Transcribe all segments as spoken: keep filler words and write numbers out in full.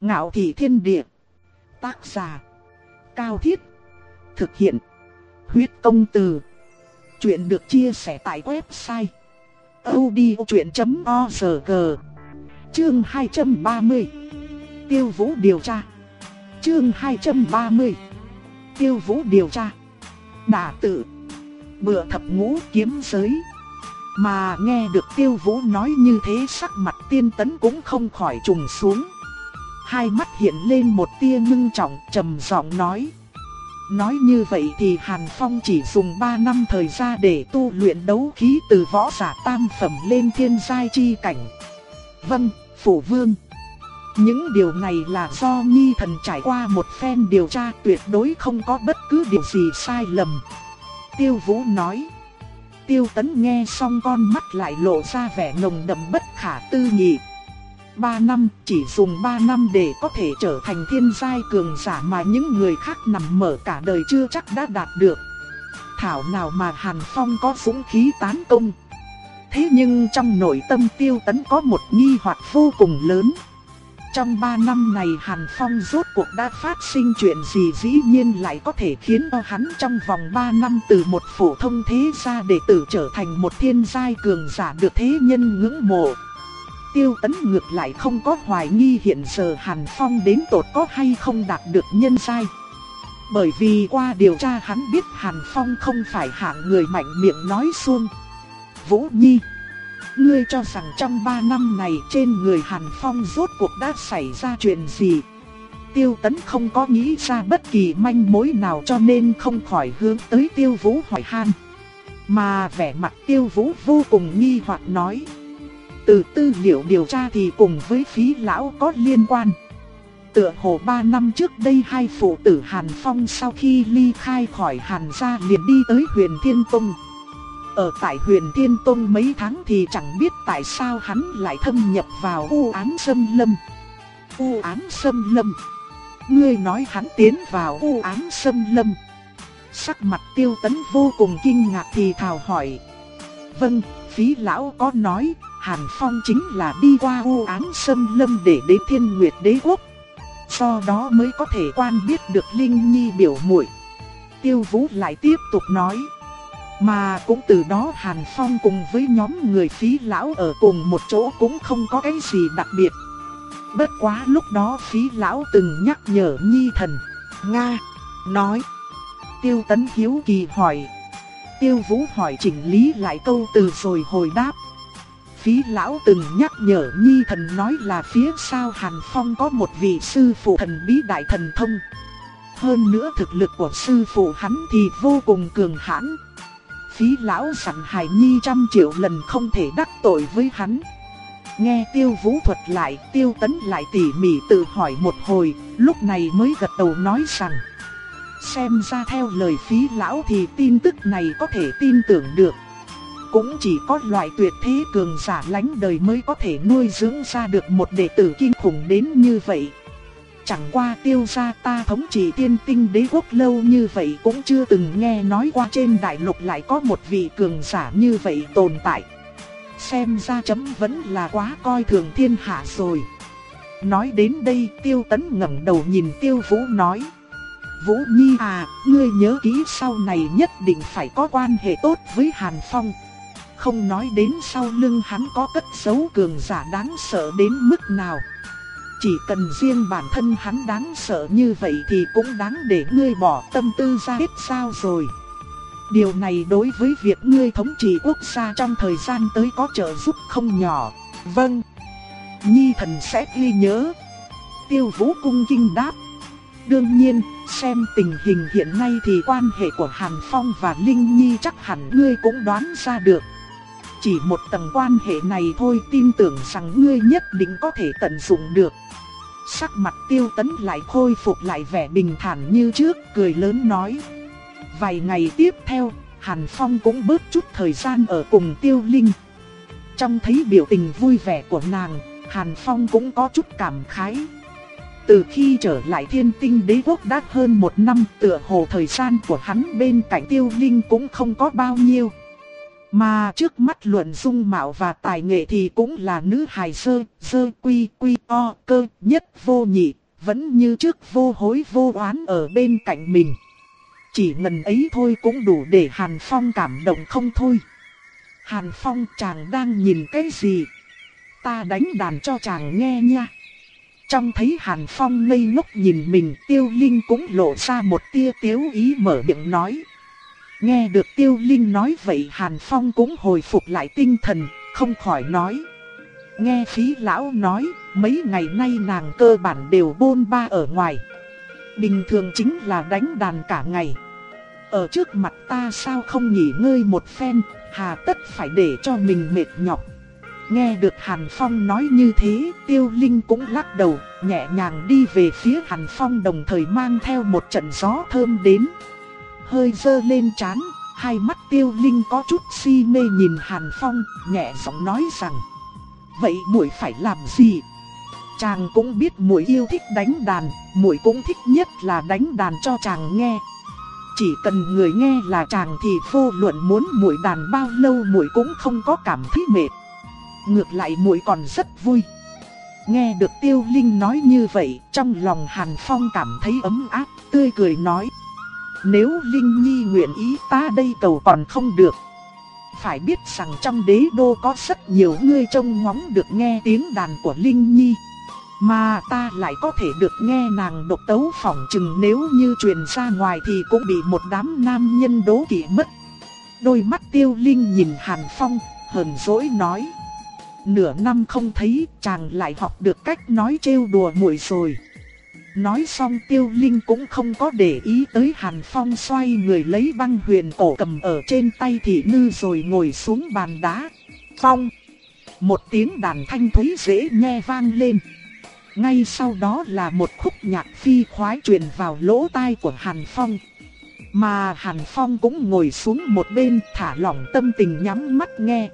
Ngạo thị thiên địa. Tác giả Cao Thiết. Thực hiện Huyết Công Từ. Chuyện được chia sẻ tại website audiochuyện chấm org. Chương hai trăm ba mươi. Tiêu Vũ điều tra. Chương hai trăm ba mươi. Tiêu Vũ điều tra. Đả tự. Bựa thập ngũ kiếm giới. Mà nghe được Tiêu Vũ nói như thế, sắc mặt Tiên Tấn cũng không khỏi trùng xuống. Hai mắt hiện lên một tia ngưng trọng, trầm giọng nói: nói như vậy thì Hàn Phong chỉ dùng ba năm thời gian để tu luyện đấu khí từ võ giả tam phẩm lên thiên giai chi cảnh. Vâng, Phụ Vương. Những điều này là do Nhi Thần trải qua một phen điều tra, tuyệt đối không có bất cứ điều gì sai lầm. Tiêu Vũ nói. Tiêu Tấn nghe xong, con mắt lại lộ ra vẻ nồng đậm bất khả tư nghị. Ba năm, chỉ dùng ba năm để có thể trở thành thiên giai cường giả mà những người khác nằm mở cả đời chưa chắc đã đạt được. Thảo nào mà Hàn Phong có dũng khí tán công. Thế nhưng trong nội tâm Tiêu Tấn có một nghi hoặc vô cùng lớn. Trong ba năm này Hàn Phong rốt cuộc đã phát sinh chuyện gì dĩ nhiên lại có thể khiến cho hắn trong vòng ba năm từ một phổ thông thế gia đệ tử trở thành một thiên giai cường giả được thế nhân ngưỡng mộ. Tiêu Tấn ngược lại không có hoài nghi hiện giờ Hàn Phong đến tột có hay không đạt được nhân giai. Bởi vì qua điều tra hắn biết Hàn Phong không phải hạng người mạnh miệng nói suông. Vũ Nhi, ngươi cho rằng trong ba năm này trên người Hàn Phong rốt cuộc đã xảy ra chuyện gì? Tiêu Tấn không có nghĩ ra bất kỳ manh mối nào cho nên không khỏi hướng tới Tiêu Vũ hỏi han. Mà vẻ mặt Tiêu Vũ vô cùng nghi hoặc nói: từ tư liệu điều tra thì cùng với Phí lão có liên quan. Tựa hồ ba năm trước đây hai phụ tử Hàn Phong sau khi ly khai khỏi Hàn gia liền đi tới Huyền Thiên Tông. Ở tại Huyền Thiên Tông mấy tháng thì chẳng biết tại sao hắn lại thâm nhập vào U Ám Sâm Lâm. U Ám Sâm Lâm? Ngươi nói hắn tiến vào U Ám Sâm Lâm? Sắc mặt Tiêu Tấn vô cùng kinh ngạc thì thào hỏi: vâng, Phí lão có nói Hàn Phong chính là đi qua U Ám Sâm Lâm để đến Thiên Nguyệt Đế Quốc, do đó mới có thể quan biết được Linh Nhi biểu muội. Tiêu Vũ lại tiếp tục nói: mà cũng từ đó Hàn Phong cùng với nhóm người Phí lão ở cùng một chỗ cũng không có cái gì đặc biệt. Bất quá lúc đó Phí lão từng nhắc nhở Nhi Thần. Nga, nói. Tiêu Tấn hiếu kỳ hỏi. Tiêu Vũ hỏi chỉnh lý lại câu từ rồi hồi đáp. Phí lão từng nhắc nhở Nhi Thần nói là phía sau Hàn Phong có một vị sư phụ thần bí đại thần thông. Hơn nữa thực lực của sư phụ hắn thì vô cùng cường hãn. Phí lão dặn Hải Nhi trăm triệu lần không thể đắc tội với hắn. Nghe Tiêu Vũ thuật lại, Tiêu Tấn lại tỉ mỉ tự hỏi một hồi, lúc này mới gật đầu nói rằng: xem ra theo lời Phí lão thì tin tức này có thể tin tưởng được. Cũng chỉ có loại tuyệt thế cường giả lánh đời mới có thể nuôi dưỡng ra được một đệ tử kinh khủng đến như vậy. Chẳng qua Tiêu gia ta thống trị Tiên Tinh Đế Quốc lâu như vậy cũng chưa từng nghe nói qua trên đại lục lại có một vị cường giả như vậy tồn tại. Xem ra chấm vẫn là quá coi thường thiên hạ rồi. Nói đến đây Tiêu Tấn ngẩng đầu nhìn Tiêu Vũ nói: Vũ Nhi à, ngươi nhớ kỹ sau này nhất định phải có quan hệ tốt với Hàn Phong. Không nói đến sau lưng hắn có cất giấu cường giả đáng sợ đến mức nào. Chỉ cần riêng bản thân hắn đáng sợ như vậy thì cũng đáng để ngươi bỏ tâm tư ra hết sao rồi. Điều này đối với việc ngươi thống trị quốc gia trong thời gian tới có trợ giúp không nhỏ. Vâng, Nhi Thần sẽ ghi nhớ. Tiêu Vũ cung kính đáp. Đương nhiên, xem tình hình hiện nay thì quan hệ của Hàn Phong và Linh Nhi chắc hẳn ngươi cũng đoán ra được. Chỉ một tầng quan hệ này thôi, tin tưởng rằng ngươi nhất định có thể tận dụng được. Sắc mặt Tiêu Tấn lại khôi phục lại vẻ bình thản như trước, cười lớn nói. Vài ngày tiếp theo, Hàn Phong cũng bớt chút thời gian ở cùng Tiêu Linh. Trong thấy biểu tình vui vẻ của nàng, Hàn Phong cũng có chút cảm khái. Từ khi trở lại Thiên Tinh Đế Quốc đã hơn một năm, tựa hồ thời gian của hắn bên cạnh Tiêu Linh cũng không có bao nhiêu. Mà trước mắt luận dung mạo và tài nghệ thì cũng là nữ hài sơ, sơ quy quy o cơ nhất vô nhị, vẫn như trước vô hối vô oán ở bên cạnh mình. Chỉ ngần ấy thôi cũng đủ để Hàn Phong cảm động không thôi. Hàn Phong, chàng đang nhìn cái gì? Ta đánh đàn cho chàng nghe nha. Trông thấy Hàn Phong ngây ngốc nhìn mình, Tiêu Linh cũng lộ ra một tia tiếu ý mở miệng nói. Nghe được Tiêu Linh nói vậy, Hàn Phong cũng hồi phục lại tinh thần, không khỏi nói. Nghe Phí lão nói, mấy ngày nay nàng cơ bản đều bôn ba ở ngoài. Bình thường chính là đánh đàn cả ngày. Ở trước mặt ta sao không nghỉ ngơi một phen, hà tất phải để cho mình mệt nhọc. Nghe được Hàn Phong nói như thế, Tiêu Linh cũng lắc đầu, nhẹ nhàng đi về phía Hàn Phong, đồng thời mang theo một trận gió thơm đến. Hơi dơ lên trán, hai mắt Tiêu Linh có chút si mê nhìn Hàn Phong, nhẹ giọng nói rằng: vậy muội phải làm gì? Chàng cũng biết muội yêu thích đánh đàn, muội cũng thích nhất là đánh đàn cho chàng nghe. Chỉ cần người nghe là chàng thì vô luận muốn muội đàn bao lâu muội cũng không có cảm thấy mệt. Ngược lại muội còn rất vui. Nghe được Tiêu Linh nói như vậy, trong lòng Hàn Phong cảm thấy ấm áp, tươi cười nói: nếu Linh Nhi nguyện ý, ta đây cầu còn không được. Phải biết rằng trong đế đô có rất nhiều người trông ngóng được nghe tiếng đàn của Linh Nhi, mà ta lại có thể được nghe nàng độc tấu, phỏng chừng nếu như truyền ra ngoài thì cũng bị một đám nam nhân đố kỵ mất. Đôi mắt Tiêu Linh nhìn Hàn Phong, hờn dỗi nói: nửa năm không thấy, chàng lại học được cách nói trêu đùa muội rồi. Nói xong Tiêu Linh cũng không có để ý tới Hàn Phong, xoay người lấy băng huyền cổ cầm ở trên tay thị nữ rồi ngồi xuống bàn đá. Phong! Một tiếng đàn thanh thúy dễ nghe vang lên. Ngay sau đó là một khúc nhạc phi khoái truyền vào lỗ tai của Hàn Phong. Mà Hàn Phong cũng ngồi xuống một bên, thả lỏng tâm tình nhắm mắt nghe.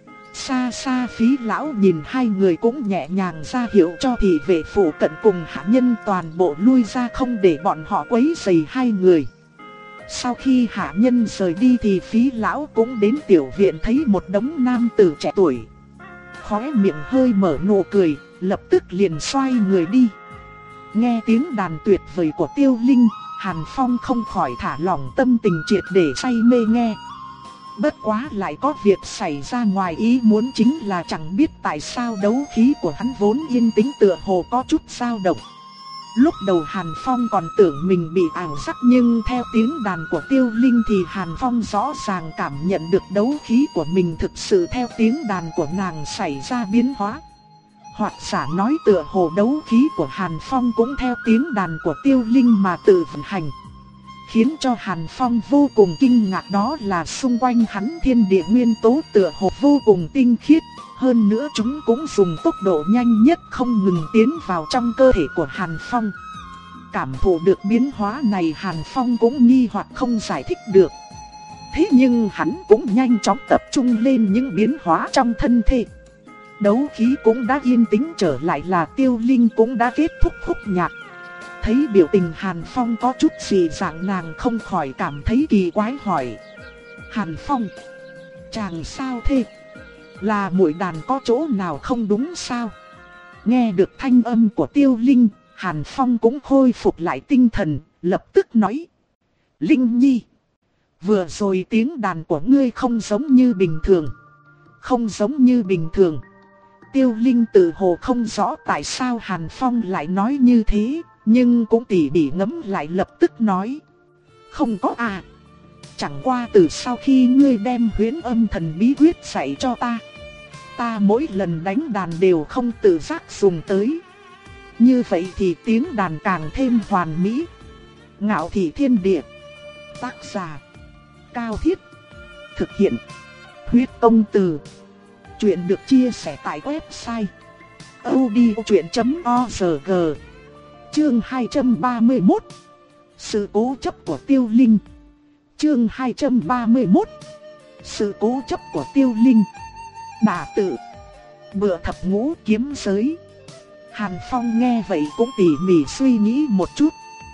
Xa xa Phí lão nhìn hai người cũng nhẹ nhàng ra hiệu cho thị vệ phụ cận cùng hạ nhân toàn bộ lui ra, không để bọn họ quấy rầy hai người. Sau khi hạ nhân rời đi thì Phí lão cũng đến tiểu viện thấy một đống nam tử trẻ tuổi. Khóe miệng hơi mở nụ cười, lập tức liền xoay người đi. Nghe tiếng đàn tuyệt vời của Tiêu Linh, Hàn Phong không khỏi thả lỏng tâm tình triệt để say mê nghe. Bất quá lại có việc xảy ra ngoài ý muốn, chính là chẳng biết tại sao đấu khí của hắn vốn yên tĩnh tựa hồ có chút dao động. Lúc đầu Hàn Phong còn tưởng mình bị ảo giác, nhưng theo tiếng đàn của Tiêu Linh thì Hàn Phong rõ ràng cảm nhận được đấu khí của mình thực sự theo tiếng đàn của nàng xảy ra biến hóa. Hoặc giả nói tựa hồ đấu khí của Hàn Phong cũng theo tiếng đàn của Tiêu Linh mà tự vận hành. Khiến cho Hàn Phong vô cùng kinh ngạc đó là xung quanh hắn thiên địa nguyên tố tựa hồ vô cùng tinh khiết. Hơn nữa chúng cũng dùng tốc độ nhanh nhất không ngừng tiến vào trong cơ thể của Hàn Phong. Cảm thụ được biến hóa này, Hàn Phong cũng nghi hoặc không giải thích được. Thế nhưng hắn cũng nhanh chóng tập trung lên những biến hóa trong thân thể. Đấu khí cũng đã yên tĩnh trở lại, là Tiêu Linh cũng đã kết thúc khúc nhạc. Thấy biểu tình Hàn Phong có chút dị dạng, nàng không khỏi cảm thấy kỳ quái hỏi: Hàn Phong, chàng sao thế? Là muội đàn có chỗ nào không đúng sao? Nghe được thanh âm của Tiêu Linh, Hàn Phong cũng khôi phục lại tinh thần, lập tức nói: Linh Nhi, vừa rồi tiếng đàn của ngươi không giống như bình thường. Không giống như bình thường. Tiêu Linh tự hồ không rõ tại sao Hàn Phong lại nói như thế, nhưng cũng tỉ mỉ ngẫm lại lập tức nói: không có à. Chẳng qua từ sau khi ngươi đem huyễn âm thần bí quyết dạy cho ta, ta mỗi lần đánh đàn đều không tự giác dùng tới. Như vậy thì tiếng đàn càng thêm hoàn mỹ. Ngạo thị thiên địa. Tác giả: Cao Thiết. Thực hiện: Huyết Công Từ. Chuyện được chia sẻ tại website audiochuyện chấm org. Chương hai trăm ba mươi mốt. Sự cố chấp của Tiêu Linh. Chương hai trăm ba mươi mốt. Sự cố chấp của Tiêu Linh. Đả tự. Bựa thập ngũ kiếm giới. Hàn Phong nghe vậy cũng tỉ mỉ suy nghĩ một chút.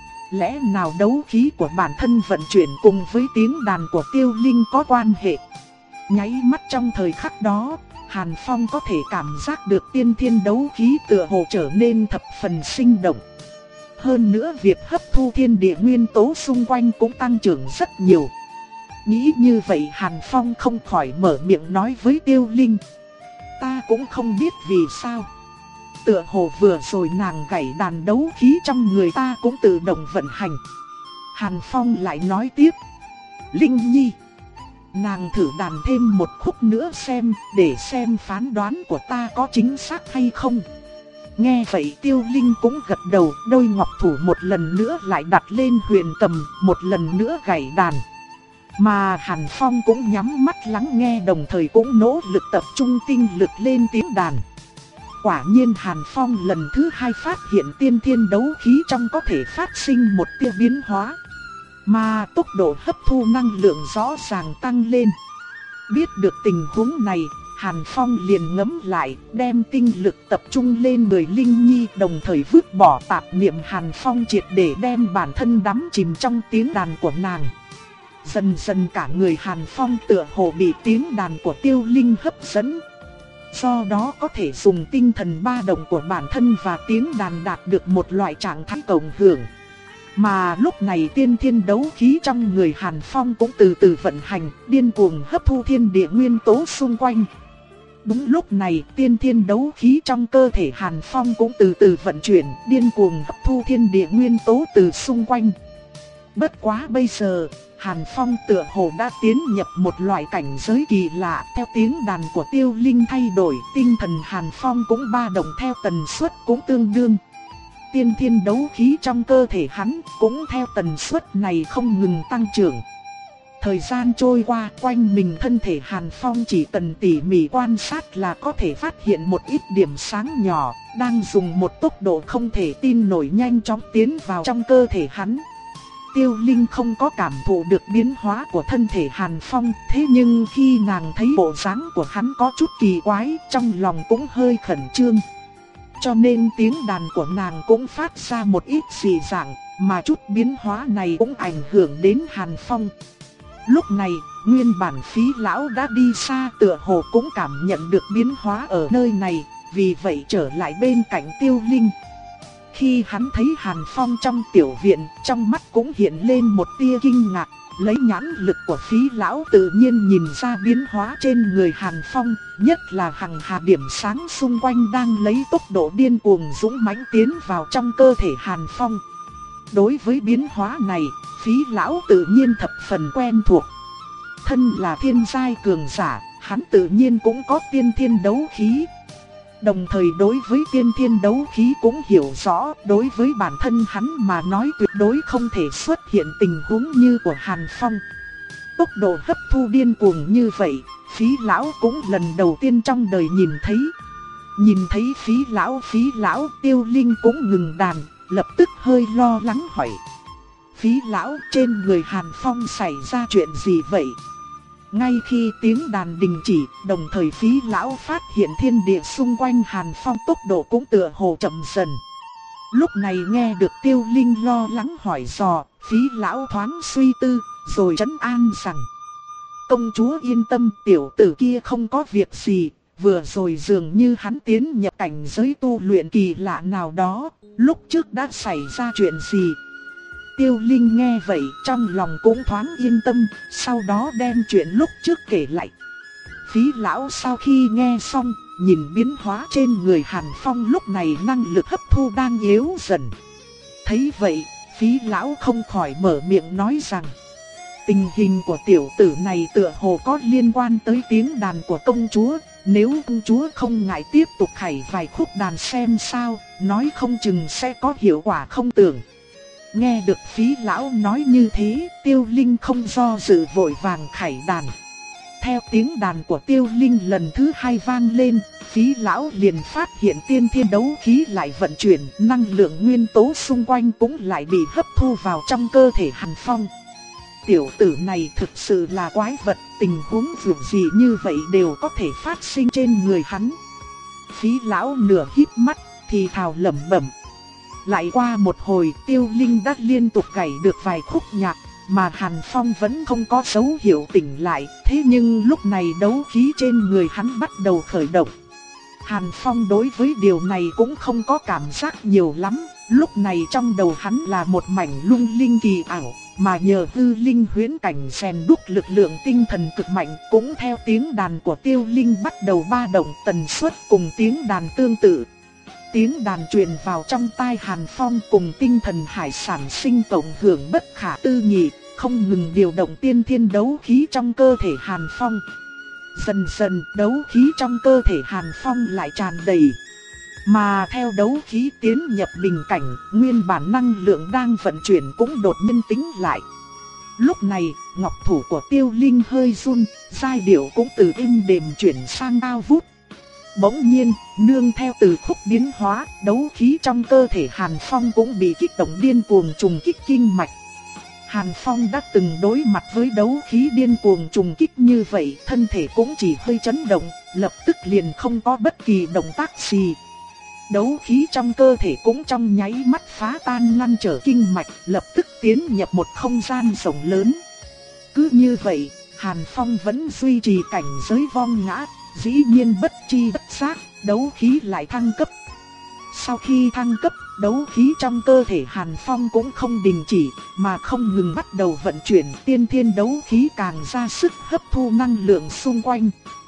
Lẽ nào đấu khí của bản thân vận chuyển cùng với tiếng đàn của Tiêu Linh có quan hệ? Nháy mắt trong thời khắc đó, Hàn Phong có thể cảm giác được tiên thiên đấu khí tựa hồ trở nên thập phần sinh động. Hơn nữa việc hấp thu thiên địa nguyên tố xung quanh cũng tăng trưởng rất nhiều. Nghĩ như vậy Hàn Phong không khỏi mở miệng nói với Tiêu Linh. Ta cũng không biết vì sao. Tựa hồ vừa rồi nàng gảy đàn đấu khí trong người ta cũng tự động vận hành. Hàn Phong lại nói tiếp. Linh Nhi, nàng thử đàn thêm một khúc nữa xem, để xem phán đoán của ta có chính xác hay không. Nghe vậy Tiêu Linh cũng gật đầu, đôi ngọc thủ một lần nữa lại đặt lên huyền cầm, một lần nữa gảy đàn. Mà Hàn Phong cũng nhắm mắt lắng nghe, đồng thời cũng nỗ lực tập trung tinh lực lên tiếng đàn. Quả nhiên Hàn Phong lần thứ hai phát hiện tiên thiên đấu khí trong có thể phát sinh một tia biến hóa, mà tốc độ hấp thu năng lượng rõ ràng tăng lên. Biết được tình huống này, Hàn Phong liền ngẫm lại, đem tinh lực tập trung lên người Linh Nhi, đồng thời vứt bỏ tạp niệm. Hàn Phong triệt để đem bản thân đắm chìm trong tiếng đàn của nàng. Dần dần cả người Hàn Phong tựa hồ bị tiếng đàn của Tiêu Linh hấp dẫn. Do đó có thể dùng tinh thần ba động của bản thân và tiếng đàn đạt được một loại trạng thái cộng hưởng. Mà lúc này tiên thiên đấu khí trong người Hàn Phong cũng từ từ vận hành, điên cuồng hấp thu thiên địa nguyên tố xung quanh. Đúng lúc này tiên thiên đấu khí trong cơ thể Hàn Phong cũng từ từ vận chuyển, điên cuồng hấp thu thiên địa nguyên tố từ xung quanh. Bất quá bây giờ, Hàn Phong tựa hồ đã tiến nhập một loại cảnh giới kỳ lạ. Theo tiếng đàn của Tiêu Linh thay đổi, tinh thần Hàn Phong cũng ba động theo tần suất cũng tương đương. Tiên thiên đấu khí trong cơ thể hắn cũng theo tần suất này không ngừng tăng trưởng. Thời gian trôi qua, quanh mình thân thể Hàn Phong chỉ cần tỉ mỉ quan sát là có thể phát hiện một ít điểm sáng nhỏ, đang dùng một tốc độ không thể tin nổi nhanh chóng tiến vào trong cơ thể hắn. Tiêu Linh không có cảm thụ được biến hóa của thân thể Hàn Phong, thế nhưng khi nàng thấy bộ dáng của hắn có chút kỳ quái, trong lòng cũng hơi khẩn trương. Cho nên tiếng đàn của nàng cũng phát ra một ít dị dạng, mà chút biến hóa này cũng ảnh hưởng đến Hàn Phong. Lúc này, nguyên bản Phí lão đã đi xa, tựa hồ cũng cảm nhận được biến hóa ở nơi này, vì vậy trở lại bên cạnh Tiêu Linh. Khi hắn thấy Hàn Phong trong tiểu viện, trong mắt cũng hiện lên một tia kinh ngạc. Lấy nhãn lực của Phí lão tự nhiên nhìn ra biến hóa trên người Hàn Phong, nhất là hằng hà điểm sáng xung quanh đang lấy tốc độ điên cuồng dũng mãnh tiến vào trong cơ thể Hàn Phong. Đối với biến hóa này, Phí lão tự nhiên thập phần quen thuộc. Thân là thiên giai cường giả, hắn tự nhiên cũng có tiên thiên đấu khí. Đồng thời đối với tiên thiên đấu khí cũng hiểu rõ, đối với bản thân hắn mà nói tuyệt đối không thể xuất hiện tình huống như của Hàn Phong. Tốc độ hấp thu điên cuồng như vậy, Phí lão cũng lần đầu tiên trong đời nhìn thấy. Nhìn thấy Phí lão Phí lão Tiêu Linh cũng ngừng đàn, lập tức hơi lo lắng hỏi. Phí lão, trên người Hàn Phong xảy ra chuyện gì vậy? Ngay khi tiếng đàn đình chỉ, đồng thời Phí lão phát hiện thiên địa xung quanh Hàn Phong tốc độ cũng tựa hồ chậm dần. Lúc này nghe được Tiêu Linh lo lắng hỏi dò, Phí lão thoáng suy tư, rồi trấn an rằng: công chúa yên tâm, tiểu tử kia không có việc gì, vừa rồi dường như hắn tiến nhập cảnh giới tu luyện kỳ lạ nào đó, lúc trước đã xảy ra chuyện gì. Tiêu Linh nghe vậy trong lòng cũng thoáng yên tâm, sau đó đem chuyện lúc trước kể lại. Phí lão sau khi nghe xong, nhìn biến hóa trên người Hàn Phong lúc này năng lực hấp thu đang yếu dần. Thấy vậy, Phí lão không khỏi mở miệng nói rằng: tình hình của tiểu tử này tựa hồ có liên quan tới tiếng đàn của công chúa. Nếu công chúa không ngại tiếp tục khải vài khúc đàn xem sao, nói không chừng sẽ có hiệu quả không tưởng. Nghe được Phí lão nói như thế, Tiêu Linh không do dự vội vàng khải đàn. Theo tiếng đàn của Tiêu Linh lần thứ hai vang lên, Phí lão liền phát hiện tiên thiên đấu khí lại vận chuyển, năng lượng nguyên tố xung quanh cũng lại bị hấp thu vào trong cơ thể Hàn Phong. Tiểu tử này thực sự là quái vật, tình huống dù gì như vậy đều có thể phát sinh trên người hắn. Phí lão nửa híp mắt, thì thào lẩm bẩm. Lại qua một hồi, Tiêu Linh đã liên tục gảy được vài khúc nhạc, mà Hàn Phong vẫn không có dấu hiệu tỉnh lại. Thế nhưng lúc này đấu khí trên người hắn bắt đầu khởi động. Hàn Phong đối với điều này cũng không có cảm giác nhiều lắm. Lúc này trong đầu hắn là một mảnh lung linh kỳ ảo, mà nhờ hư linh huyễn cảnh rèn đúc lực lượng tinh thần cực mạnh, cũng theo tiếng đàn của Tiêu Linh bắt đầu ba động, tần suất cùng tiếng đàn tương tự. Tiếng đàn truyền vào trong tai Hàn Phong cùng tinh thần hải sản sinh cộng hưởng bất khả tư nghị, không ngừng điều động tiên thiên đấu khí trong cơ thể Hàn Phong. Dần dần đấu khí trong cơ thể Hàn Phong lại tràn đầy. Mà theo đấu khí tiến nhập bình cảnh, nguyên bản năng lượng đang vận chuyển cũng đột nhiên tĩnh lại. Lúc này, ngọc thủ của Tiêu Linh hơi run, giai điệu cũng từ êm đềm chuyển sang cao vút. Bỗng nhiên, nương theo từ khúc biến hóa, đấu khí trong cơ thể Hàn Phong cũng bị kích động điên cuồng trùng kích kinh mạch. Hàn Phong đã từng đối mặt với đấu khí điên cuồng trùng kích như vậy, thân thể cũng chỉ hơi chấn động, lập tức liền không có bất kỳ động tác gì. Đấu khí trong cơ thể cũng trong nháy mắt phá tan ngăn trở kinh mạch, lập tức tiến nhập một không gian rộng lớn. Cứ như vậy, Hàn Phong vẫn duy trì cảnh giới vong ngã, dĩ nhiên bất chi bất giác, đấu khí lại thăng cấp. Sau khi thăng cấp, đấu khí trong cơ thể Hàn Phong cũng không đình chỉ, mà không ngừng bắt đầu vận chuyển, tiên thiên đấu khí càng ra sức hấp thu năng lượng xung quanh.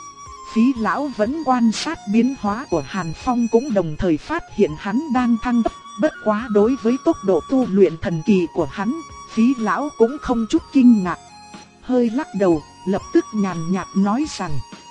Phí lão vẫn quan sát biến hóa của Hàn Phong, cũng đồng thời phát hiện hắn đang thăng cấp. Bất quá đối với tốc độ tu luyện thần kỳ của hắn, Phí lão cũng không chút kinh ngạc. Hơi lắc đầu, lập tức nhàn nhạt nói rằng: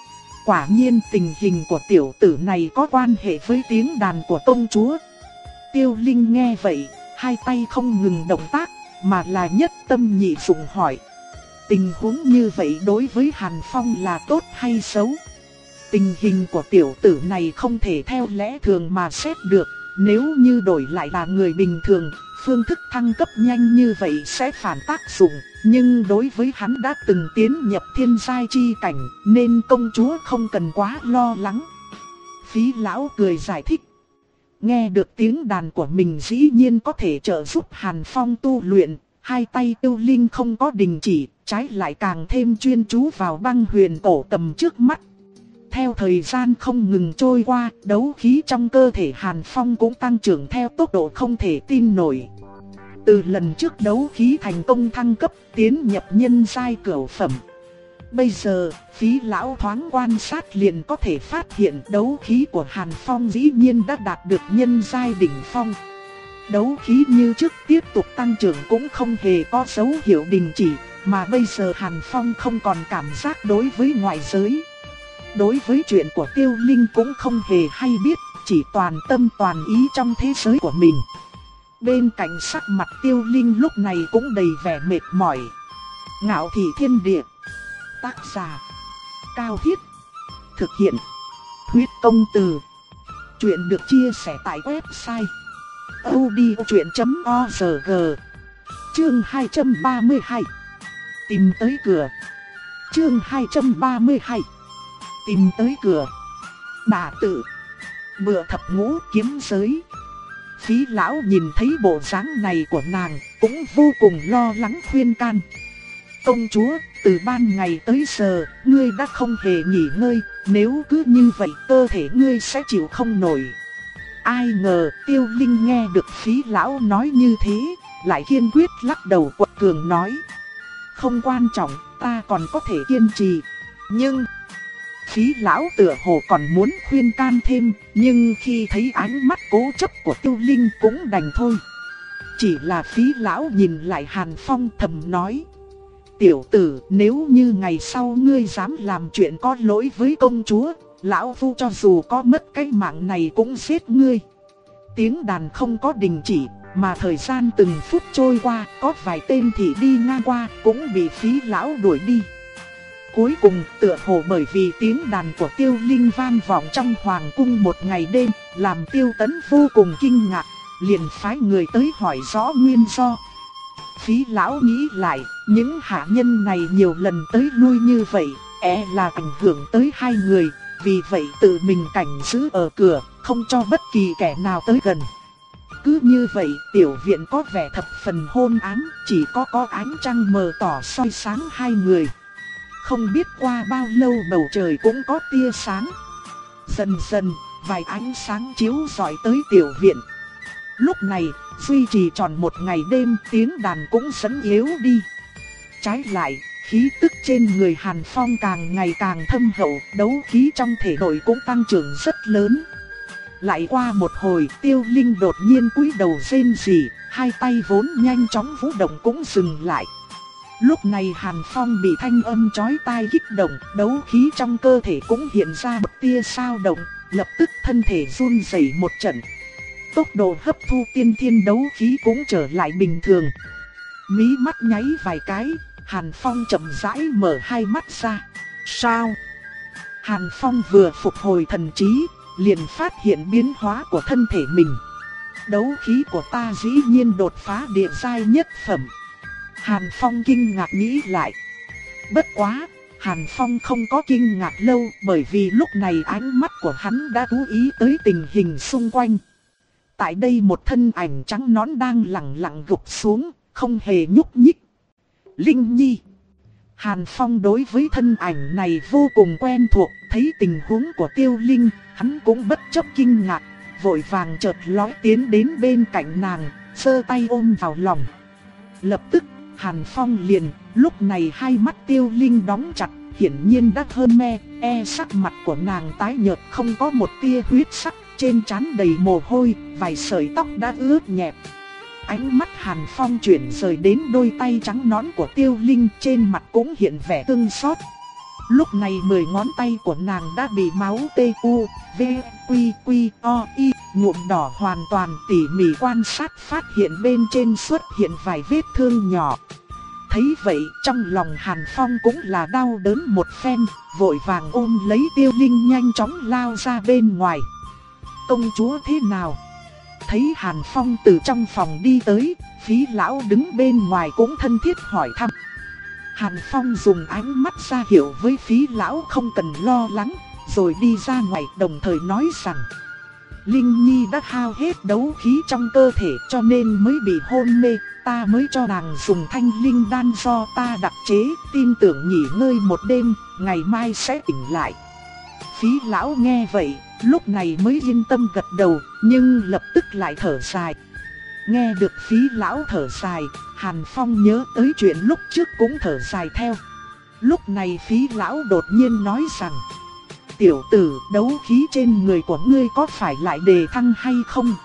quả nhiên tình hình của tiểu tử này có quan hệ với tiếng đàn của công chúa. Tiêu Linh nghe vậy, hai tay không ngừng động tác, mà là nhất tâm nhị dụng hỏi: tình huống như vậy đối với Hàn Phong là tốt hay xấu? Tình hình của tiểu tử này không thể theo lẽ thường mà xét được, nếu như đổi lại là người bình thường, phương thức thăng cấp nhanh như vậy sẽ phản tác dụng, nhưng đối với hắn đã từng tiến nhập thiên giai chi cảnh, nên công chúa không cần quá lo lắng. Phí lão cười giải thích. Nghe được tiếng đàn của mình dĩ nhiên có thể trợ giúp Hàn Phong tu luyện, hai tay Tiêu Linh không có đình chỉ, trái lại càng thêm chuyên chú vào băng huyền cổ cầm trước mắt. Theo thời gian không ngừng trôi qua, đấu khí trong cơ thể Hàn Phong cũng tăng trưởng theo tốc độ không thể tin nổi. Từ lần trước đấu khí thành công thăng cấp tiến nhập nhân giai cửu phẩm. Bây giờ, Phí lão thoáng quan sát liền có thể phát hiện đấu khí của Hàn Phong dĩ nhiên đã đạt được nhân giai đỉnh phong. Đấu khí như trước tiếp tục tăng trưởng cũng không hề có dấu hiệu đình chỉ, mà bây giờ Hàn Phong không còn cảm giác đối với ngoại giới. Đối với chuyện của Tiêu Linh cũng không hề hay biết, chỉ toàn tâm toàn ý trong thế giới của mình. Bên cạnh sắc mặt Tiêu Linh lúc này cũng đầy vẻ mệt mỏi. Ngạo thị thiên địa. Tác giả: Cao Thiết. Thực hiện: Huyết Công Từ. Chuyện được chia sẻ tại website audiochuyện chấm org. Chương hai trăm ba mươi hai. Tìm tới cửa. Chương hai trăm ba mươi hai. Tìm tới cửa. Đả tự. Bựa thập ngũ kiếm giới. Phí lão nhìn thấy bộ dáng này của nàng, cũng vô cùng lo lắng khuyên can. Công chúa, từ ban ngày tới giờ, ngươi đã không hề nghỉ ngơi, nếu cứ như vậy cơ thể ngươi sẽ chịu không nổi. Ai ngờ Tiêu Linh nghe được Phí lão nói như thế, lại kiên quyết lắc đầu quật cường nói: không quan trọng, ta còn có thể kiên trì. Nhưng Phí lão tựa hồ còn muốn khuyên can thêm, nhưng khi thấy ánh mắt cố chấp của Tiêu Linh cũng đành thôi. Chỉ là Phí lão nhìn lại Hàn Phong thầm nói: tiểu tử, nếu như ngày sau ngươi dám làm chuyện có lỗi với công chúa, lão phu cho dù có mất cái mạng này cũng giết ngươi. Tiếng đàn không có đình chỉ, mà thời gian từng phút trôi qua, có vài tên thị đi ngang qua cũng bị Phí lão đuổi đi. Cuối cùng, tựa hồ bởi vì tiếng đàn của Tiêu Linh vang vọng trong hoàng cung một ngày đêm, làm Tiêu Tấn vô cùng kinh ngạc, liền phái người tới hỏi rõ nguyên do. Phí lão nghĩ lại, những hạ nhân này nhiều lần tới lui như vậy, e là ảnh hưởng tới hai người, vì vậy tự mình cảnh giữ ở cửa, không cho bất kỳ kẻ nào tới gần. Cứ như vậy, tiểu viện có vẻ thập phần hôn ám, chỉ có có ánh trăng mờ tỏ soi sáng hai người. Không biết qua bao lâu bầu trời cũng có tia sáng. Dần dần, vài ánh sáng chiếu rọi tới tiểu viện. Lúc này, duy trì tròn một ngày đêm, tiếng đàn cũng dần yếu đi. Trái lại, khí tức trên người Hàn Phong càng ngày càng thâm hậu, đấu khí trong thể nội cũng tăng trưởng rất lớn. Lại qua một hồi, Tiêu Linh đột nhiên cúi đầu rên rỉ, hai tay vốn nhanh chóng vũ động cũng dừng lại. Lúc này Hàn Phong bị thanh âm chói tai kích động, đấu khí trong cơ thể cũng hiện ra một tia dao động, lập tức thân thể run rẩy một trận. Tốc độ hấp thu tiên thiên đấu khí cũng trở lại bình thường. Mí mắt nháy vài cái, Hàn Phong chậm rãi mở hai mắt ra. Sao? Hàn Phong vừa phục hồi thần trí, liền phát hiện biến hóa của thân thể mình. Đấu khí của ta dĩ nhiên đột phá địa giai nhất phẩm. Hàn Phong kinh ngạc nghĩ lại. Bất quá, Hàn Phong không có kinh ngạc lâu, bởi vì lúc này ánh mắt của hắn đã chú ý tới tình hình xung quanh. Tại đây một thân ảnh trắng nõn đang lặng lặng gục xuống, không hề nhúc nhích. Linh Nhi. Hàn Phong đối với thân ảnh này vô cùng quen thuộc, thấy tình huống của Tiêu Linh, hắn cũng bất chấp kinh ngạc, vội vàng chợt lói tiến đến bên cạnh nàng, giơ tay ôm vào lòng. Lập tức, Hàn Phong liền, lúc này hai mắt Tiêu Linh đóng chặt, hiển nhiên đã hơn me, e sắc mặt của nàng tái nhợt không có một tia huyết sắc, trên trán đầy mồ hôi, vài sợi tóc đã ướt nhẹp. Ánh mắt Hàn Phong chuyển rời đến đôi tay trắng nõn của Tiêu Linh, trên mặt cũng hiện vẻ thương xót. Lúc này mười ngón tay của nàng đã bị máu T U V Q Q O I nhuộm đỏ hoàn toàn, tỉ mỉ quan sát phát hiện bên trên xuất hiện vài vết thương nhỏ. Thấy vậy, trong lòng Hàn Phong cũng là đau đớn một phen, vội vàng ôm lấy Tiêu Linh nhanh chóng lao ra bên ngoài. Công chúa thế nào? Thấy Hàn Phong từ trong phòng đi tới, Phí lão đứng bên ngoài cũng thân thiết hỏi thăm. Hàn Phong dùng ánh mắt ra hiệu với Phí lão không cần lo lắng, rồi đi ra ngoài đồng thời nói rằng Linh Nhi đã hao hết đấu khí trong cơ thể cho nên mới bị hôn mê, ta mới cho nàng dùng thanh linh đan do ta đặc chế, tin tưởng nghỉ ngơi một đêm, ngày mai sẽ tỉnh lại. Phí lão nghe vậy, lúc này mới yên tâm gật đầu, nhưng lập tức lại thở dài. Nghe được Phí lão thở dài, Hàn Phong nhớ tới chuyện lúc trước cũng thở dài theo. Lúc này Phí lão đột nhiên nói rằng tiểu tử, đấu khí trên người của ngươi có phải lại đề thăng hay không?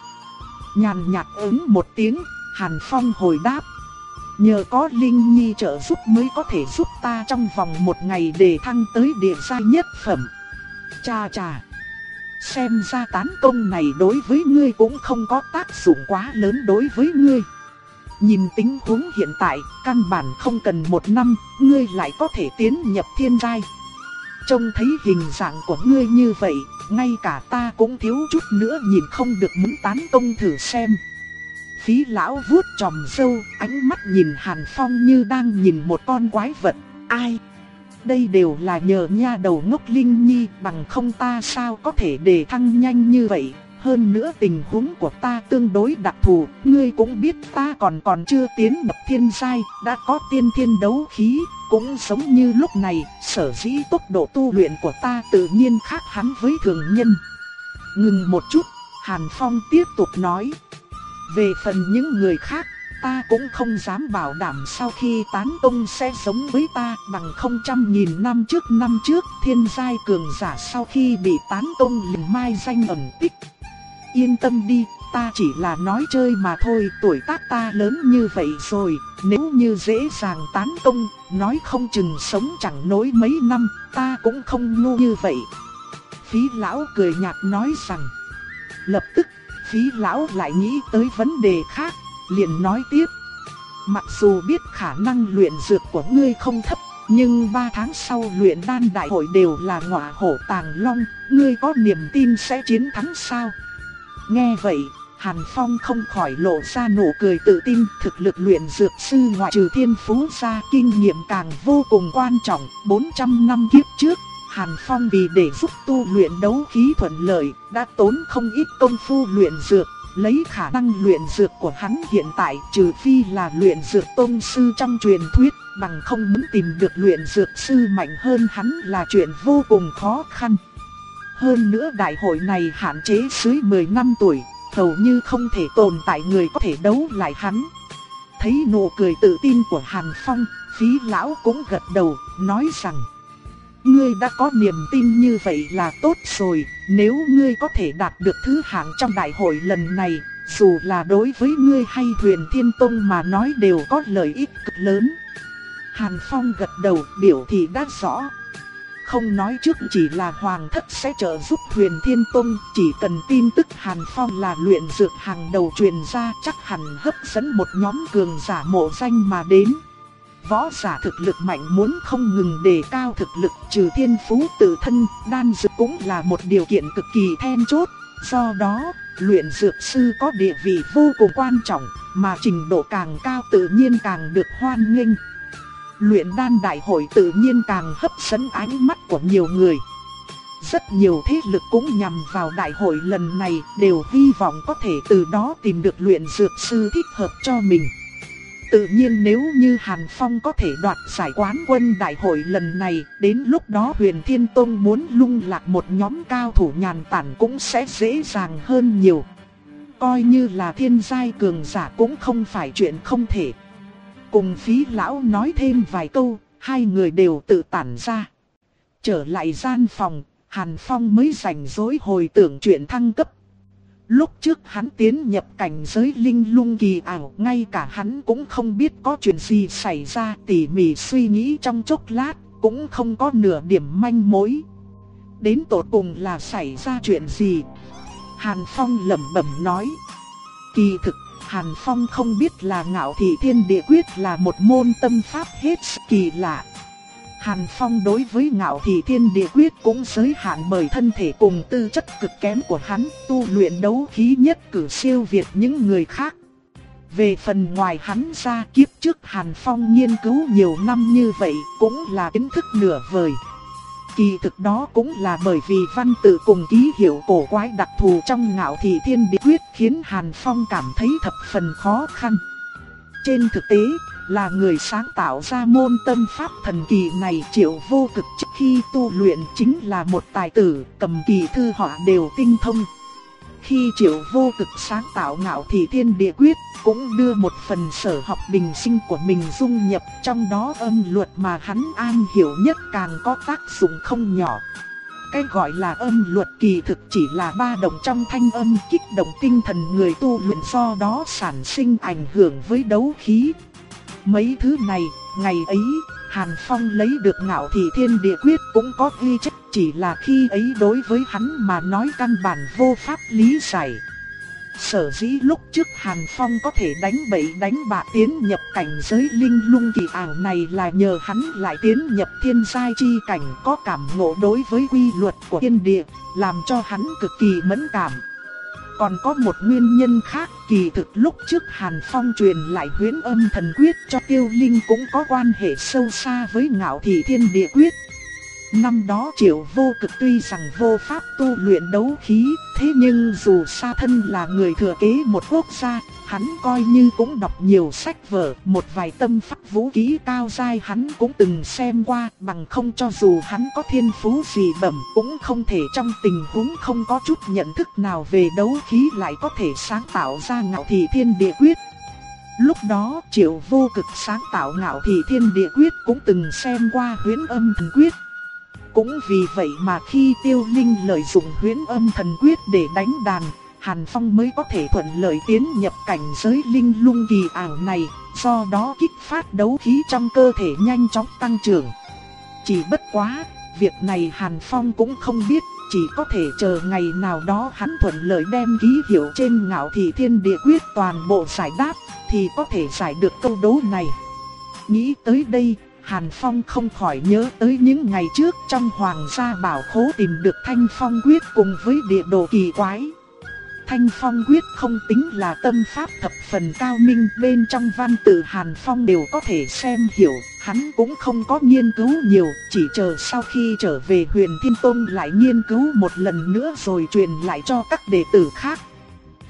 Nhàn nhạt ứng một tiếng, Hàn Phong hồi đáp. Nhờ có Linh Nhi trợ giúp mới có thể giúp ta trong vòng một ngày đề thăng tới địa giai nhất phẩm. Cha cha, xem ra tán công này đối với ngươi cũng không có tác dụng quá lớn đối với ngươi. Nhìn tình huống hiện tại, căn bản không cần một năm, ngươi lại có thể tiến nhập thiên giai. Trông thấy hình dạng của ngươi như vậy, ngay cả ta cũng thiếu chút nữa nhìn không được muốn tán công thử xem. Phí lão vuốt chòm râu, ánh mắt nhìn Hàn Phong như đang nhìn một con quái vật. Ai? Đây đều là nhờ nha đầu ngốc Linh Nhi, bằng không ta sao có thể đề thăng nhanh như vậy. Hơn nữa tình huống của ta tương đối đặc thù, ngươi cũng biết ta còn còn chưa tiến nhập thiên giai, đã có tiên thiên đấu khí, cũng giống như lúc này, sở dĩ tốc độ tu luyện của ta tự nhiên khác hẳn với thường nhân. Ngừng một chút, Hàn Phong tiếp tục nói. Về phần những người khác, ta cũng không dám bảo đảm sau khi tán công sẽ giống với ta, bằng không trăm nghìn năm trước năm trước thiên giai cường giả sau khi bị tán công liền mai danh ẩn tích. Yên tâm đi, ta chỉ là nói chơi mà thôi, tuổi tác ta lớn như vậy rồi, nếu như dễ dàng tán công, nói không chừng sống chẳng nối mấy năm, ta cũng không ngu như vậy. Phí lão cười nhạt nói rằng. Lập tức, Phí lão lại nghĩ tới vấn đề khác, liền nói tiếp. Mặc dù biết khả năng luyện dược của ngươi không thấp, nhưng ba tháng sau luyện đan đại hội đều là ngọa hổ tàng long, ngươi có niềm tin sẽ chiến thắng sao? Nghe vậy, Hàn Phong không khỏi lộ ra nụ cười tự tin, thực lực luyện dược sư ngoại trừ thiên phú ra, kinh nghiệm càng vô cùng quan trọng. bốn trăm năm kiếp trước, Hàn Phong vì để giúp tu luyện đấu khí thuận lợi, đã tốn không ít công phu luyện dược, lấy khả năng luyện dược của hắn hiện tại, trừ phi là luyện dược tông sư trong truyền thuyết, bằng không muốn tìm được luyện dược sư mạnh hơn hắn là chuyện vô cùng khó khăn. Hơn nữa đại hội này hạn chế dưới mười năm tuổi, hầu như không thể tồn tại người có thể đấu lại hắn. Thấy nụ cười tự tin của Hàn Phong, Phí lão cũng gật đầu, nói rằng: ngươi đã có niềm tin như vậy là tốt rồi, nếu ngươi có thể đạt được thứ hạng trong đại hội lần này, dù là đối với ngươi hay Huyền Thiên Tông mà nói đều có lợi ích cực lớn. Hàn Phong gật đầu biểu thị đã rõ. Không nói trước chỉ là Hoàng thất sẽ trợ giúp Huyền Thiên Tông, chỉ cần tin tức Hàn Phong là luyện dược hàng đầu truyền ra chắc hẳn hấp dẫn một nhóm cường giả mộ danh mà đến. Võ giả thực lực mạnh muốn không ngừng đề cao thực lực, trừ thiên phú tự thân, đan dược cũng là một điều kiện cực kỳ then chốt. Do đó, luyện dược sư có địa vị vô cùng quan trọng, mà trình độ càng cao tự nhiên càng được hoan nghênh. Luyện đan đại hội tự nhiên càng hấp dẫn ánh mắt của nhiều người. Rất nhiều thế lực cũng nhằm vào đại hội lần này, đều hy vọng có thể từ đó tìm được luyện dược sư thích hợp cho mình. Tự nhiên nếu như Hàn Phong có thể đoạt giải quán quân đại hội lần này, đến lúc đó Huyền Thiên Tông muốn lung lạc một nhóm cao thủ nhàn tản cũng sẽ dễ dàng hơn nhiều. Coi như là thiên giai cường giả cũng không phải chuyện không thể. Cùng Phí lão nói thêm vài câu, hai người đều tự tản ra. Trở lại gian phòng, Hàn Phong mới rảnh rỗi hồi tưởng chuyện thăng cấp. Lúc trước hắn tiến nhập cảnh giới linh lung kỳ ảo, ngay cả hắn cũng không biết có chuyện gì xảy ra, tỉ mỉ suy nghĩ trong chốc lát, cũng không có nửa điểm manh mối. Đến tột cùng là xảy ra chuyện gì? Hàn Phong lẩm bẩm nói. Kỳ thực, Hàn Phong không biết là Ngạo Thị Thiên Địa Quyết là một môn tâm pháp hết sức kỳ lạ. Hàn Phong đối với Ngạo Thị Thiên Địa Quyết cũng giới hạn bởi thân thể cùng tư chất cực kém của hắn, tu luyện đấu khí nhất cử siêu việt những người khác. Về phần ngoài hắn ra, kiếp trước Hàn Phong nghiên cứu nhiều năm như vậy cũng là kiến thức nửa vời. Kỳ thực đó cũng là bởi vì văn tự cùng ký hiệu cổ quái đặc thù trong Ngạo Thị Thiên Địa Quyết khiến Hàn Phong cảm thấy thập phần khó khăn. Trên thực tế, là người sáng tạo ra môn tâm pháp thần kỳ này Triệu Vô Cực trước khi tu luyện chính là một tài tử, cầm kỳ thư họa đều tinh thông. Khi Triệu Vô Cực sáng tạo Ngạo Thị Thiên Địa Quyết, cũng đưa một phần sở học bình sinh của mình dung nhập, trong đó âm luật mà hắn am hiểu nhất càng có tác dụng không nhỏ. Cái gọi là âm luật kỳ thực chỉ là ba động trong thanh âm kích động tinh thần người tu luyện, do đó sản sinh ảnh hưởng với đấu khí. Mấy thứ này, ngày ấy, Hàn Phong lấy được Ngạo Thị Thiên Địa Quyết cũng có ghi chép, chỉ là khi ấy đối với hắn mà nói căn bản vô pháp lý giải. Sở dĩ lúc trước Hàn Phong có thể đánh bậy đánh bạ tiến nhập cảnh giới linh lung kỳ ảo này là nhờ hắn lại tiến nhập thiên giai chi cảnh, có cảm ngộ đối với quy luật của thiên địa, làm cho hắn cực kỳ mẫn cảm. Còn có một nguyên nhân khác, kỳ thực lúc trước Hàn Phong truyền lại Huyễn Âm Thần Quyết cho Tiêu Linh cũng có quan hệ sâu xa với Ngạo Thị Thiên Địa Quyết. Năm đó Triệu Vô Cực tuy rằng vô pháp tu luyện đấu khí, thế nhưng dù sa thân là người thừa kế một quốc gia, hắn coi như cũng đọc nhiều sách vở, một vài tâm pháp vũ khí cao giai hắn cũng từng xem qua, bằng không cho dù hắn có thiên phú gì bẩm cũng không thể trong tình huống không có chút nhận thức nào về đấu khí lại có thể sáng tạo ra Ngạo Thị Thiên Địa Quyết. Lúc đó Triệu Vô Cực sáng tạo Ngạo Thị Thiên Địa Quyết cũng từng xem qua Huyễn Âm Thần Quyết. Cũng vì vậy mà khi Tiêu Linh lợi dụng Huyễn Âm Thần Quyết để đánh đàn, Hàn Phong mới có thể thuận lợi tiến nhập cảnh giới linh lung kỳ ảo này, do đó kích phát đấu khí trong cơ thể nhanh chóng tăng trưởng. Chỉ bất quá, việc này Hàn Phong cũng không biết, chỉ có thể chờ ngày nào đó hắn thuận lợi đem ký hiệu trên Ngạo Thị Thiên Địa Quyết toàn bộ giải đáp, thì có thể giải được câu đố này. Nghĩ tới đây, Hàn Phong không khỏi nhớ tới những ngày trước trong Hoàng gia bảo khố tìm được Thanh Phong Quyết cùng với địa đồ kỳ quái. Thanh Phong Quyết không tính là tâm pháp thập phần cao minh, bên trong văn tự Hàn Phong đều có thể xem hiểu, hắn cũng không có nghiên cứu nhiều, chỉ chờ sau khi trở về Huyền Thiên Tông lại nghiên cứu một lần nữa rồi truyền lại cho các đệ tử khác.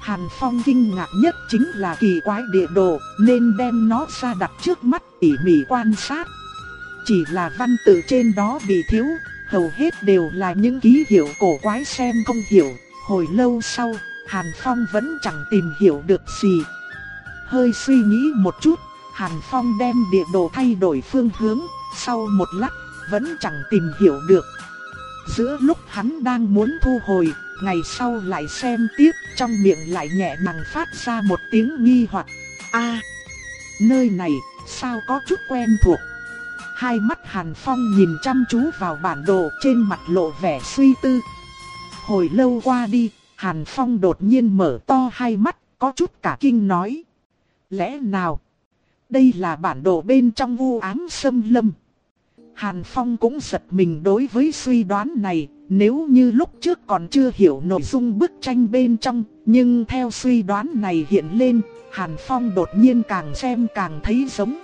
Hàn Phong kinh ngạc nhất chính là kỳ quái địa đồ, nên đem nó ra đặt trước mắt tỉ mỉ quan sát. Chỉ là văn tự trên đó bị thiếu, hầu hết đều là những ký hiệu cổ quái xem không hiểu. Hồi lâu sau, Hàn Phong vẫn chẳng tìm hiểu được gì. Hơi suy nghĩ một chút, Hàn Phong đem địa đồ thay đổi phương hướng, sau một lát, vẫn chẳng tìm hiểu được. Giữa lúc hắn đang muốn thu hồi, ngày sau lại xem tiếp, trong miệng lại nhẹ nhàng phát ra một tiếng nghi hoặc. A, nơi này, sao có chút quen thuộc. Hai mắt Hàn Phong nhìn chăm chú vào bản đồ, trên mặt lộ vẻ suy tư. Hồi lâu qua đi, Hàn Phong đột nhiên mở to hai mắt, có chút cả kinh nói. Lẽ nào, đây là bản đồ bên trong u ám xâm lâm? Hàn Phong cũng giật mình đối với suy đoán này, nếu như lúc trước còn chưa hiểu nội dung bức tranh bên trong, nhưng theo suy đoán này hiện lên, Hàn Phong đột nhiên càng xem càng thấy giống.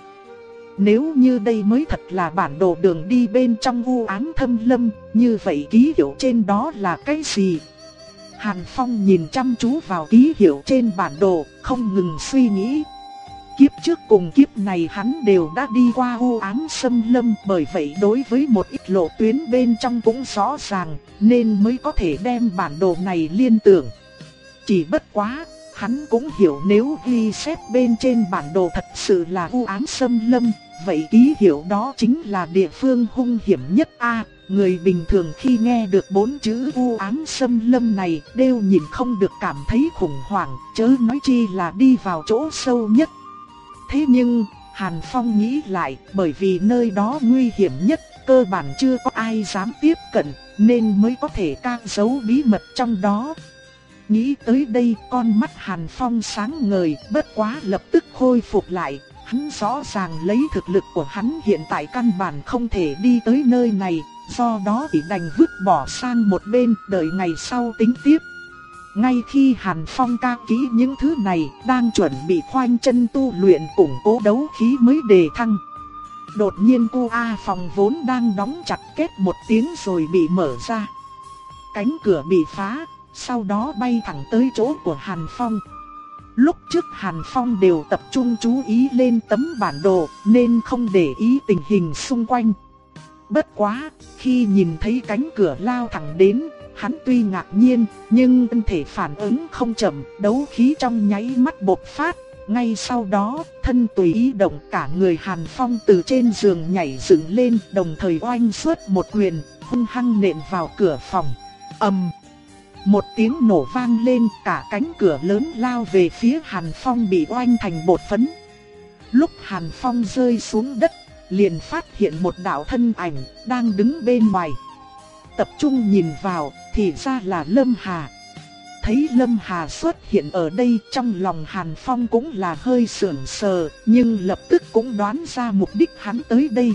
Nếu như đây mới thật là bản đồ đường đi bên trong u ám thâm lâm, như vậy ký hiệu trên đó là cái gì? Hàn Phong nhìn chăm chú vào ký hiệu trên bản đồ, không ngừng suy nghĩ. Kiếp trước cùng kiếp này hắn đều đã đi qua u ám xâm lâm, bởi vậy đối với một ít lộ tuyến bên trong cũng rõ ràng, nên mới có thể đem bản đồ này liên tưởng. Chỉ bất quá, hắn cũng hiểu nếu ghi xét bên trên bản đồ thật sự là u ám xâm lâm, vậy ký hiệu đó chính là địa phương hung hiểm nhất a. Người bình thường khi nghe được bốn chữ u ám xâm lâm này đều nhìn không được cảm thấy khủng hoảng, chớ nói chi là đi vào chỗ sâu nhất. Thế nhưng, Hàn Phong nghĩ lại, bởi vì nơi đó nguy hiểm nhất, cơ bản chưa có ai dám tiếp cận, nên mới có thể can giấu bí mật trong đó. Nghĩ tới đây, con mắt Hàn Phong sáng ngời, bất quá lập tức khôi phục lại. Hắn rõ ràng lấy thực lực của hắn hiện tại căn bản không thể đi tới nơi này, do đó bị đành vứt bỏ sang một bên, đợi ngày sau tính tiếp. Ngay khi Hàn Phong ca kỹ những thứ này, đang chuẩn bị khoanh chân tu luyện củng cố đấu khí mới đề thăng. Đột nhiên cu A phòng vốn đang đóng chặt két một tiếng rồi bị mở ra. Cánh cửa bị phá, sau đó bay thẳng tới chỗ của Hàn Phong. Lúc trước Hàn Phong đều tập trung chú ý lên tấm bản đồ nên không để ý tình hình xung quanh. Bất quá, khi nhìn thấy cánh cửa lao thẳng đến, hắn tuy ngạc nhiên, nhưng thân thể phản ứng không chậm, đấu khí trong nháy mắt bộc phát. Ngay sau đó, thân tùy ý động, cả người Hàn Phong từ trên giường nhảy dựng lên, đồng thời oanh xuất một quyền, hung hăng nện vào cửa phòng. Ầm! Một tiếng nổ vang lên, cả cánh cửa lớn lao về phía Hàn Phong bị oanh thành bột phấn. Lúc Hàn Phong rơi xuống đất, liền phát hiện một đạo thân ảnh đang đứng bên ngoài. Tập trung nhìn vào, thì ra là Lâm Hà. Thấy Lâm Hà xuất hiện ở đây, trong lòng Hàn Phong cũng là hơi sững sờ, nhưng lập tức cũng đoán ra mục đích hắn tới đây.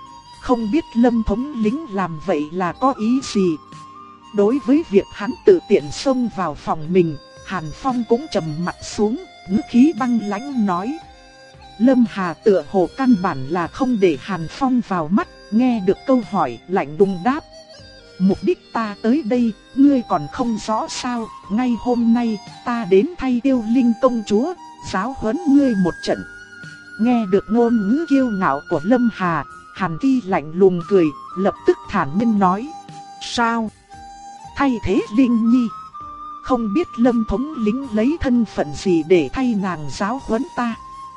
Không biết Lâm thống lĩnh làm vậy là có ý gì. Đối với việc hắn tự tiện xông vào phòng mình, Hàn Phong cũng trầm mặt xuống, ngữ khí băng lãnh nói. Lâm Hà tựa hồ căn bản là không để Hàn Phong vào mắt, nghe được câu hỏi, lạnh lùng đáp. Mục đích ta tới đây, ngươi còn không rõ sao, ngay hôm nay, ta đến thay Tiêu Linh công chúa, giáo huấn ngươi một trận. Nghe được ngôn ngữ kiêu ngạo của Lâm Hà, Hàn Kỳ lạnh lùng cười, lập tức thản nhiên nói. Sao? Thay thế Linh Nhi? Không biết Lâm thống lĩnh lấy thân phận gì để thay nàng giáo huấn ta?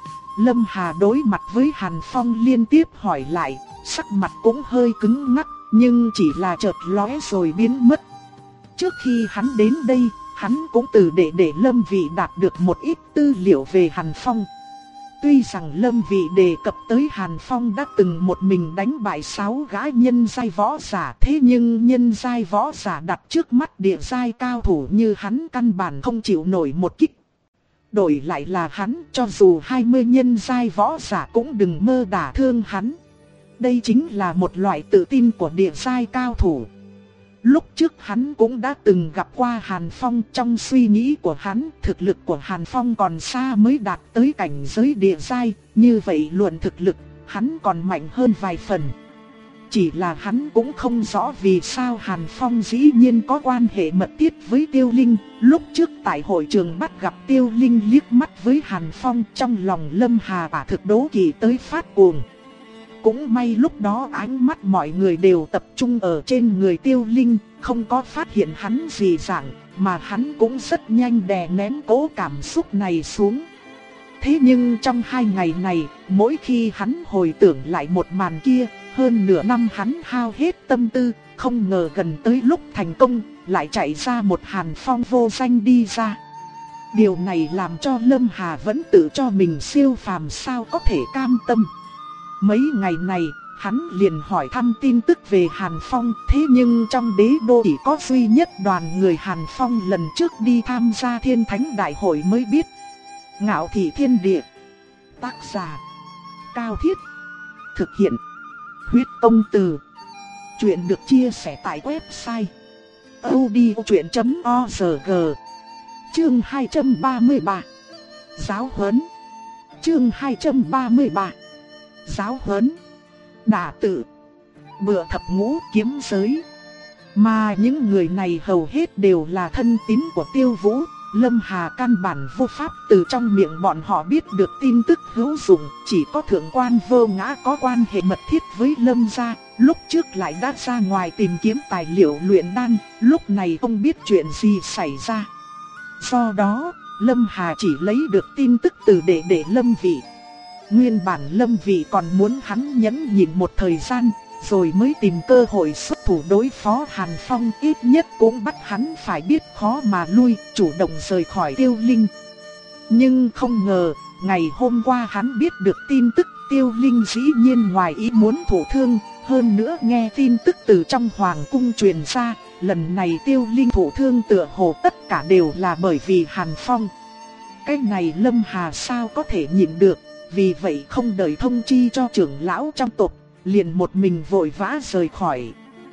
Lâm Hà đối mặt với Hàn Phong liên tiếp hỏi lại, sắc mặt cũng hơi cứng ngắc, nhưng chỉ là chợt lóe rồi biến mất. Trước khi hắn đến đây, hắn cũng từ để để Lâm Vị đạt được một ít tư liệu về Hàn Phong. Tuy rằng Lâm Vị đề cập tới Hàn Phong đã từng một mình đánh bại sáu gã nhân giai võ giả, thế nhưng nhân giai võ giả đặt trước mắt địa giai cao thủ như hắn căn bản không chịu nổi một kích. Đổi lại là hắn, cho dù hai mươi nhân giai võ giả cũng đừng mơ đả thương hắn. Đây chính là một loại tự tin của địa giai cao thủ. Lúc trước hắn cũng đã từng gặp qua Hàn Phong, trong suy nghĩ của hắn, thực lực của Hàn Phong còn xa mới đạt tới cảnh giới địa giai, như vậy luận thực lực, hắn còn mạnh hơn vài phần. Chỉ là hắn cũng không rõ vì sao Hàn Phong dĩ nhiên có quan hệ mật thiết với Tiêu Linh. Lúc trước tại hội trường bắt gặp Tiêu Linh liếc mắt với Hàn Phong, trong lòng Lâm Hà quả thực đố kỵ tới phát cuồng. Cũng may lúc đó ánh mắt mọi người đều tập trung ở trên người Tiêu Linh, không có phát hiện hắn gì dạng, mà hắn cũng rất nhanh đè nén cố cảm xúc này xuống. Thế nhưng trong hai ngày này, mỗi khi hắn hồi tưởng lại một màn kia, hơn nửa năm hắn hao hết tâm tư, không ngờ gần tới lúc thành công, lại chạy ra một Hàn Phong vô danh đi ra. Điều này làm cho Lâm Hà vẫn tự cho mình siêu phàm, sao có thể cam tâm. Mấy ngày này, hắn liền hỏi thăm tin tức về Hàn Phong, thế nhưng trong đế đô chỉ có duy nhất đoàn người Hàn Phong lần trước đi tham gia Thiên Thánh Đại hội mới biết. Ngạo Thị Thiên Địa. Tác giả Cao Thiết. Thực hiện Huyết Công Từ. Chuyện được chia sẻ tại website audiochuyện chấm org. Chương hai trăm ba mươi ba. Giáo huấn. Chương hai trăm ba mươi ba. Giáo huấn. Đả tự. Bựa thập ngũ kiếm giới. Mà những người này hầu hết đều là thân tín của Tiêu Vũ. Lâm Hà căn bản vô pháp từ trong miệng bọn họ biết được tin tức hữu dụng. Chỉ có thượng quan Vô Ngã có quan hệ mật thiết với Lâm gia, lúc trước lại đã ra ngoài tìm kiếm tài liệu luyện đan, lúc này không biết chuyện gì xảy ra. Do đó, Lâm Hà chỉ lấy được tin tức từ đệ đệ Lâm Vị. Nguyên bản Lâm Vị còn muốn hắn nhẫn nhịn một thời gian, rồi mới tìm cơ hội xuất thủ đối phó Hàn Phong, ít nhất cũng bắt hắn phải biết khó mà lui, chủ động rời khỏi Tiêu Linh. Nhưng không ngờ, ngày hôm qua hắn biết được tin tức Tiêu Linh dĩ nhiên ngoài ý muốn thụ thương, hơn nữa nghe tin tức từ trong hoàng cung truyền ra, lần này Tiêu Linh thụ thương tựa hồ tất cả đều là bởi vì Hàn Phong. Cái này Lâm Hà sao có thể nhịn được, vì vậy không đợi thông chi cho trưởng lão trong tộc, liền một mình vội vã rời khỏi.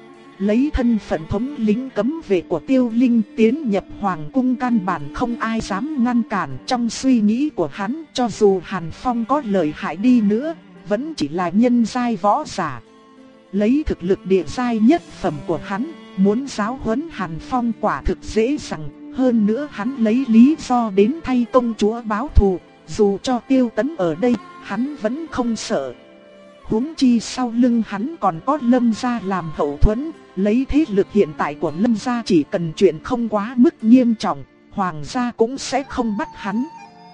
Lấy thân phận thống lĩnh cấm vệ của Tiêu Linh tiến nhập hoàng cung, căn bản không ai dám ngăn cản. Trong suy nghĩ của hắn, cho dù Hàn Phong có lợi hại đi nữa, vẫn chỉ là nhân giai võ giả. Lấy thực lực địa giai nhất phẩm của hắn, muốn giáo huấn Hàn Phong quả thực dễ dàng. Hơn nữa hắn lấy lý do đến thay công chúa báo thù, dù cho Tiêu Tấn ở đây, hắn vẫn không sợ. Huống chi sau lưng hắn còn có Lâm gia làm hậu thuẫn, lấy thế lực hiện tại của Lâm gia, chỉ cần chuyện không quá mức nghiêm trọng, hoàng gia cũng sẽ không bắt hắn.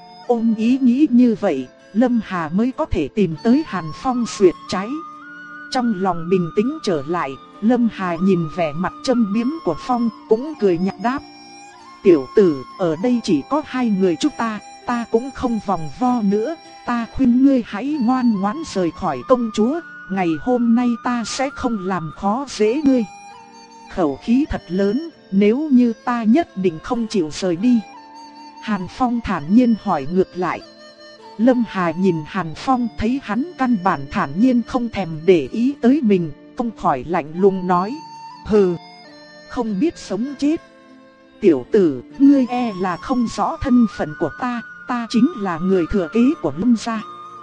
Ôm ý nghĩ như vậy, Lâm Hà mới có thể tìm tới Hàn Phong duyệt trái. Trong lòng bình tĩnh trở lại, Lâm Hà nhìn vẻ mặt châm biếm của Phong, cũng cười nhạt đáp: "Tiểu tử, ở đây chỉ có hai người chúng ta, ta cũng không vòng vo nữa. Ta khuyên ngươi hãy ngoan ngoãn rời khỏi công chúa, ngày hôm nay ta sẽ không làm khó dễ ngươi." Khẩu khí thật lớn, nếu như ta nhất định không chịu rời đi. Hàn Phong thản nhiên hỏi ngược lại. Lâm Hà nhìn Hàn Phong thấy hắn căn bản thản nhiên không thèm để ý tới mình, không khỏi lạnh lùng nói: "Hừ, không biết sống chết. Tiểu tử, ngươi e là không rõ thân phận của ta, ta chính là người thừa kế của Lâm gia."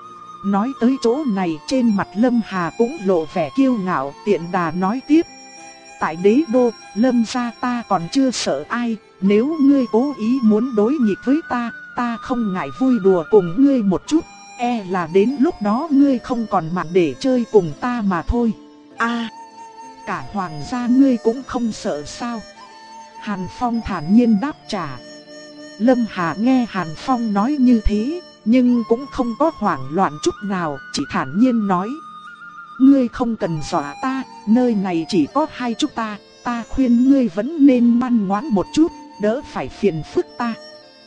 Nói tới chỗ này, trên mặt Lâm Hà cũng lộ vẻ kiêu ngạo, tiện đà nói tiếp: "Tại đế đô, Lâm gia ta còn chưa sợ ai, nếu ngươi cố ý muốn đối nghịch với ta, ta không ngại vui đùa cùng ngươi một chút, e là đến lúc đó ngươi không còn mạng để chơi cùng ta mà thôi." "A, cả hoàng gia ngươi cũng không sợ sao?" Hàn Phong thản nhiên đáp trả. Lâm Hà nghe Hàn Phong nói như thế, nhưng cũng không có hoảng loạn chút nào, chỉ thản nhiên nói: "Ngươi không cần dọa ta, nơi này chỉ có hai chúng ta, ta khuyên ngươi vẫn nên ngoan ngoãn một chút, đỡ phải phiền phức ta."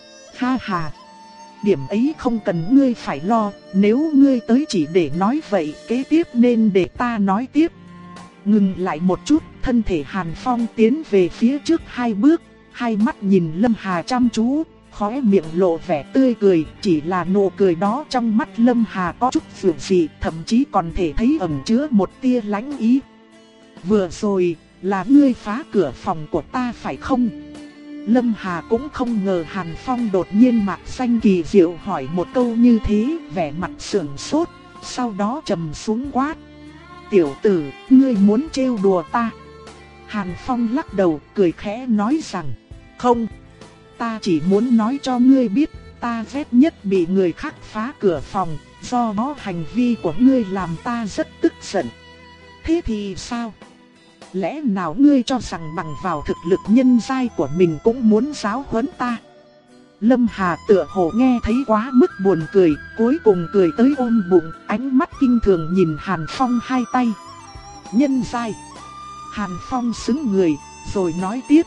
"Ha ha, điểm ấy không cần ngươi phải lo, nếu ngươi tới chỉ để nói vậy, kế tiếp nên để ta nói tiếp." Ngừng lại một chút, thân thể Hàn Phong tiến về phía trước hai bước, hai mắt nhìn Lâm Hà chăm chú, khóe miệng lộ vẻ tươi cười, chỉ là nụ cười đó trong mắt Lâm Hà có chút dịu dị, thậm chí còn thể thấy ẩn chứa một tia lãnh ý. "Vừa rồi, là ngươi phá cửa phòng của ta phải không?" Lâm Hà cũng không ngờ Hàn Phong đột nhiên mạc xanh kỳ diệu hỏi một câu như thế, vẻ mặt sườn sốt, sau đó trầm xuống quát: Tiểu tử, ngươi muốn trêu đùa ta? Hàn Phong lắc đầu, cười khẽ nói rằng, không, ta chỉ muốn nói cho ngươi biết, ta ghét nhất bị người khác phá cửa phòng, do đó hành vi của ngươi làm ta rất tức giận. Thế thì sao? Lẽ nào ngươi cho rằng bằng vào thực lực nhân giai của mình cũng muốn giáo huấn ta? Lâm Hà tựa hồ nghe thấy quá mức buồn cười, cuối cùng cười tới ôm bụng, ánh mắt kinh thường nhìn Hàn Phong hai tay. Nhân giai. Hàn Phong sững người, rồi nói tiếp.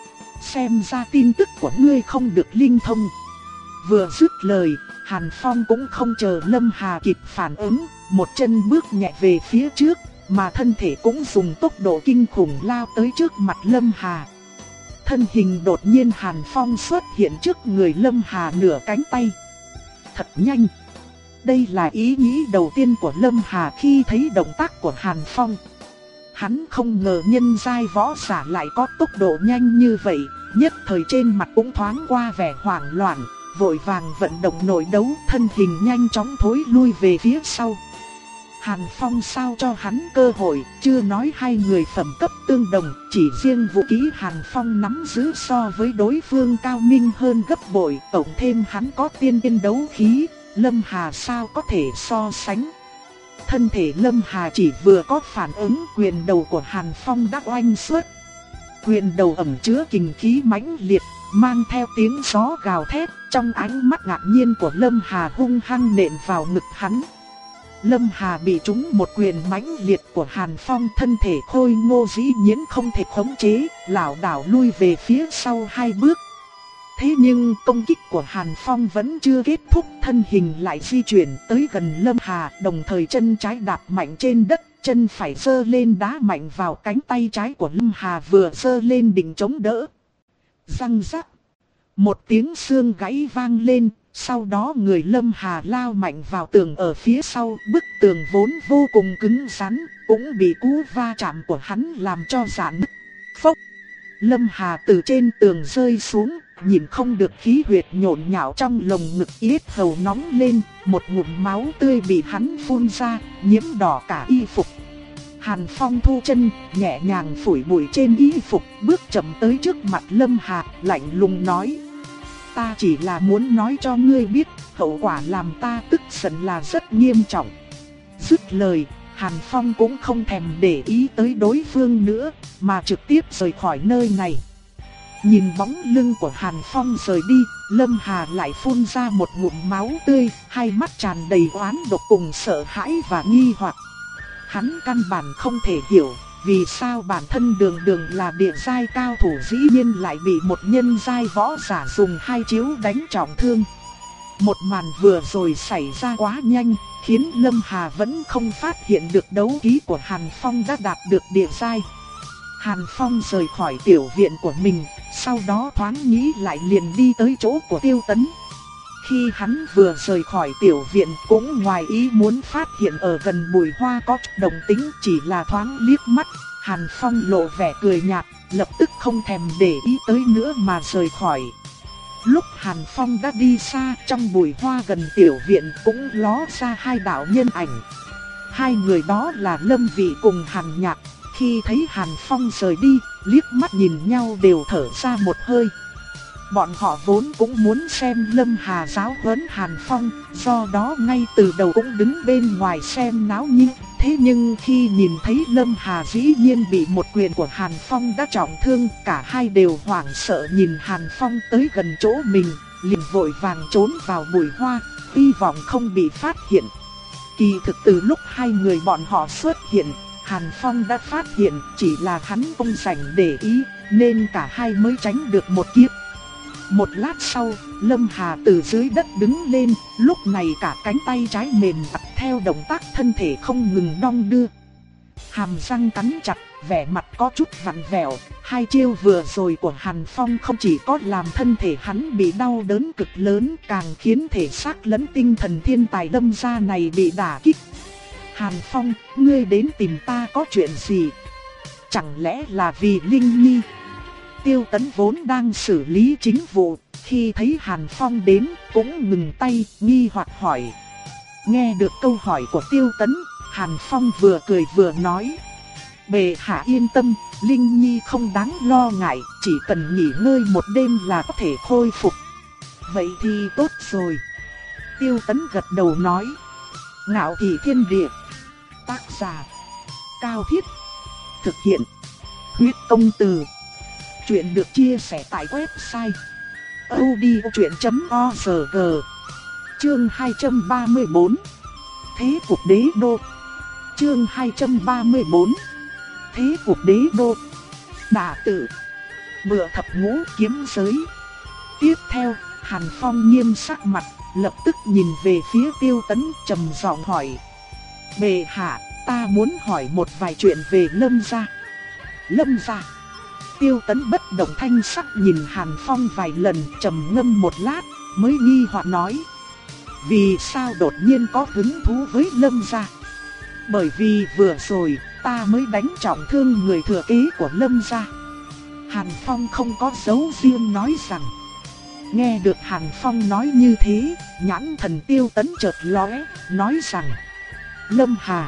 Xem ra tin tức của ngươi không được linh thông. Vừa dứt lời, Hàn Phong cũng không chờ Lâm Hà kịp phản ứng, một chân bước nhẹ về phía trước, mà thân thể cũng dùng tốc độ kinh khủng lao tới trước mặt Lâm Hà. Thân hình đột nhiên Hàn Phong xuất hiện trước người Lâm Hà nửa cánh tay. Thật nhanh. Đây là ý nghĩ đầu tiên của Lâm Hà khi thấy động tác của Hàn Phong. Hắn không ngờ nhân giai võ giả lại có tốc độ nhanh như vậy, nhất thời trên mặt cũng thoáng qua vẻ hoảng loạn, vội vàng vận động nội đấu, thân hình nhanh chóng thối lui về phía sau. Hàn Phong sao cho hắn cơ hội, chưa nói hai người phẩm cấp tương đồng, chỉ riêng vũ khí Hàn Phong nắm giữ so với đối phương cao minh hơn gấp bội, tổng thêm hắn có tiên tiên đấu khí, Lâm Hà sao có thể so sánh. Thân thể Lâm Hà chỉ vừa có phản ứng, quyền đầu của Hàn Phong đã oanh xuất. Quyền đầu ẩn chứa kình khí mãnh liệt, mang theo tiếng gió gào thét, trong ánh mắt ngạc nhiên của Lâm Hà hung hăng nện vào ngực hắn. Lâm Hà bị trúng một quyền mãnh liệt của Hàn Phong, thân thể khôi ngô dĩ nhiên không thể khống chế, lảo đảo lui về phía sau hai bước. Thế nhưng công kích của Hàn Phong vẫn chưa kết thúc, thân hình lại di chuyển tới gần Lâm Hà, đồng thời chân trái đạp mạnh trên đất, chân phải giơ lên đá mạnh vào cánh tay trái của Lâm Hà vừa giơ lên định chống đỡ. Răng rắc. Một tiếng xương gãy vang lên, sau đó người Lâm Hà lao mạnh vào tường ở phía sau, bức tường vốn vô cùng cứng rắn, cũng bị cú va chạm của hắn làm cho rạn nứt. Phốc. Lâm Hà từ trên tường rơi xuống, nhìn không được khí huyết nhộn nhạo trong lồng ngực, yết hầu nóng lên, một ngụm máu tươi bị hắn phun ra, nhiễm đỏ cả y phục. Hàn Phong thu chân, nhẹ nhàng phủi bụi trên y phục, bước chậm tới trước mặt Lâm Hà, lạnh lùng nói. Ta chỉ là muốn nói cho ngươi biết, hậu quả làm ta tức giận là rất nghiêm trọng. Dứt lời, Hàn Phong cũng không thèm để ý tới đối phương nữa, mà trực tiếp rời khỏi nơi này. Nhìn bóng lưng của Hàn Phong rời đi, Lâm Hà lại phun ra một ngụm máu tươi, hai mắt tràn đầy oán độc cùng sợ hãi và nghi hoặc. Hắn căn bản không thể hiểu, vì sao bản thân đường đường là địa giai cao thủ dĩ nhiên lại bị một nhân giai võ giả dùng hai chiếu đánh trọng thương. Một màn vừa rồi xảy ra quá nhanh, khiến Lâm Hà vẫn không phát hiện được đấu khí của Hàn Phong đã đạt được địa giai. Hàn Phong rời khỏi tiểu viện của mình, sau đó thoáng nghĩ lại liền đi tới chỗ của Tiêu Tấn. Khi hắn vừa rời khỏi tiểu viện cũng ngoài ý muốn phát hiện ở gần bụi hoa có đồng tính, chỉ là thoáng liếc mắt, Hàn Phong lộ vẻ cười nhạt, lập tức không thèm để ý tới nữa mà rời khỏi. Lúc Hàn Phong đã đi xa, trong bụi hoa gần tiểu viện cũng ló ra hai đạo nhân ảnh. Hai người đó là Lâm Vị cùng Hàn Nhạc, khi thấy Hàn Phong rời đi, liếc mắt nhìn nhau đều thở ra một hơi. Bọn họ vốn cũng muốn xem Lâm Hà giáo huấn Hàn Phong, do đó ngay từ đầu cũng đứng bên ngoài xem náo nhiệt. Thế nhưng khi nhìn thấy Lâm Hà dĩ nhiên bị một quyền của Hàn Phong đã trọng thương, cả hai đều hoảng sợ nhìn Hàn Phong tới gần chỗ mình, liền vội vàng trốn vào bụi hoa, hy vọng không bị phát hiện. Kỳ thực từ lúc hai người bọn họ xuất hiện, Hàn Phong đã phát hiện, chỉ là hắn không rảnh để ý, nên cả hai mới tránh được một kiếp. Một lát sau, Lâm Hà từ dưới đất đứng lên, lúc này cả cánh tay trái mềm vặt theo động tác thân thể không ngừng đong đưa. Hàm răng cắn chặt, vẻ mặt có chút vặn vẹo, hai chiêu vừa rồi của Hàn Phong không chỉ có làm thân thể hắn bị đau đớn cực lớn, càng khiến thể xác lẫn tinh thần thiên tài Lâm gia này bị đả kích. Hàn Phong, ngươi đến tìm ta có chuyện gì? Chẳng lẽ là vì Linh Nhi? Tiêu Tấn vốn đang xử lý chính vụ, khi thấy Hàn Phong đến cũng ngừng tay, nghi hoặc hỏi. Nghe được câu hỏi của Tiêu Tấn, Hàn Phong vừa cười vừa nói. Bệ hạ yên tâm, Linh Nhi không đáng lo ngại, chỉ cần nghỉ ngơi một đêm là có thể khôi phục. Vậy thì tốt rồi. Tiêu Tấn gật đầu nói. Ngạo Thị Thiên Địa. Tác giả Cao Thiết. Thực hiện Huyết Công Từ. Chuyện được chia sẻ tại website audiochuyện chấm org. Chương hai trăm ba mươi tư. Thế cục đế đô. Chương hai trăm ba mươi tư. Thế cục đế đô. Đả tử. Mượn thập ngũ kiếm giới. Tiếp theo, Hàn Phong nghiêm sắc mặt, lập tức nhìn về phía Tiêu Tấn, trầm giọng hỏi. Bệ hạ, ta muốn hỏi một vài chuyện về Lâm gia. Lâm gia. Tiêu Tấn bất động thanh sắc nhìn Hàn Phong vài lần, trầm ngâm một lát, mới nghi hoặc nói. Vì sao đột nhiên có hứng thú với Lâm gia? Bởi vì vừa rồi, ta mới đánh trọng thương người thừa kế của Lâm gia. Hàn Phong không có giấu riêng nói rằng. Nghe được Hàn Phong nói như thế, nhãn thần Tiêu Tấn chợt lóe, nói rằng. Lâm Hà.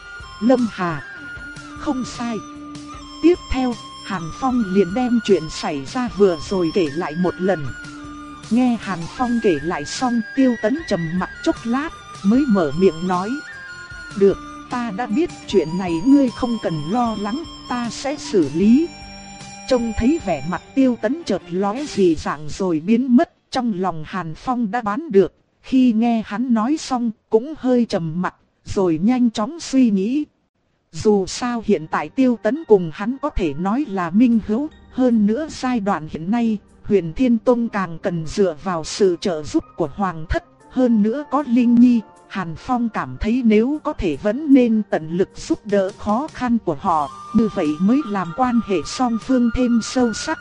Lâm Hà. Không sai. Tiếp theo, Hàn Phong liền đem chuyện xảy ra vừa rồi kể lại một lần. Nghe Hàn Phong kể lại xong, Tiêu Tấn trầm mặc chốc lát, mới mở miệng nói. Được, ta đã biết chuyện này, ngươi không cần lo lắng, ta sẽ xử lý. Trông thấy vẻ mặt Tiêu Tấn chợt lóe dị dạng rồi biến mất, trong lòng Hàn Phong đã đoán được. Khi nghe hắn nói xong, cũng hơi trầm mặc, rồi nhanh chóng suy nghĩ. Dù sao hiện tại Tiêu Tấn cùng hắn có thể nói là minh hữu, hơn nữa giai đoạn hiện nay, Huyền Thiên Tông càng cần dựa vào sự trợ giúp của Hoàng thất, hơn nữa có Linh Nhi. Hàn Phong cảm thấy nếu có thể vẫn nên tận lực giúp đỡ khó khăn của họ, như vậy mới làm quan hệ song phương thêm sâu sắc.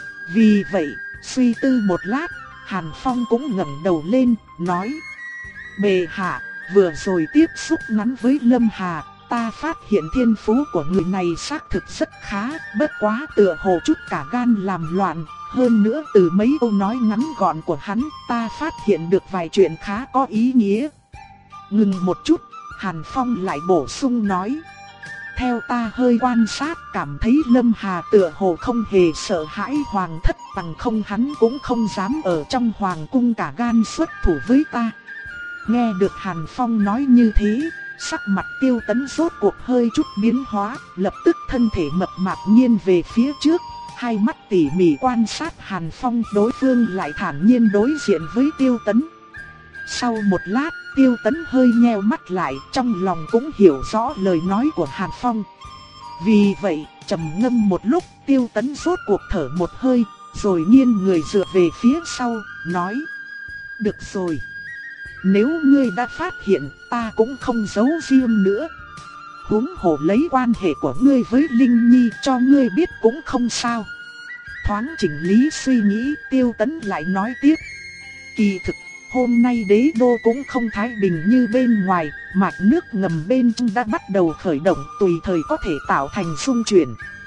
Vì vậy, suy tư một lát, Hàn Phong cũng ngẩng đầu lên, nói. Bệ hạ, vừa rồi tiếp xúc ngắn với Lâm Hà, ta phát hiện thiên phú của người này xác thực rất khá, bất quá tựa hồ chút cả gan làm loạn. Hơn nữa từ mấy câu nói ngắn gọn của hắn, ta phát hiện được vài chuyện khá có ý nghĩa. Ngừng một chút, Hàn Phong lại bổ sung nói. Theo ta hơi quan sát, cảm thấy Lâm Hà tựa hồ không hề sợ hãi Hoàng thất, bằng không hắn cũng không dám ở trong Hoàng cung cả gan xuất thủ với ta. Nghe được Hàn Phong nói như thế, sắc mặt Tiêu Tấn rốt cuộc hơi chút biến hóa, lập tức thân thể mập mạp nghiêng về phía trước, hai mắt tỉ mỉ quan sát Hàn Phong, đối phương lại thản nhiên đối diện với Tiêu Tấn. Sau một lát, Tiêu Tấn hơi nheo mắt lại, trong lòng cũng hiểu rõ lời nói của Hàn Phong. Vì vậy, trầm ngâm một lúc, Tiêu Tấn rốt cuộc thở một hơi, rồi nghiêng người dựa về phía sau, nói. Được rồi. Nếu ngươi đã phát hiện, ta cũng không giấu riêng nữa. Huống hồ lấy quan hệ của ngươi với Linh Nhi cho ngươi biết cũng không sao. Thoáng chỉnh lý suy nghĩ, Tiêu Tấn lại nói tiếp. Kỳ thực, hôm nay đế đô cũng không thái bình như bên ngoài, mạch nước ngầm bên trong đã bắt đầu khởi động, tùy thời có thể tạo thành xung chuyển.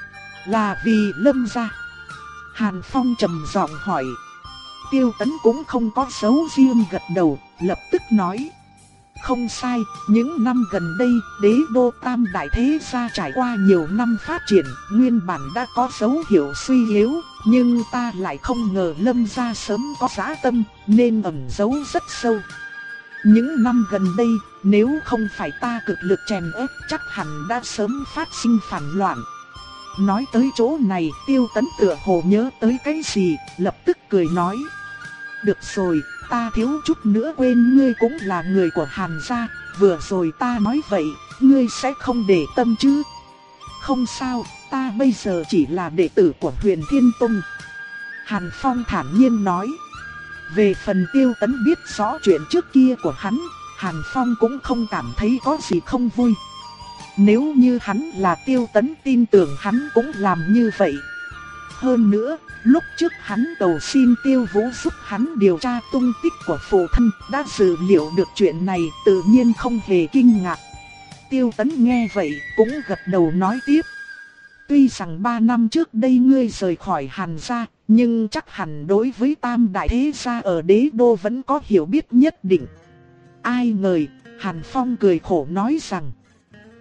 Là vì Lâm gia? Hàn Phong trầm giọng hỏi. Tiêu Tấn cũng không có giấu riêng gật đầu, lập tức nói. Không sai, những năm gần đây, đế đô tam đại thế gia trải qua nhiều năm phát triển, nguyên bản đã có dấu hiệu suy yếu, nhưng ta lại không ngờ Lâm gia sớm có dã tâm, nên ẩn giấu rất sâu. Những năm gần đây, nếu không phải ta cực lực chèn ép, chắc hẳn đã sớm phát sinh phản loạn. Nói tới chỗ này, Tiêu Tấn tựa hồ nhớ tới cái gì, lập tức cười nói. Được rồi, ta thiếu chút nữa quên ngươi cũng là người của Hàn gia, vừa rồi ta nói vậy, ngươi sẽ không để tâm chứ? Không sao, ta bây giờ chỉ là đệ tử của Huyền Thiên Tông. Hàn Phong thản nhiên nói. Về phần Tiêu Tấn biết rõ chuyện trước kia của hắn, Hàn Phong cũng không cảm thấy có gì không vui. Nếu như hắn là Tiêu Tấn, tin tưởng hắn cũng làm như vậy. Hơn nữa, lúc trước hắn cầu xin Tiêu Vũ giúp hắn điều tra tung tích của phụ thân, đã dự liệu được chuyện này, tự nhiên không hề kinh ngạc. Tiêu Tấn nghe vậy, cũng gật đầu nói tiếp. Tuy rằng ba năm trước đây ngươi rời khỏi Hàn gia, nhưng chắc hẳn đối với tam đại thế gia ở đế đô vẫn có hiểu biết nhất định. Ai ngờ, Hàn Phong cười khổ nói rằng.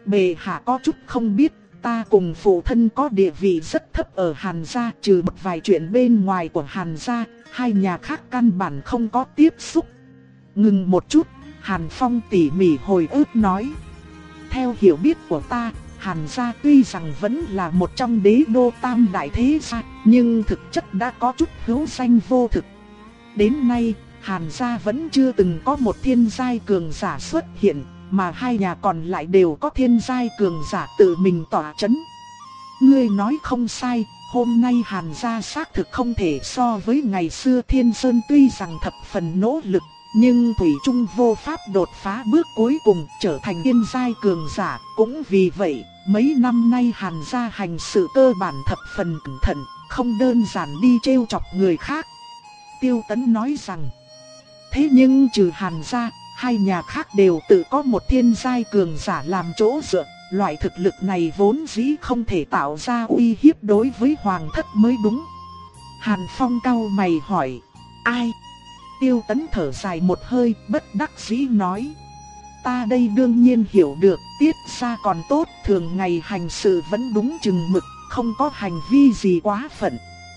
Bệ hạ có chút không biết, ta cùng phụ thân có địa vị rất thấp ở Hàn gia, trừ một vài chuyện bên ngoài của Hàn gia, hai nhà khác căn bản không có tiếp xúc. Ngừng một chút, Hàn Phong tỉ mỉ hồi ức nói. Theo hiểu biết của ta, Hàn gia tuy rằng vẫn là một trong đế đô tam đại thế gia, nhưng thực chất đã có chút hữu danh vô thực. Đến nay, Hàn gia vẫn chưa từng có một thiên giai cường giả xuất hiện, mà hai nhà còn lại đều có thiên giai cường giả tự mình tỏa chấn. Ngươi nói không sai, hôm nay Hàn gia xác thực không thể so với ngày xưa Thiên Sơn, tuy rằng thập phần nỗ lực, nhưng thủy chung vô pháp đột phá bước cuối cùng trở thành thiên giai cường giả. Cũng vì vậy, mấy năm nay Hàn gia hành sự cơ bản thập phần cẩn thận, không đơn giản đi trêu chọc người khác. Tiêu Tấn nói rằng, thế nhưng trừ Hàn gia, hai nhà khác đều tự có một thiên giai cường giả làm chỗ dựa. Loại thực lực này vốn dĩ không thể tạo ra uy hiếp đối với hoàng thất mới đúng. Hàn Phong cau mày hỏi, ai? Tiêu Tấn thở dài một hơi, bất đắc dĩ nói, ta đây đương nhiên hiểu được, Tiết gia còn tốt, thường ngày hành sự vẫn đúng chừng mực, không có hành vi gì quá phận.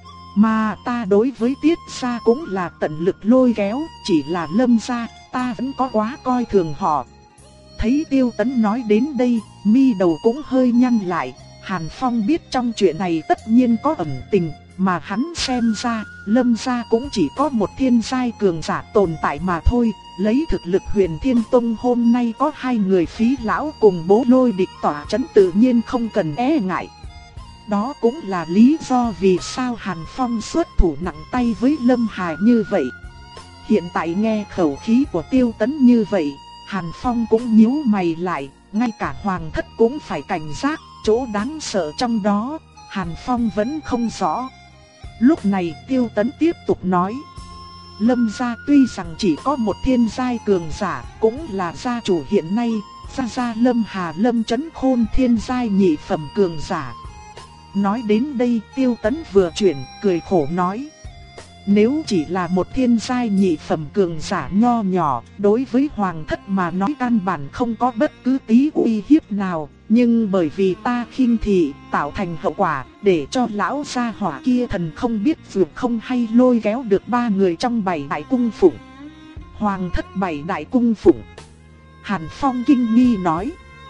Mà ta đối với Tiết gia cũng là tận lực lôi kéo, chỉ là Lâm gia, ta vẫn có quá coi thường họ. Thấy Tiêu Tấn nói đến đây, mi đầu cũng hơi nhăn lại. Hàn Phong biết trong chuyện này tất nhiên có ẩn tình, mà hắn xem ra, Lâm gia cũng chỉ có một thiên giai cường giả tồn tại mà thôi. Lấy thực lực Huyền Thiên Tông hôm nay có hai người Phí lão cùng Bố Lôi địch tỏa chấn, tự nhiên không cần e ngại. Đó cũng là lý do vì sao Hàn Phong xuất thủ nặng tay với Lâm Hà như vậy. Hiện tại nghe khẩu khí của Tiêu Tấn như vậy, Hàn Phong cũng nhíu mày lại, ngay cả hoàng thất cũng phải cảnh giác, chỗ đáng sợ trong đó, Hàn Phong vẫn không rõ. Lúc này Tiêu Tấn tiếp tục nói, Lâm gia tuy rằng chỉ có một thiên giai cường giả, cũng là gia chủ hiện nay, gia gia Lâm Hà Lâm Chấn Khôn thiên giai nhị phẩm cường giả. Nói đến đây Tiêu Tấn vừa chuyển, cười khổ nói, nếu chỉ là một thiên giai nhị phẩm cường giả nho nhỏ, đối với hoàng thất mà nói căn bản không có bất cứ tí uy hiếp nào. Nhưng bởi vì ta khinh thị, tạo thành hậu quả, để cho lão gia hỏa kia thần không biết vượt không hay lôi kéo được ba người trong bảy đại cung phụng. Hoàng thất bảy đại cung phụng. Hàn Phong kinh nghi nói,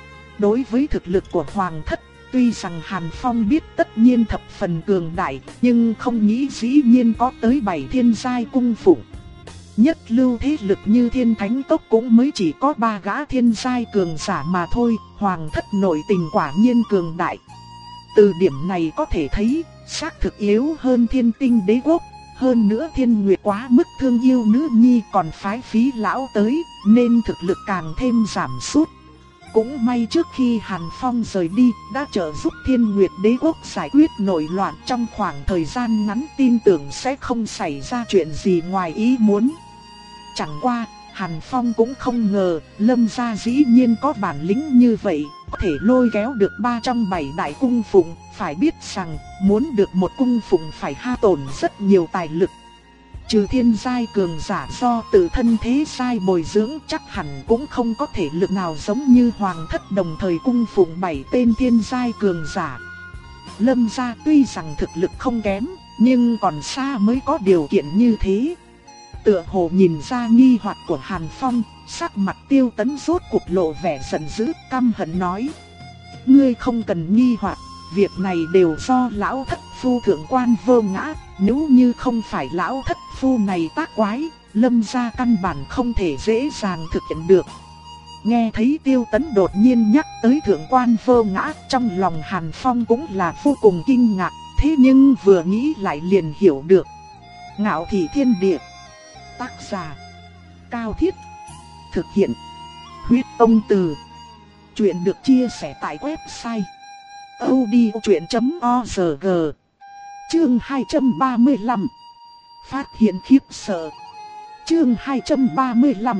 đối với thực lực của hoàng thất, tuy rằng Hàn Phong biết tất nhiên thập phần cường đại, nhưng không nghĩ dĩ nhiên có tới bảy thiên giai cung phụng. Nhất lưu thế lực như Thiên Thánh Cốc cũng mới chỉ có ba gã thiên giai cường giả mà thôi, hoàng thất nội tình quả nhiên cường đại. Từ điểm này có thể thấy, xác thực yếu hơn Thiên Tinh Đế Quốc, hơn nữa Thiên Nguyệt quá mức thương yêu nữ nhi còn phái Phí lão tới, nên thực lực càng thêm giảm sút. Cũng may trước khi Hàn Phong rời đi, đã trợ giúp Thiên Nguyệt Đế Quốc giải quyết nội loạn, trong khoảng thời gian ngắn tin tưởng sẽ không xảy ra chuyện gì ngoài ý muốn. Chẳng qua, Hàn Phong cũng không ngờ, Lâm gia dĩ nhiên có bản lĩnh như vậy, có thể lôi kéo được ba trong bảy đại cung phụng. Phải biết rằng, muốn được một cung phụng phải hao tổn rất nhiều tài lực. Trừ thiên giai cường giả do tự thân thế giai bồi dưỡng, chắc hẳn cũng không có thể lực nào giống như hoàng thất đồng thời cung phụng bảy tên thiên giai cường giả. Lâm gia tuy rằng thực lực không kém, nhưng còn xa mới có điều kiện như thế. Tựa hồ nhìn ra nghi hoặc của Hàn Phong, sắc mặt Tiêu Tấn rốt cuộc lộ vẻ giận dữ, căm hận nói: ngươi không cần nghi hoặc, việc này đều do lão thất phu thượng quan Vô Ngã. Nếu như không phải lão thất phu này tác quái, Lâm gia căn bản không thể dễ dàng thực hiện được. Nghe thấy Tiêu Tấn đột nhiên nhắc tới thượng quan Vô Ngã, trong lòng Hàn Phong cũng là vô cùng kinh ngạc. Thế nhưng vừa nghĩ lại liền hiểu được. Ngạo Thị Thiên Địa. Tác giả: Cao Thiết. Thực hiện: Huyết Tông Từ. Chuyện được chia sẻ tại website audiochuyện chấm org. Chương hai trăm ba mươi lăm. Phát hiện khiếp sợ. Chương hai trăm ba mươi lăm.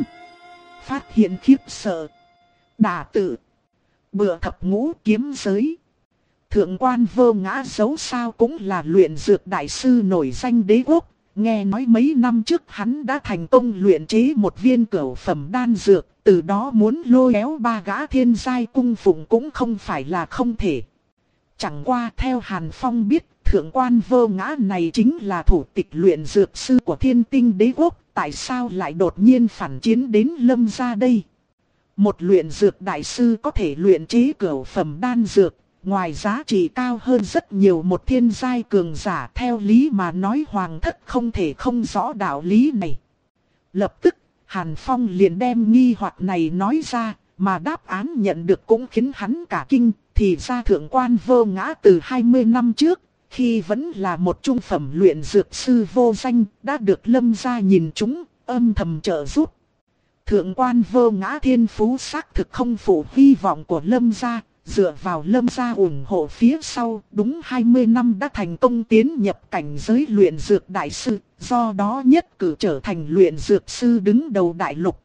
Phát hiện khiếp sợ. Đả tự. Bựa thập ngũ kiếm giới. Thượng quan Vô Ngã dẫu sao cũng là luyện dược đại sư nổi danh đế quốc. Nghe nói mấy năm trước hắn đã thành công luyện chế một viên cửu phẩm đan dược, từ đó muốn lôi kéo ba gã thiên giai cung phụng cũng không phải là không thể. Chẳng qua theo Hàn Phong biết, thượng quan Vô Ngã này chính là thủ tịch luyện dược sư của Thiên Tinh Đế Quốc, tại sao lại đột nhiên phản chiến đến Lâm gia đây? Một luyện dược đại sư có thể luyện chế cửu phẩm đan dược, ngoài giá trị cao hơn rất nhiều một thiên giai cường giả, theo lý mà nói hoàng thất không thể không rõ đạo lý này. Lập tức, Hàn Phong liền đem nghi hoặc này nói ra, mà đáp án nhận được cũng khiến hắn cả kinh, thì ra thượng quan Vô Ngã từ hai mươi năm trước, khi vẫn là một trung phẩm luyện dược sư vô danh, đã được Lâm gia nhìn trúng, âm thầm trợ giúp. Thượng quan Vô Ngã thiên phú xác thực không phụ hy vọng của Lâm gia, dựa vào Lâm gia ủng hộ phía sau, đúng hai mươi năm đã thành công tiến nhập cảnh giới luyện dược đại sư, do đó nhất cử trở thành luyện dược sư đứng đầu đại lục.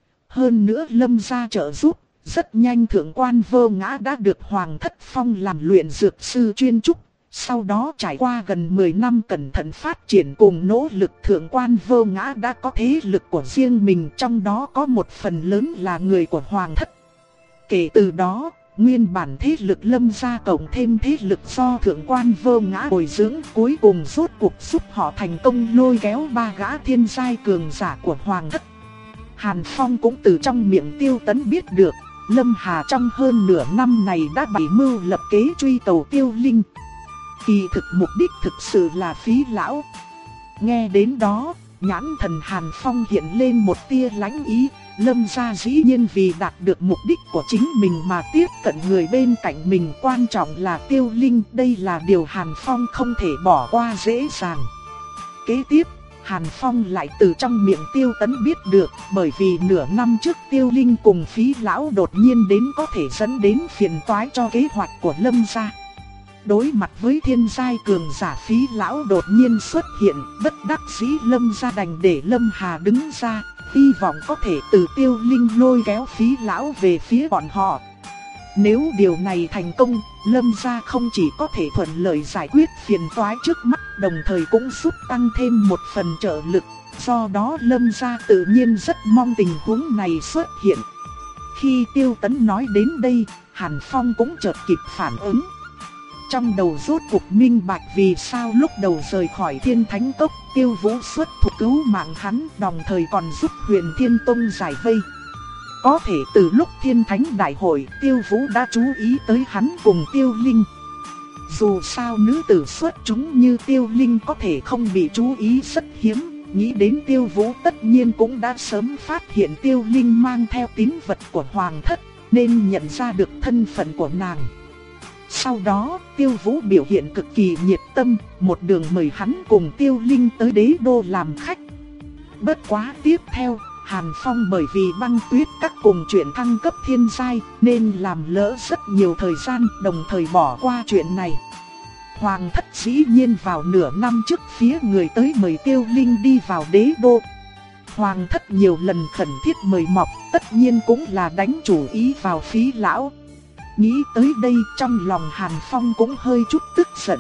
Hơn nữa Lâm gia trợ giúp, rất nhanh thượng quan Vô Ngã đã được Hoàng thất phong làm luyện dược sư chuyên trúc. Sau đó trải qua gần mười năm cẩn thận phát triển cùng nỗ lực, thượng quan Vô Ngã đã có thế lực của riêng mình, trong đó có một phần lớn là người của Hoàng thất. Kể từ đó, nguyên bản thế lực Lâm gia cộng thêm thế lực do thượng quan Vô Ngã bồi dưỡng, cuối cùng rốt cuộc giúp họ thành công lôi kéo ba gã thiên giai cường giả của Hoàng thất. Hàn Phong cũng từ trong miệng Tiêu Tấn biết được, Lâm Hà trong hơn nửa năm này đã bày mưu lập kế truy tàu Tiêu Linh. Kỳ thực mục đích thực sự là Phí lão. Nghe đến đó, nhãn thần Hàn Phong hiện lên một tia lãnh ý. Lâm gia dĩ nhiên vì đạt được mục đích của chính mình mà tiếp cận người bên cạnh mình, quan trọng là Tiêu Linh. Đây là điều Hàn Phong không thể bỏ qua dễ dàng. Kế tiếp, Hàn Phong lại từ trong miệng Tiêu Tấn biết được, bởi vì nửa năm trước Tiêu Linh cùng Phí lão đột nhiên đến có thể dẫn đến phiền toái cho kế hoạch của Lâm gia. Đối mặt với thiên giai cường giả Phí lão đột nhiên xuất hiện, bất đắc dĩ Lâm gia đành để Lâm Hà đứng ra, hy vọng có thể từ Tiêu Linh lôi kéo Phí lão về phía bọn họ. Nếu điều này thành công, Lâm gia không chỉ có thể thuận lợi giải quyết phiền toái trước mắt, đồng thời cũng giúp tăng thêm một phần trợ lực. Do đó Lâm gia tự nhiên rất mong tình huống này xuất hiện. Khi Tiêu Tấn nói đến đây, Hàn Phong cũng chợt kịp phản ứng. Trong đầu rốt cuộc minh bạch vì sao lúc đầu rời khỏi Thiên Thánh Cốc, Tiêu Vũ xuất thủ cứu mạng hắn, đồng thời còn giúp Huyền Thiên Tông giải vây. Có thể từ lúc Thiên Thánh Đại hội, Tiêu Vũ đã chú ý tới hắn cùng Tiêu Linh. Dù sao nữ tử xuất chúng như Tiêu Linh có thể không bị chú ý rất hiếm, nghĩ đến Tiêu Vũ tất nhiên cũng đã sớm phát hiện Tiêu Linh mang theo tín vật của Hoàng thất, nên nhận ra được thân phận của nàng. Sau đó, Tiêu Vũ biểu hiện cực kỳ nhiệt tâm, một đường mời hắn cùng Tiêu Linh tới đế đô làm khách. Bất quá tiếp theo, Hàn Phong bởi vì Băng Tuyết Các cùng chuyện thăng cấp thiên giai nên làm lỡ rất nhiều thời gian, đồng thời bỏ qua chuyện này. Hoàng thất dĩ nhiên vào nửa năm trước phía người tới mời Tiêu Linh đi vào đế đô. Hoàng thất nhiều lần khẩn thiết mời mọc, tất nhiên cũng là đánh chủ ý vào Phí lão. Nghĩ tới đây trong lòng Hàn Phong cũng hơi chút tức giận.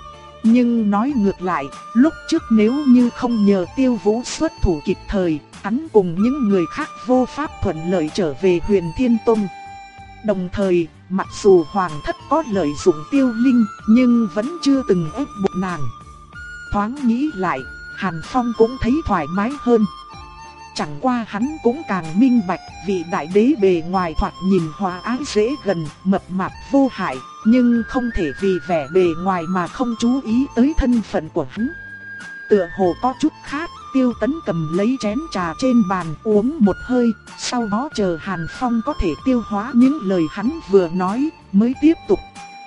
Nhưng nói ngược lại, lúc trước nếu như không nhờ Tiêu Vũ xuất thủ kịp thời, hắn cùng những người khác vô pháp thuận lợi trở về Huyền Thiên Tông. Đồng thời, mặc dù Hoàng thất có lợi dụng Tiêu Linh, nhưng vẫn chưa từng ép buộc nàng. Thoáng nghĩ lại, Hàn Phong cũng thấy thoải mái hơn. Chẳng qua hắn cũng càng minh bạch, vị đại đế bề ngoài thoạt nhìn hòa ái dễ gần, mập mạp vô hại, nhưng không thể vì vẻ bề ngoài mà không chú ý tới thân phận của hắn. Tựa hồ có chút khác, Tiêu Tấn cầm lấy chén trà trên bàn uống một hơi, sau đó chờ Hàn Phong có thể tiêu hóa những lời hắn vừa nói, mới tiếp tục.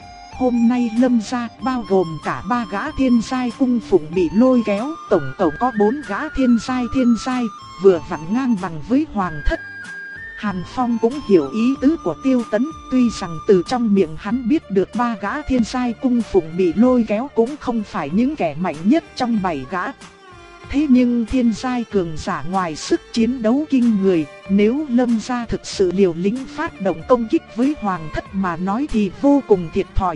Hôm nay Lâm gia bao gồm cả ba gã thiên giai cung phụng bị lôi kéo, tổng tổng có bốn gã thiên giai thiên giai, vừa vặn ngang bằng với Hoàng thất. Hàn Phong cũng hiểu ý tứ của Tiêu Tấn, tuy rằng từ trong miệng hắn biết được ba gã thiên giai cung phụng bị lôi kéo cũng không phải những kẻ mạnh nhất trong bảy gã. Thế nhưng thiên giai cường giả ngoài sức chiến đấu kinh người, nếu Lâm gia thực sự liều lĩnh phát động công kích với Hoàng thất mà nói thì vô cùng thiệt thòi.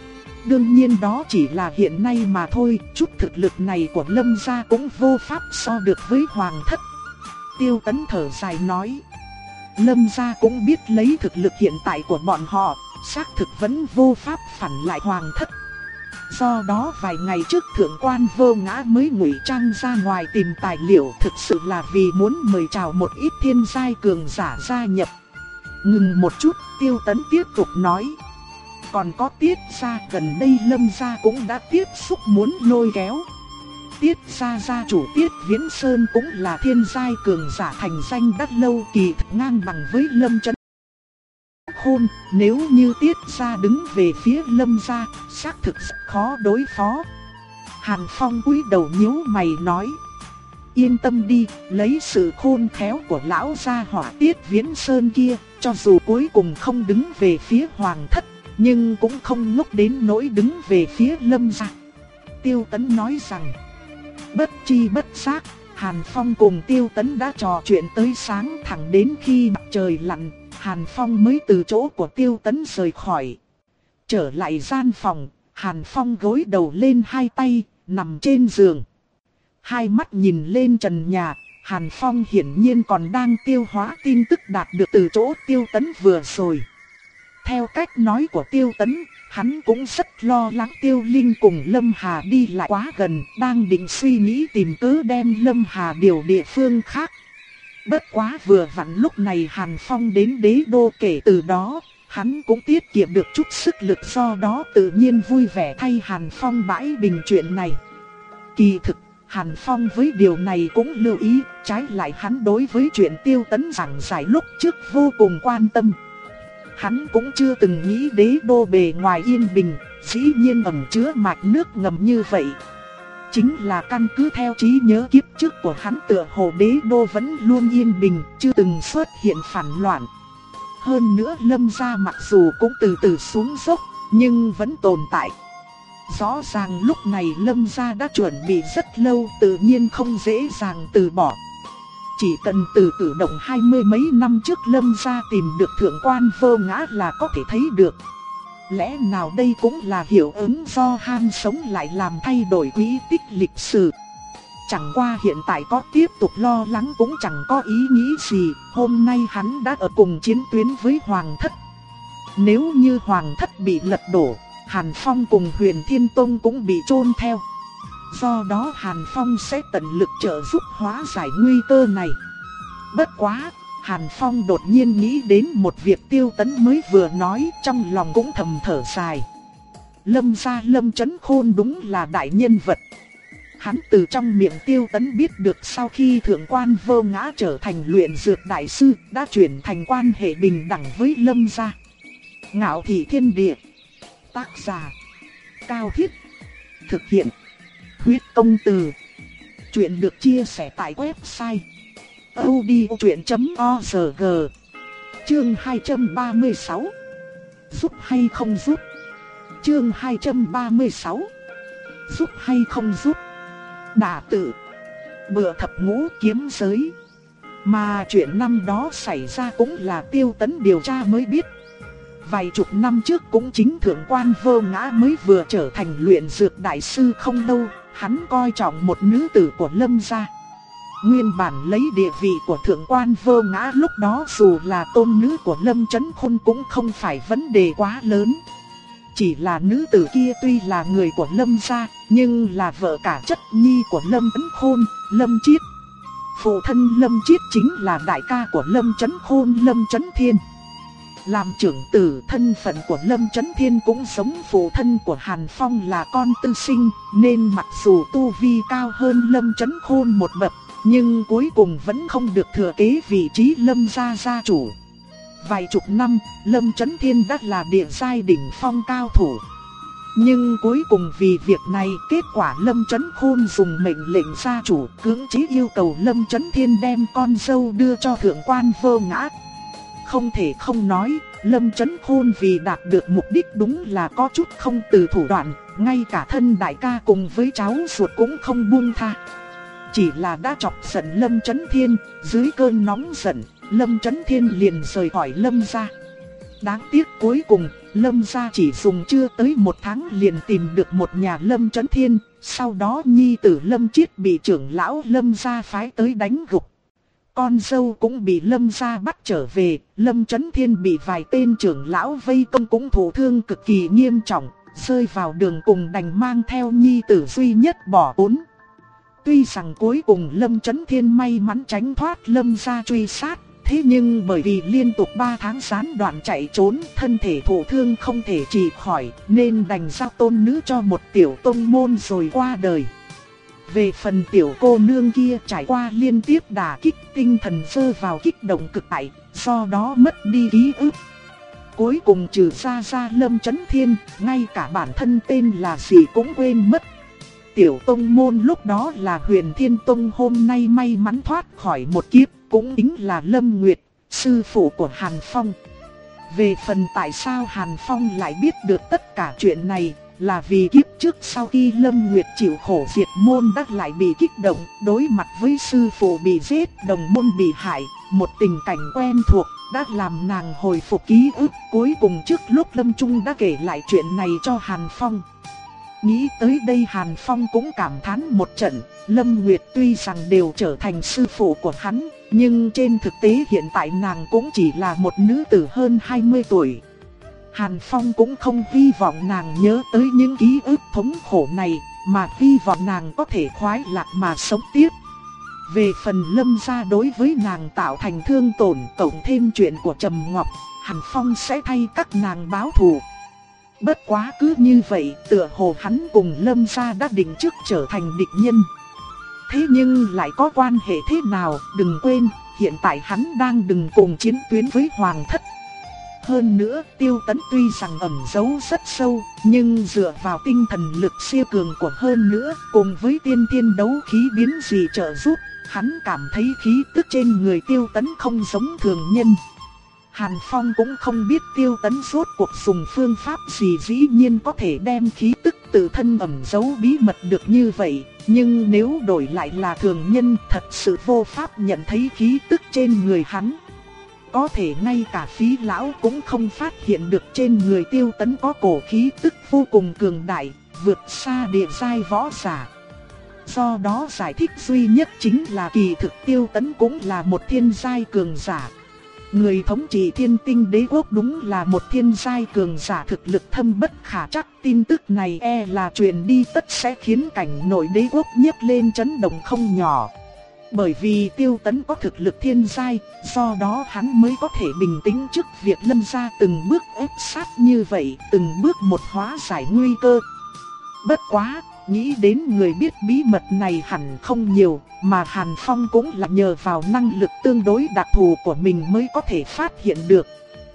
Đương nhiên đó chỉ là hiện nay mà thôi, chút thực lực này của Lâm gia cũng vô pháp so được với Hoàng thất. Tiêu Tấn thở dài nói, Lâm gia cũng biết lấy thực lực hiện tại của bọn họ, xác thực vẫn vô pháp phản lại hoàng thất. Do đó vài ngày trước thượng quan Vô Ngã mới ngụy trang ra ngoài tìm tài liệu, thực sự là vì muốn mời chào một ít thiên giai cường giả gia nhập. Ngừng một chút, Tiêu Tấn tiếp tục nói. Còn có Tiết gia, gần đây Lâm gia cũng đã tiếp xúc muốn lôi kéo. Tiết gia gia chủ Tiết Viễn Sơn cũng là thiên giai cường giả thành danh đắt lâu, kỳ thực ngang bằng với Lâm Chấn Khôn. Nếu như Tiết gia đứng về phía Lâm gia, xác thực rất khó đối phó. Hàn Phong cúi đầu nhíu mày nói. Yên tâm đi, lấy sự khôn khéo của lão gia hỏa Tiết Viễn Sơn kia, cho dù cuối cùng không đứng về phía hoàng thất, nhưng cũng không ngốc đến nỗi đứng về phía Lâm gia. Tiêu Tấn nói rằng. Bất chi bất giác, Hàn Phong cùng Tiêu Tấn đã trò chuyện tới sáng, thẳng đến khi mặt trời lặn, Hàn Phong mới từ chỗ của Tiêu Tấn rời khỏi. Trở lại gian phòng, Hàn Phong gối đầu lên hai tay, nằm trên giường. Hai mắt nhìn lên trần nhà, Hàn Phong hiển nhiên còn đang tiêu hóa tin tức đạt được từ chỗ Tiêu Tấn vừa rồi. Theo cách nói của Tiêu Tấn, hắn cũng rất lo lắng Tiêu Linh cùng Lâm Hà đi lại quá gần, đang định suy nghĩ tìm cớ đem Lâm Hà điều địa phương khác. Bất quá vừa vặn lúc này Hàn Phong đến đế đô, kể từ đó, hắn cũng tiết kiệm được chút sức lực, do đó tự nhiên vui vẻ thay Hàn Phong bãi bình chuyện này. Kỳ thực, Hàn Phong với điều này cũng lưu ý, trái lại hắn đối với chuyện Tiêu Tấn giảng giải lúc trước vô cùng quan tâm. Hắn cũng chưa từng nghĩ đế đô bề ngoài yên bình, dĩ nhiên ẩn chứa mạch nước ngầm như vậy. Chính là căn cứ theo trí nhớ kiếp trước của hắn, tựa hồ đế đô vẫn luôn yên bình, chưa từng xuất hiện phản loạn. Hơn nữa Lâm gia mặc dù cũng từ từ xuống dốc, nhưng vẫn tồn tại. Rõ ràng lúc này Lâm gia đã chuẩn bị rất lâu, tự nhiên không dễ dàng từ bỏ. Chỉ cần từ cử động hai mươi mấy năm trước Lâm gia tìm được thượng quan Vô Ngã là có thể thấy được. Lẽ nào đây cũng là hiệu ứng do ham sống lại làm thay đổi quỹ tích lịch sử. Chẳng qua hiện tại có tiếp tục lo lắng cũng chẳng có ý nghĩ gì, hôm nay hắn đã ở cùng chiến tuyến với Hoàng thất. Nếu như Hoàng thất bị lật đổ, Hàn Phong cùng Huyền Thiên Tông cũng bị chôn theo. Do đó Hàn Phong sẽ tận lực trợ giúp hóa giải nguy cơ này. Bất quá, Hàn Phong đột nhiên nghĩ đến một việc Tiêu Tấn mới vừa nói, trong lòng cũng thầm thở dài. Lâm gia Lâm Chấn Khôn đúng là đại nhân vật. Hắn từ trong miệng Tiêu Tấn biết được sau khi thượng quan Vô Ngã trở thành luyện dược đại sư, đã chuyển thành quan hệ bình đẳng với Lâm gia. Ngạo thị thiên địa. Tác giả Cao Thiết. Thực hiện Huyết Công Từ. Chuyện được chia sẻ tại website audiochuyện chấm org. Chương hai trăm ba mươi sáu. Giúp hay không giúp? Chương hai trăm ba mươi sáu. Giúp hay không giúp? Đả tự Bựa thập ngũ kiếm giới. Mà chuyện năm đó xảy ra cũng là Tiêu Tấn điều tra mới biết. Vài chục năm trước cũng chính thượng quan Vô Ngã mới vừa trở thành luyện dược đại sư không lâu, hắn coi trọng một nữ tử của Lâm gia. Nguyên bản lấy địa vị của thượng quan Vô Ngã lúc đó dù là tôn nữ của Lâm Chấn Khôn cũng không phải vấn đề quá lớn. Chỉ là nữ tử kia tuy là người của Lâm gia, nhưng là vợ cả chất nhi của Lâm Chấn Khôn, Lâm Chiết. Phụ thân Lâm Chiết chính là đại ca của Lâm Chấn Khôn, Lâm Chấn Thiên. Làm trưởng tử, thân phận của Lâm Chấn Thiên cũng giống phụ thân của Hàn Phong là con tư sinh, nên mặc dù tu vi cao hơn Lâm Chấn Khôn một bậc, nhưng cuối cùng vẫn không được thừa kế vị trí Lâm gia gia chủ. Vài chục năm, Lâm Chấn Thiên đã là địa giai đỉnh phong cao thủ. Nhưng cuối cùng vì việc này, kết quả Lâm Chấn Khôn dùng mệnh lệnh gia chủ cưỡng chế yêu cầu Lâm Chấn Thiên đem con dâu đưa cho thượng quan Vô Ngã. Không thể không nói, Lâm Chấn Khôn vì đạt được mục đích đúng là có chút không từ thủ đoạn, ngay cả thân đại ca cùng với cháu ruột cũng không buông tha. Chỉ là đã chọc giận Lâm Chấn Thiên, dưới cơn nóng giận, Lâm Chấn Thiên liền rời khỏi Lâm gia. Đáng tiếc cuối cùng, Lâm gia chỉ dùng chưa tới một tháng liền tìm được một nhà Lâm Chấn Thiên, sau đó nhi tử Lâm Chiết bị trưởng lão Lâm gia phái tới đánh gục. con dâu cũng bị Lâm gia bắt trở về, Lâm Chấn Thiên bị vài tên trưởng lão vây công cũng thụ thương cực kỳ nghiêm trọng, rơi vào đường cùng đành mang theo nhi tử duy nhất bỏ trốn. Tuy rằng cuối cùng Lâm Chấn Thiên may mắn tránh thoát Lâm gia truy sát, thế nhưng bởi vì liên tục ba tháng gián đoạn chạy trốn, thân thể thụ thương không thể trị khỏi, nên đành giao tôn nữ cho một tiểu tông môn rồi qua đời. Về phần tiểu cô nương kia trải qua liên tiếp đả kích, tinh thần rơi vào kích động cực đại, do đó mất đi ký ức. Cuối cùng trừ ra ra Lâm Chấn Thiên, ngay cả bản thân tên là gì cũng quên mất. Tiểu tông môn lúc đó là Huyền Thiên Tông, hôm nay may mắn thoát khỏi một kiếp, cũng chính là Lâm Nguyệt, sư phụ của Hàn Phong. Về phần tại sao Hàn Phong lại biết được tất cả chuyện này, là vì kiếp trước sau khi Lâm Nguyệt chịu khổ diệt môn đã lại bị kích động, đối mặt với sư phụ bị giết, đồng môn bị hại, một tình cảnh quen thuộc đã làm nàng hồi phục ký ức. Cuối cùng trước lúc lâm chung đã kể lại chuyện này cho Hàn Phong. Nghĩ tới đây Hàn Phong cũng cảm thán một trận, Lâm Nguyệt tuy rằng đều trở thành sư phụ của hắn, nhưng trên thực tế hiện tại nàng cũng chỉ là một nữ tử hơn hai mươi tuổi. Hàn Phong cũng không hy vọng nàng nhớ tới những ký ức thống khổ này, mà hy vọng nàng có thể khoái lạc mà sống tiếp. Về phần Lâm gia đối với nàng tạo thành thương tổn, cộng thêm chuyện của Trầm Ngọc, Hàn Phong sẽ thay các nàng báo thù. Bất quá cứ như vậy, tựa hồ hắn cùng Lâm gia đã định trước trở thành địch nhân. Thế nhưng lại có quan hệ thế nào, đừng quên, hiện tại hắn đang đừng cùng chiến tuyến với Hoàng Thất. Hơn nữa, Tiêu Tấn tuy rằng ẩn giấu rất sâu, nhưng dựa vào tinh thần lực siêu cường của hơn nữa, cùng với tiên thiên đấu khí biến dị trợ giúp, hắn cảm thấy khí tức trên người Tiêu Tấn không giống thường nhân. Hàn Phong cũng không biết Tiêu Tấn rốt cuộc dùng phương pháp gì dĩ nhiên có thể đem khí tức tự thân ẩn giấu bí mật được như vậy, nhưng nếu đổi lại là thường nhân thật sự vô pháp nhận thấy khí tức trên người hắn. Có thể ngay cả Phí lão cũng không phát hiện được trên người Tiêu Tấn có cổ khí tức vô cùng cường đại, vượt xa địa giai võ giả. Do đó giải thích duy nhất chính là kỳ thực Tiêu Tấn cũng là một thiên giai cường giả. Người thống trị Thiên Tinh Đế quốc đúng là một thiên giai cường giả thực lực thâm bất khả trắc. Tin tức này e là truyền đi tất sẽ khiến cảnh nội đế quốc nhấc lên chấn động không nhỏ. Bởi vì Tiêu Tấn có thực lực thiên giai, do đó hắn mới có thể bình tĩnh trước việc Lâm gia từng bước ép sát như vậy, từng bước một hóa giải nguy cơ. Bất quá, nghĩ đến người biết bí mật này hẳn không nhiều, mà Hàn Phong cũng là nhờ vào năng lực tương đối đặc thù của mình mới có thể phát hiện được.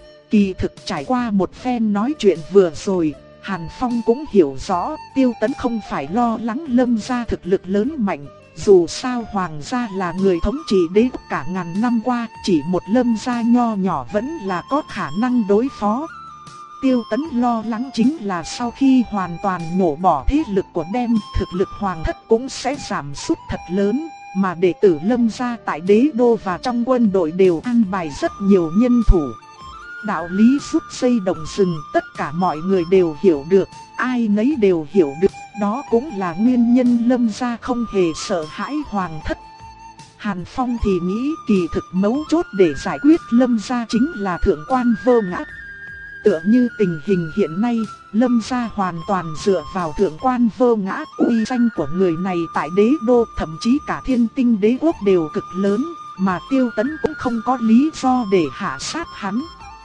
Kỳ thực trải qua một phen nói chuyện vừa rồi, Hàn Phong cũng hiểu rõ Tiêu Tấn không phải lo lắng Lâm gia thực lực lớn mạnh. Dù sao Hoàng gia là người thống trị đế quốc cả ngàn năm qua, chỉ một Lâm gia nho nhỏ vẫn là có khả năng đối phó. Tiêu Tấn lo lắng chính là sau khi hoàn toàn nhổ bỏ thế lực của đem, thực lực Hoàng Thất cũng sẽ giảm sút thật lớn, mà đệ tử Lâm gia tại đế đô và trong quân đội đều an bài rất nhiều nhân thủ. Đạo lý rút dây động rừng tất cả mọi người đều hiểu được, ai nấy đều hiểu được, đó cũng là nguyên nhân Lâm gia không hề sợ hãi Hoàng Thất. Hàn Phong thì nghĩ kỳ thực mấu chốt để giải quyết Lâm gia chính là thượng quan Vô Ngã. Tựa như tình hình hiện nay, Lâm gia hoàn toàn dựa vào thượng quan Vô Ngã, uy danh của người này tại đế đô, thậm chí cả Thiên Tinh Đế quốc đều cực lớn, mà Tiêu Tấn cũng không có lý do để hạ sát hắn.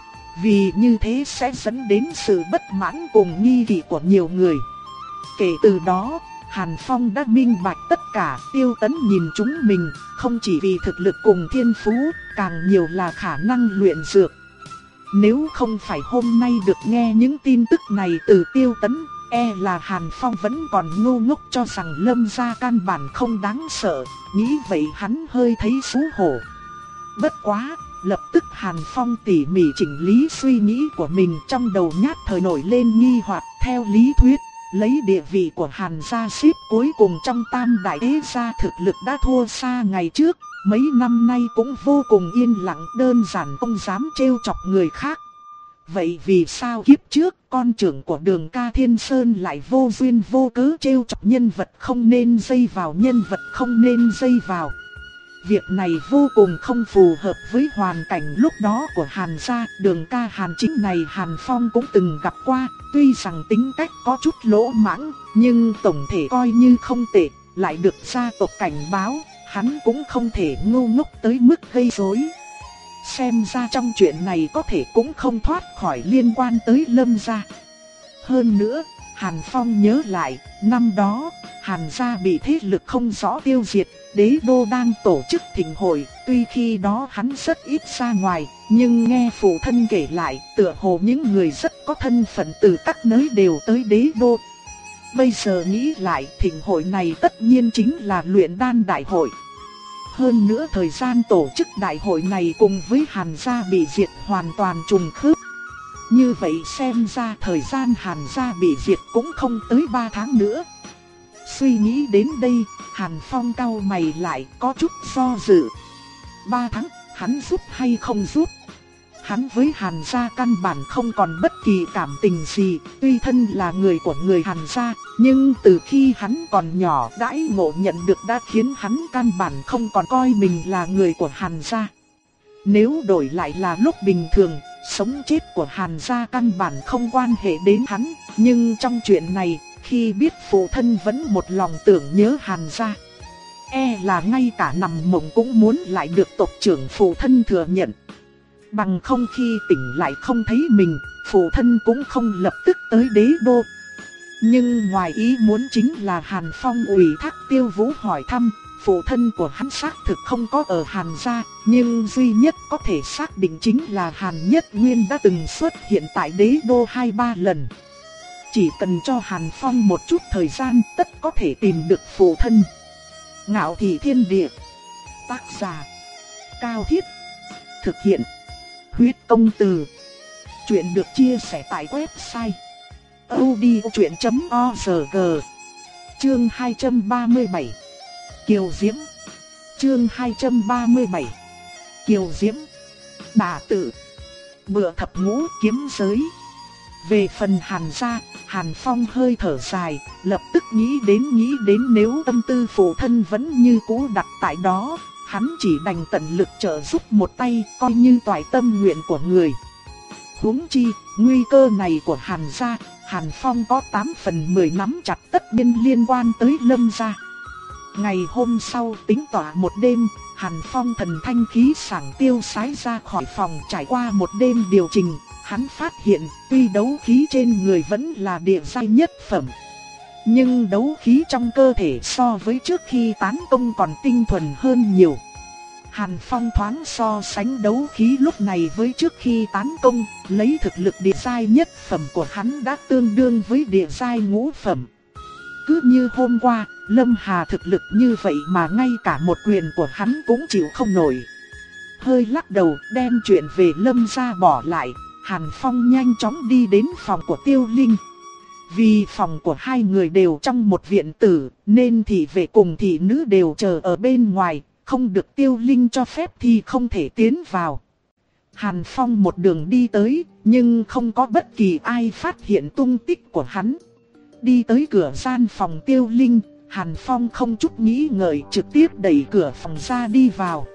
Vì như thế sẽ dẫn đến sự bất mãn cùng nghi kỵ của nhiều người. Kể từ đó, Hàn Phong đã minh bạch tất cả. Tiêu Tấn nhìn chúng mình, không chỉ vì thực lực cùng thiên phú, càng nhiều là khả năng luyện dược. Nếu không phải hôm nay được nghe những tin tức này từ Tiêu Tấn, e là Hàn Phong vẫn còn ngu ngốc cho rằng Lâm gia căn bản không đáng sợ. Nghĩ vậy hắn hơi thấy xấu hổ. Bất quá, lập tức Hàn Phong tỉ mỉ chỉnh lý suy nghĩ của mình, trong đầu nhát thời nổi lên nghi hoặc. Theo lý thuyết, lấy địa vị của Hàn gia xếp cuối cùng trong tam đại đế gia, thực lực đã thua xa ngày trước, mấy năm nay cũng vô cùng yên lặng, đơn giản không dám trêu chọc người khác. Vậy vì sao kiếp trước con trưởng của Đường Ca Thiên Sơn lại vô duyên vô cớ trêu chọc nhân vật không nên dây vào, nhân vật không nên dây vào? Việc này vô cùng không phù hợp với hoàn cảnh lúc đó của Hàn gia. Đường ca Hàn Chính này Hàn Phong cũng từng gặp qua, tuy rằng tính cách có chút lỗ mãng, nhưng tổng thể coi như không tệ, lại được gia tộc cảnh báo, hắn cũng không thể ngu ngốc tới mức gây rối. Xem ra trong chuyện này có thể cũng không thoát khỏi liên quan tới Lâm gia. Hơn nữa, Hàn Phong nhớ lại, năm đó, Hàn gia bị thế lực không rõ tiêu diệt, đế đô đang tổ chức thịnh hội, tuy khi đó hắn rất ít ra ngoài, nhưng nghe phụ thân kể lại, tựa hồ những người rất có thân phận từ các nơi đều tới đế đô. Bây giờ nghĩ lại, thịnh hội này tất nhiên chính là luyện đan đại hội. Hơn nữa thời gian tổ chức đại hội này cùng với Hàn gia bị diệt hoàn toàn trùng khớp. Như vậy xem ra thời gian Hàn gia bị diệt cũng không tới ba tháng nữa. Suy nghĩ đến đây, Hàn Phong cau mày lại có chút do dự. Ba tháng, hắn giúp hay không giúp? Hắn với Hàn gia căn bản không còn bất kỳ cảm tình gì, tuy thân là người của người Hàn gia, nhưng từ khi hắn còn nhỏ đãi ngộ nhận được đã khiến hắn căn bản không còn coi mình là người của Hàn gia. Nếu đổi lại là lúc bình thường, sống chết của Hàn gia căn bản không quan hệ đến hắn, nhưng trong chuyện này, khi biết phụ thân vẫn một lòng tưởng nhớ Hàn gia, e là ngay cả nằm mộng cũng muốn lại được tộc trưởng phụ thân thừa nhận. Bằng không khi tỉnh lại không thấy mình, phụ thân cũng không lập tức tới đế đô. Nhưng ngoài ý muốn chính là Hàn Phong ủy thác Tiêu Vũ hỏi thăm, phụ thân của hắn xác thực không có ở Hàn gia, nhưng duy nhất có thể xác định chính là Hàn Nhất Nguyên đã từng xuất hiện tại đế đô hai ba lần. Chỉ cần cho Hàn Phong một chút thời gian, tất có thể tìm được phụ thân. Ngạo Thị Thiên Địa. Tác giả Cao Thiết. Thực hiện Huyết Công Từ. Chuyện được chia sẻ tại website audiochuyện chấm org. Chương hai trăm ba mươi bảy Kiều Diễm. Chương hai trăm ba mươi bảy Kiều Diễm. Đả tự. Bựa thập ngũ kiếm giới. Về phần Hàn gia, Hàn Phong hơi thở dài, lập tức nghĩ đến nghĩ đến nếu tâm tư phụ thân vẫn như cũ đặt tại đó, hắn chỉ đành tận lực trợ giúp một tay, coi như toại tâm nguyện của người. Huống chi, nguy cơ này của Hàn gia, Hàn Phong có tám phần mười nắm chặt, tất nhiên liên quan tới Lâm gia. Ngày hôm sau tính tỏa một đêm, Hàn Phong thần thanh khí sảng tiêu sái ra khỏi phòng. Trải qua một đêm điều chỉnh, hắn phát hiện tuy đấu khí trên người vẫn là địa giai nhất phẩm, nhưng đấu khí trong cơ thể so với trước khi tán công còn tinh thuần hơn nhiều. Hàn Phong thoáng so sánh đấu khí lúc này với trước khi tán công, lấy thực lực địa giai nhất phẩm của hắn đã tương đương với địa giai ngũ phẩm. Cứ như hôm qua, Lâm Hà thực lực như vậy mà ngay cả một quyền của hắn cũng chịu không nổi. Hơi lắc đầu đem chuyện về Lâm gia bỏ lại, Hàn Phong nhanh chóng đi đến phòng của Tiêu Linh. Vì phòng của hai người đều trong một viện tử, nên thị vệ cùng thị nữ đều chờ ở bên ngoài, không được Tiêu Linh cho phép thì không thể tiến vào. Hàn Phong một đường đi tới, nhưng không có bất kỳ ai phát hiện tung tích của hắn. Đi tới cửa gian phòng Tiêu Linh, Hàn Phong không chút nghĩ ngợi trực tiếp đẩy cửa phòng ra đi vào.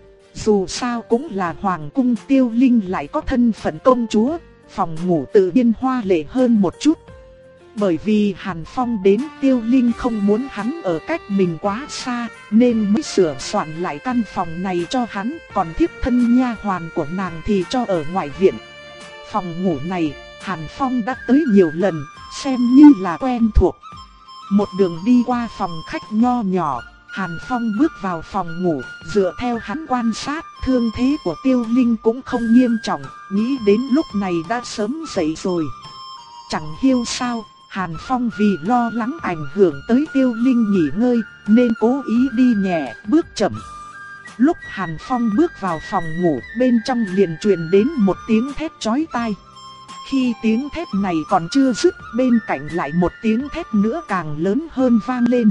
Dù sao cũng là hoàng cung, Tiêu Linh lại có thân phận công chúa, phòng ngủ tự nhiên hoa lệ hơn một chút. Bởi vì Hàn Phong đến, Tiêu Linh không muốn hắn ở cách mình quá xa, nên mới sửa soạn lại căn phòng này cho hắn, còn thiếp thân nha hoàn của nàng thì cho ở ngoại viện. Phòng ngủ này, Hàn Phong đã tới nhiều lần, xem như là quen thuộc. Một đường đi qua phòng khách nho nhỏ, Hàn Phong bước vào phòng ngủ, dựa theo hắn quan sát, thương thế của Tiêu Linh cũng không nghiêm trọng, nghĩ đến lúc này đã sớm dậy rồi. Chẳng hiểu sao, Hàn Phong vì lo lắng ảnh hưởng tới Tiêu Linh nghỉ ngơi, nên cố ý đi nhẹ, bước chậm. Lúc Hàn Phong bước vào phòng ngủ, bên trong liền truyền đến một tiếng thét chói tai. Khi tiếng thét này còn chưa dứt, bên cạnh lại một tiếng thét nữa càng lớn hơn vang lên.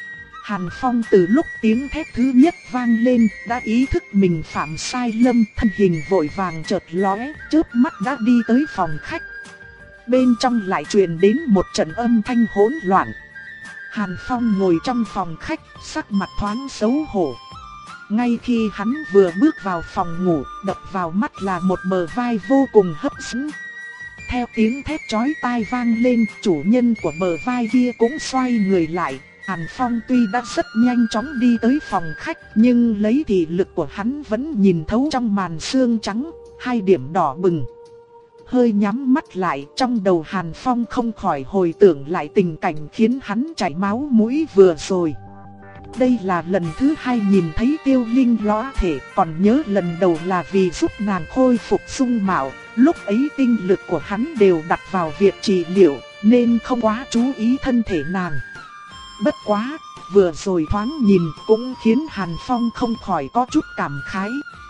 Hàn Phong từ lúc tiếng thét thứ nhất vang lên, đã ý thức mình phạm sai lầm, thân hình vội vàng chợt lóe, chớp mắt đã đi tới phòng khách. Bên trong lại truyền đến một trận âm thanh hỗn loạn. Hàn Phong ngồi trong phòng khách, sắc mặt thoáng xấu hổ. Ngay khi hắn vừa bước vào phòng ngủ, đập vào mắt là một bờ vai vô cùng hấp dẫn. Theo tiếng thét chói tai vang lên, chủ nhân của bờ vai kia cũng xoay người lại. Hàn Phong tuy đã rất nhanh chóng đi tới phòng khách, nhưng lấy thị lực của hắn vẫn nhìn thấu trong màn sương trắng, hai điểm đỏ bừng. Hơi nhắm mắt lại, trong đầu Hàn Phong không khỏi hồi tưởng lại tình cảnh khiến hắn chảy máu mũi vừa rồi. Đây là lần thứ hai nhìn thấy Tiêu Linh lõa thể, còn nhớ lần đầu là vì giúp nàng khôi phục dung mạo. Lúc ấy tinh lực của hắn đều đặt vào việc trị liệu, nên không quá chú ý thân thể nàng. Bất quá, vừa rồi thoáng nhìn cũng khiến Hàn Phong không khỏi có chút cảm khái.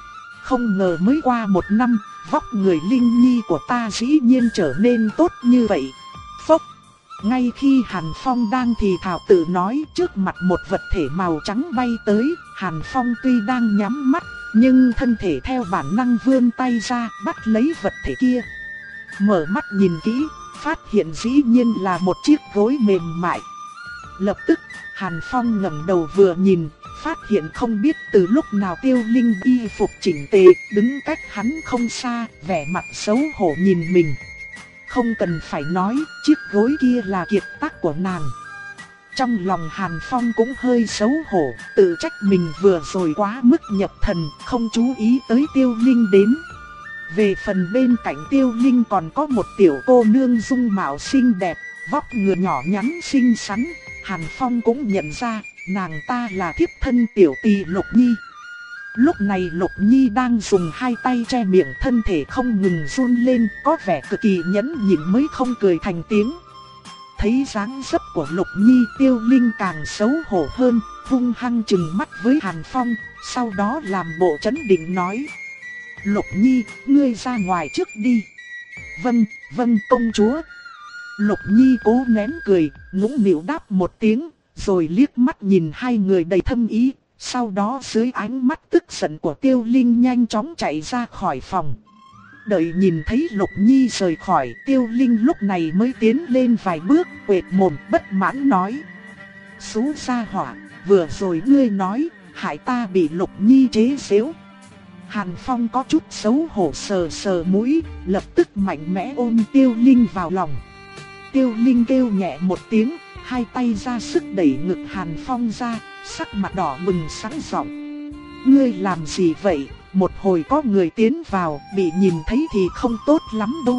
Không ngờ mới qua một năm, vóc người Linh Nhi của ta dĩ nhiên trở nên tốt như vậy. Phốc! Ngay khi Hàn Phong đang thì thào tự nói, trước mặt một vật thể màu trắng bay tới. Hàn Phong tuy đang nhắm mắt, nhưng thân thể theo bản năng vươn tay ra bắt lấy vật thể kia. Mở mắt nhìn kỹ, phát hiện dĩ nhiên là một chiếc gối mềm mại. Lập tức, Hàn Phong ngẩng đầu vừa nhìn, phát hiện không biết từ lúc nào Tiêu Linh y phục chỉnh tề, đứng cách hắn không xa, vẻ mặt xấu hổ nhìn mình. Không cần phải nói, chiếc gối kia là kiệt tác của nàng. Trong lòng Hàn Phong cũng hơi xấu hổ, tự trách mình vừa rồi quá mức nhập thần, không chú ý tới Tiêu Linh đến. Về phần bên cạnh Tiêu Linh còn có một tiểu cô nương dung mạo xinh đẹp, vóc người nhỏ nhắn xinh xắn. Hàn Phong cũng nhận ra, nàng ta là thiếp thân tiểu tỳ Lục Nhi. Lúc này Lục Nhi đang dùng hai tay che miệng, thân thể không ngừng run lên, có vẻ cực kỳ nhẫn nhịn mới không cười thành tiếng. Thấy dáng dấp của Lục Nhi, Tiêu Linh càng xấu hổ hơn, hung hăng trừng mắt với Hàn Phong, sau đó làm bộ trấn định nói: Lục Nhi, ngươi ra ngoài trước đi. Vâng, vâng công chúa. Lục Nhi cố nén cười, nũng nịu đáp một tiếng, rồi liếc mắt nhìn hai người đầy thâm ý. Sau đó dưới ánh mắt tức giận của Tiêu Linh nhanh chóng chạy ra khỏi phòng. Đợi nhìn thấy Lục Nhi rời khỏi, Tiêu Linh lúc này mới tiến lên vài bước, quệt mồm bất mãn nói: Xú gia hỏa, vừa rồi ngươi nói, hại ta bị Lục Nhi chế giễu. Hàn Phong có chút xấu hổ sờ sờ mũi, lập tức mạnh mẽ ôm Tiêu Linh vào lòng. Tiêu Linh kêu nhẹ một tiếng, hai tay ra sức đẩy ngực Hàn Phong ra, sắc mặt đỏ bừng sẵn giọng: Ngươi làm gì vậy? Một hồi có người tiến vào, bị nhìn thấy thì không tốt lắm đâu.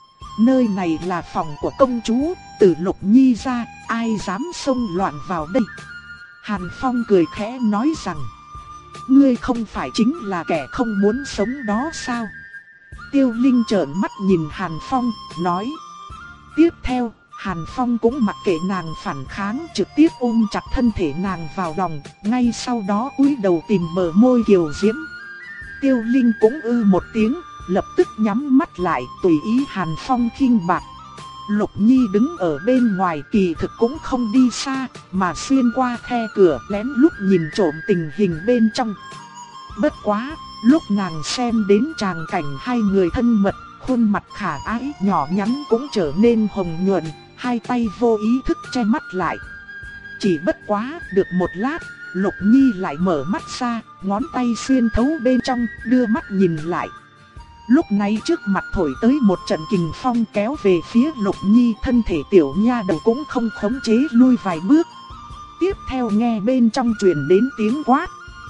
Nơi này là phòng của công chúa, từ Lục Nhi ra, ai dám xông loạn vào đây? Hàn Phong cười khẽ nói rằng: Ngươi không phải chính là kẻ không muốn sống đó sao? Tiêu Linh trợn mắt nhìn Hàn Phong, nói. Tiếp theo, Hàn Phong cũng mặc kệ nàng phản kháng, trực tiếp ôm chặt thân thể nàng vào lòng, ngay sau đó cúi đầu tìm bờ môi kiều diễm. Tiêu Linh cũng ư một tiếng, lập tức nhắm mắt lại, tùy ý Hàn Phong khinh bạc. Lục Nhi đứng ở bên ngoài kỳ thực cũng không đi xa, mà xuyên qua khe cửa lén lút nhìn trộm tình hình bên trong. Bất quá, lúc nàng xem đến tràng cảnh hai người thân mật, khuôn mặt khả ái nhỏ nhắn cũng trở nên hồng nhuận, hai tay vô ý thức che mắt lại. Chỉ bất quá, được một lát, Lục Nhi lại mở mắt ra, ngón tay xuyên thấu bên trong, đưa mắt nhìn lại. Lúc này trước mặt thổi tới một trận kình phong kéo về phía Lục Nhi, thân thể tiểu nha đầu cũng không khống chế lui vài bước. Tiếp theo nghe bên trong truyền đến tiếng quát.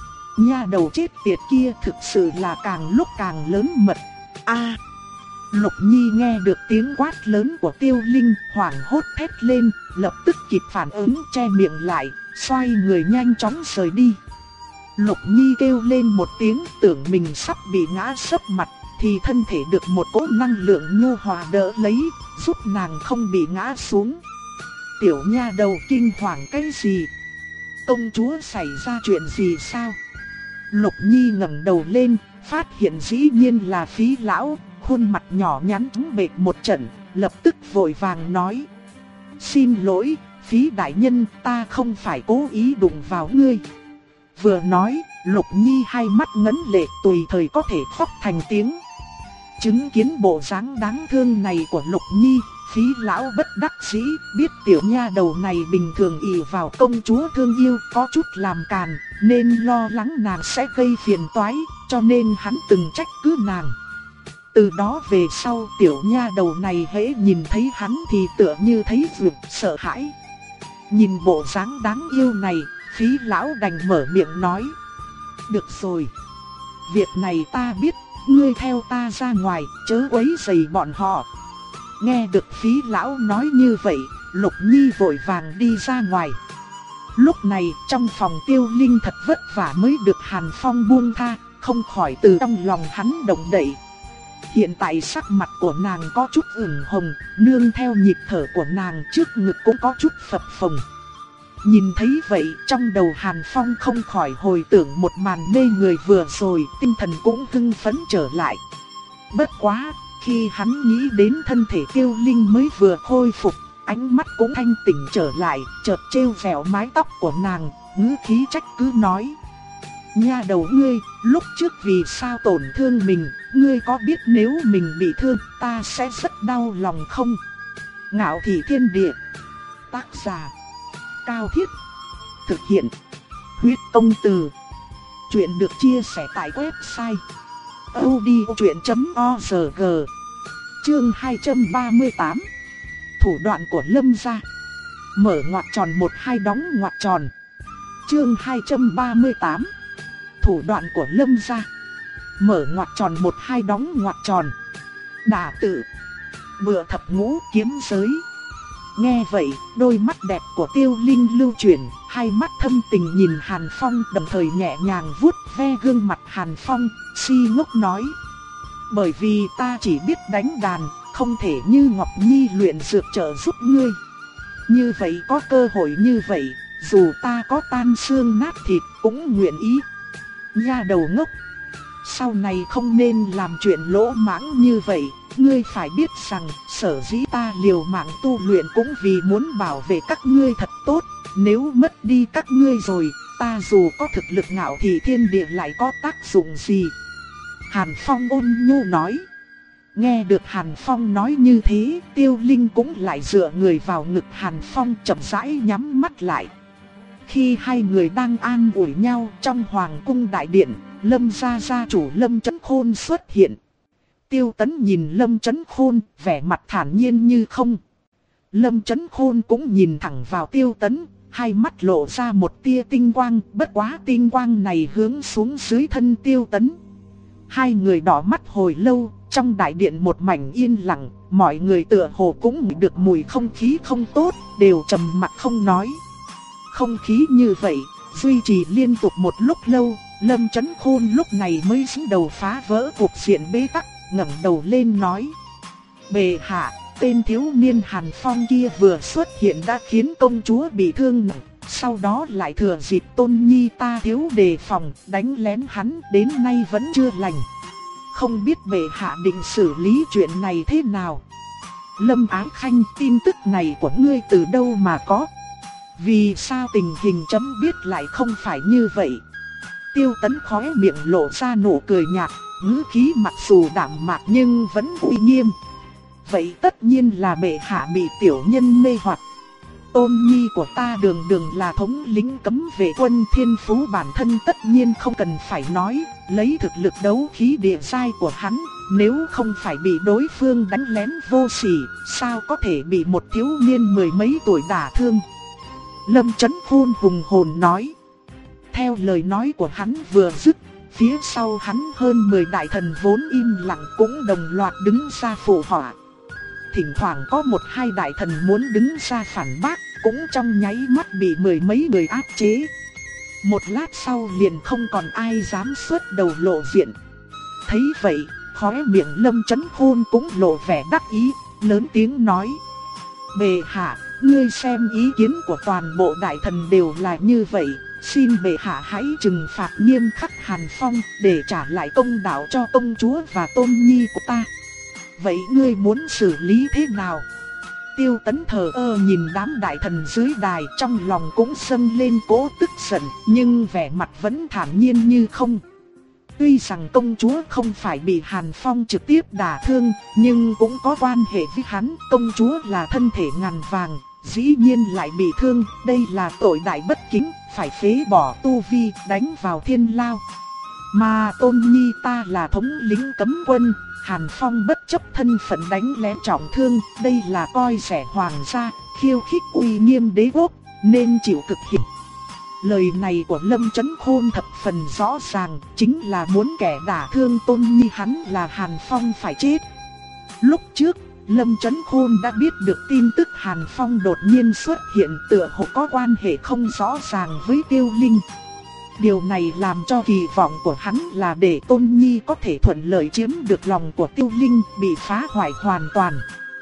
Nha đầu chết tiệt kia thực sự là càng lúc càng lớn mật. A! Lục Nhi nghe được tiếng quát lớn của Tiêu Linh, hoảng hốt thét lên, lập tức kịp phản ứng che miệng lại, xoay người nhanh chóng rời đi. Lục Nhi kêu lên một tiếng, tưởng mình sắp bị ngã sấp mặt, thì thân thể được một cỗ năng lượng nhu hòa đỡ lấy, giúp nàng không bị ngã xuống. Tiểu nha đầu kinh hoàng cái gì? Công chúa xảy ra chuyện gì sao? Lục Nhi ngẩng đầu lên, phát hiện dĩ nhiên là Phí lão, khuôn mặt nhỏ nhắn trắng bệch một trận, lập tức vội vàng nói. Xin lỗi, Phí đại nhân, ta không phải cố ý đụng vào ngươi. Vừa nói, Lục Nhi hai mắt ngấn lệ tùy thời có thể khóc thành tiếng. Chứng kiến bộ dáng đáng thương này của Lục Nhi, Phí lão bất đắc dĩ, biết tiểu nha đầu này bình thường ỷ vào công chúa thương yêu có chút làm càn, nên lo lắng nàng sẽ gây phiền toái, cho nên hắn từng trách cứ nàng. Từ đó về sau tiểu nha đầu này hễ nhìn thấy hắn thì tựa như thấy vượt sợ hãi. Nhìn bộ dáng đáng yêu này, Phí lão đành mở miệng nói: được rồi, việc này ta biết, ngươi theo ta ra ngoài, chớ quấy rầy bọn họ. Nghe được Phí lão nói như vậy, Lục Nhi vội vàng đi ra ngoài. Lúc này trong phòng Tiêu Linh thật vất vả mới được Hàn Phong buông tha, không khỏi từ trong lòng hắn động đậy. Hiện tại sắc mặt của nàng có chút ửng hồng, nương theo nhịp thở của nàng trước ngực cũng có chút phập phồng. Nhìn thấy vậy trong đầu Hàn Phong không khỏi hồi tưởng một màn mê người vừa rồi, tinh thần cũng hưng phấn trở lại. Bất quá, khi hắn nghĩ đến thân thể Tiêu Linh mới vừa khôi phục, ánh mắt cũng thanh tỉnh trở lại, chợt trêu vẹo mái tóc của nàng, ngữ khí trách cứ nói: nha đầu ngươi, lúc trước vì sao tổn thương mình, ngươi có biết nếu mình bị thương ta sẽ rất đau lòng không? Ngạo Thị Thiên Địa. Tác giả Cao Thiết. Thực hiện Huyết Công Từ. Chuyện được chia sẻ tại website audiochuyện chấm org. Chương hai trăm ba mươi tám. Thủ đoạn của Lâm gia. Mở ngoặc tròn một hai đóng ngoặc tròn. Chương hai trăm ba mươi tám. Thủ đoạn của Lâm gia. Mở ngoặc tròn một hai đóng ngoặc tròn. Đả tự. Bựa thập ngũ kiếm giới. Nghe vậy, đôi mắt đẹp của Tiêu Linh lưu chuyển, hai mắt thâm tình nhìn Hàn Phong, đồng thời nhẹ nhàng vuốt ve gương mặt Hàn Phong, si ngốc nói: bởi vì ta chỉ biết đánh đàn, không thể như Ngọc Nhi luyện dược trợ giúp ngươi. Như vậy có cơ hội như vậy, dù ta có tan xương nát thịt cũng nguyện ý. Nha đầu ngốc, sau này không nên làm chuyện lỗ mãng như vậy. Ngươi phải biết rằng, sở dĩ ta liều mạng tu luyện cũng vì muốn bảo vệ các ngươi thật tốt. Nếu mất đi các ngươi rồi, ta dù có thực lực Ngạo Thị Thiên Địa lại có tác dụng gì? Hàn Phong ôn nhu nói. Nghe được Hàn Phong nói như thế, Tiêu Linh cũng lại dựa người vào ngực Hàn Phong, chậm rãi nhắm mắt lại. Khi hai người đang an ủi nhau trong hoàng cung đại điện, Lâm gia gia chủ Lâm Chấn Khôn xuất hiện. Tiêu Tấn nhìn Lâm Chấn Khôn, vẻ mặt thản nhiên như không. Lâm Chấn Khôn cũng nhìn thẳng vào Tiêu Tấn, hai mắt lộ ra một tia tinh quang, bất quá tinh quang này hướng xuống dưới thân Tiêu Tấn. Hai người đỏ mắt hồi lâu, trong đại điện một mảnh yên lặng, mọi người tựa hồ cũng ngửi được mùi không khí không tốt, đều trầm mặc không nói. Không khí như vậy, duy trì liên tục một lúc lâu, Lâm Chấn Khôn lúc này mới dẫn đầu phá vỡ cuộc diện bế tắc, ngẩng đầu lên nói: bệ hạ, tên thiếu niên Hàn Phong kia vừa xuất hiện đã khiến công chúa bị thương nặng, sau đó lại thừa dịp Tôn Nhi ta thiếu đề phòng, đánh lén hắn, đến nay vẫn chưa lành. Không biết bệ hạ định xử lý chuyện này thế nào? Lâm Ái Khanh, tin tức này của ngươi từ đâu mà có? Vì sao tình hình chấm biết lại không phải như vậy? Tiêu Tấn khóe miệng lộ ra nụ cười nhạt, ngữ khí mặc dù đạm mạc nhưng vẫn uy nghiêm. Vậy tất nhiên là bệ hạ bị tiểu nhân mê hoặc. Tôn Nhi của ta đường đường là thống lĩnh cấm vệ quân, thiên phú bản thân tất nhiên không cần phải nói. Lấy thực lực đấu khí địa giai của hắn, nếu không phải bị đối phương đánh lén vô sỉ, sao có thể bị một thiếu niên mười mấy tuổi đả thương? Lâm Chấn Khôn hùng hồn nói. Theo lời nói của hắn vừa dứt, phía sau hắn hơn mười đại thần vốn im lặng cũng đồng loạt đứng ra phụ họa. Thỉnh thoảng có một hai đại thần muốn đứng ra phản bác, cũng trong nháy mắt bị mười mấy người áp chế. Một lát sau liền không còn ai dám xuất đầu lộ diện. Thấy vậy, khóe miệng Lâm Chấn Khôn cũng lộ vẻ đắc ý, lớn tiếng nói: bệ hạ, ngươi xem ý kiến của toàn bộ đại thần đều là như vậy, xin bệ hạ hãy trừng phạt nghiêm khắc Hàn Phong để trả lại công đạo cho công chúa và Tôn Nhi của ta. Vậy ngươi muốn xử lý thế nào? Tiêu Tấn thờ ơ nhìn đám đại thần dưới đài, trong lòng cũng dâng lên cỗ tức giận, nhưng vẻ mặt vẫn thản nhiên như không. Tuy rằng công chúa không phải bị Hàn Phong trực tiếp đả thương, nhưng cũng có quan hệ với hắn. Công chúa là thân thể ngàn vàng, dĩ nhiên lại bị thương, đây là tội đại bất kính, phải phế bỏ tu vi, đánh vào thiên lao. Mà Tôn Nhi ta là thống lĩnh cấm quân, Hàn Phong bất chấp thân phận đánh lén trọng thương, đây là coi rẻ hoàng gia, khiêu khích uy nghiêm đế quốc, nên chịu cực hình. Lời này của Lâm Chấn Khôn thập phần rõ ràng, chính là muốn kẻ đả thương Tôn Nhi hắn là Hàn Phong phải chết. Lúc trước, Lâm Chấn Khôn đã biết được tin tức Hàn Phong đột nhiên xuất hiện, tựa hồ có quan hệ không rõ ràng với Tiêu Linh. Điều này làm cho kỳ vọng của hắn là để Tôn Nhi có thể thuận lợi chiếm được lòng của Tiêu Linh, bị phá hoại hoàn toàn.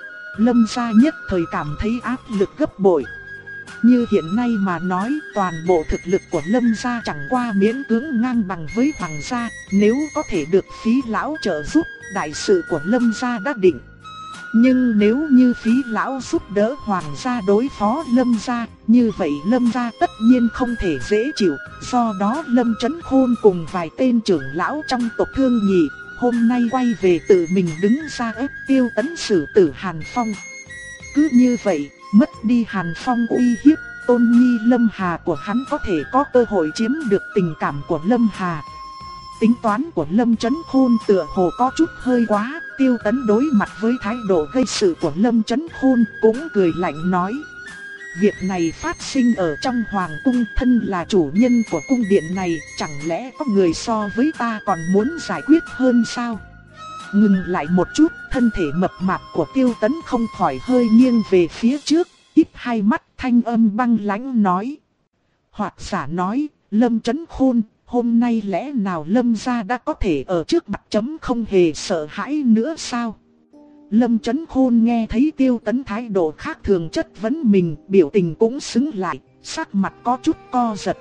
Lâm gia nhất thời cảm thấy áp lực gấp bội. Như hiện nay mà nói, toàn bộ thực lực của Lâm gia chẳng qua miễn cưỡng ngang bằng với Hoàng gia, nếu có thể được Phí lão trợ giúp, đại sự của Lâm gia đã định. Nhưng nếu như Phí lão giúp đỡ Hoàng gia đối phó Lâm gia, như vậy Lâm gia tất nhiên không thể dễ chịu. Do đó Lâm Chấn Khôn cùng vài tên trưởng lão trong tộc Thương Nhị hôm nay quay về tự mình đứng ra ép Tiêu Tấn xử tử Hàn Phong. Cứ như vậy, mất đi Hàn Phong uy hiếp, Tôn Nhi Lâm Hà của hắn có thể có cơ hội chiếm được tình cảm của Lâm Hà. Tính toán của Lâm Chấn Khôn tựa hồ có chút hơi quá. Tiêu Tấn đối mặt với thái độ gây sự của Lâm Chấn Khôn cũng cười lạnh nói: việc này phát sinh ở trong hoàng cung, thân là chủ nhân của cung điện này, chẳng lẽ có người so với ta còn muốn giải quyết hơn sao? Ngừng lại một chút, thân thể mập mạp của Tiêu Tấn không khỏi hơi nghiêng về phía trước, híp hai mắt, thanh âm băng lãnh nói: hoặc giả nói, Lâm Chấn Khôn, hôm nay lẽ nào Lâm gia đã có thể ở trước mặt chấm không hề sợ hãi nữa sao? Lâm Chấn Khôn nghe thấy Tiêu Tấn thái độ khác thường chất vấn mình, biểu tình cũng sững lại, sắc mặt có chút co giật.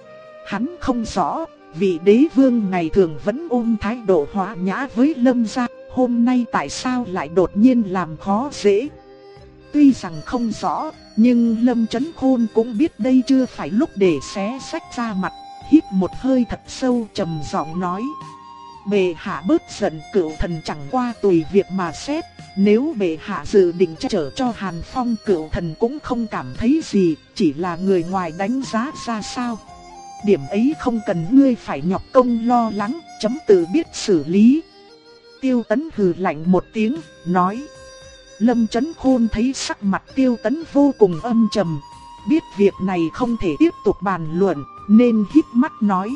Hắn không rõ, vị đế vương ngày thường vẫn ôm thái độ hòa nhã với Lâm gia, hôm nay tại sao lại đột nhiên làm khó dễ? Tuy rằng không rõ, nhưng Lâm Chấn Khôn cũng biết đây chưa phải lúc để xé sách ra mặt. Hít một hơi thật sâu, trầm giọng nói: bệ hạ bớt giận, cửu thần chẳng qua tùy việc mà xét. Nếu bệ hạ dự định che chở cho Hàn Phong, cửu thần cũng không cảm thấy gì, chỉ là người ngoài đánh giá ra sao. Điểm ấy không cần ngươi phải nhọc công lo lắng, chấm tự biết xử lý. Tiêu Tấn hừ lạnh một tiếng, nói. Lâm Chấn Khôn thấy sắc mặt Tiêu Tấn vô cùng âm trầm, biết việc này không thể tiếp tục bàn luận, nên híp mắt nói: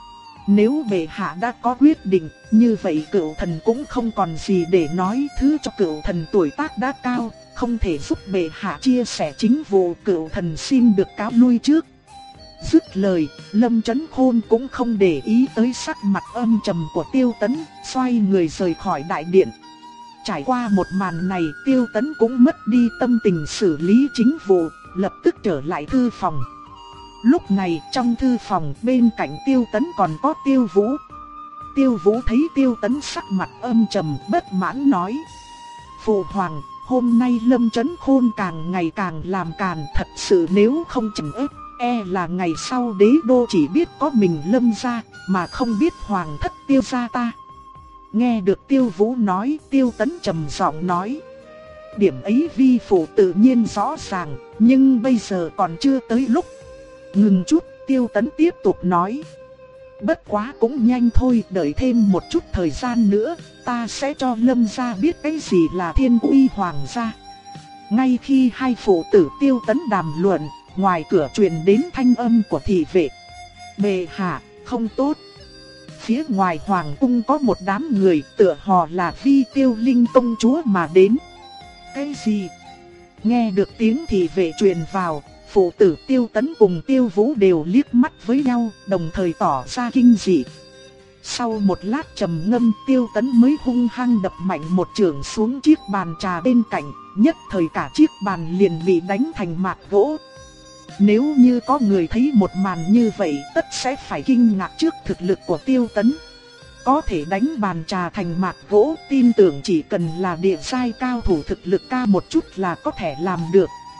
nếu bệ hạ đã có quyết định, như vậy cửu thần cũng không còn gì để nói. Thứ cho cửu thần tuổi tác đã cao, không thể giúp bệ hạ chia sẻ chính vụ, cửu thần xin được cáo lui trước. Dứt lời, Lâm Chấn Khôn cũng không để ý tới sắc mặt âm trầm của Tiêu Tấn, xoay người rời khỏi đại điện. Trải qua một màn này, Tiêu Tấn cũng mất đi tâm tình xử lý chính vụ, lập tức trở lại thư phòng. Lúc này trong thư phòng bên cạnh Tiêu Tấn còn có Tiêu Vũ. Tiêu Vũ thấy Tiêu Tấn sắc mặt âm trầm, bất mãn nói: Phụ hoàng, hôm nay Lâm Chấn Khôn càng ngày càng làm càn, thật sự nếu không chỉnh ép, e là ngày sau đế đô chỉ biết có mình Lâm gia, mà không biết hoàng thất Tiêu gia ta. Nghe được Tiêu Vũ nói, Tiêu Tấn trầm giọng nói: điểm ấy vi phụ tự nhiên rõ ràng, nhưng bây giờ còn chưa tới lúc. Ngừng chút, Tiêu Tấn tiếp tục nói: bất quá cũng nhanh thôi, đợi thêm một chút thời gian nữa, ta sẽ cho Lâm gia biết cái gì là thiên uy hoàng gia. Ngay khi hai phụ tử Tiêu Tấn đàm luận, ngoài cửa truyền đến thanh âm của thị vệ: bệ hạ, không tốt. Phía ngoài hoàng cung có một đám người, tựa hồ là Vi Tiêu Linh công chúa mà đến. Cái gì? Nghe được tiếng thị vệ truyền vào, phụ tử Tiêu Tấn cùng Tiêu Vũ đều liếc mắt với nhau, đồng thời tỏ ra kinh dị. Sau một lát trầm ngâm, Tiêu Tấn mới hung hăng đập mạnh một chưởng xuống chiếc bàn trà bên cạnh, nhất thời cả chiếc bàn liền bị đánh thành mạt gỗ. Nếu như có người thấy một màn như vậy, tất sẽ phải kinh ngạc trước thực lực của Tiêu Tấn. Có thể đánh bàn trà thành mạt gỗ, tin tưởng chỉ cần là địa giai cao thủ thực lực cao một chút là có thể làm được.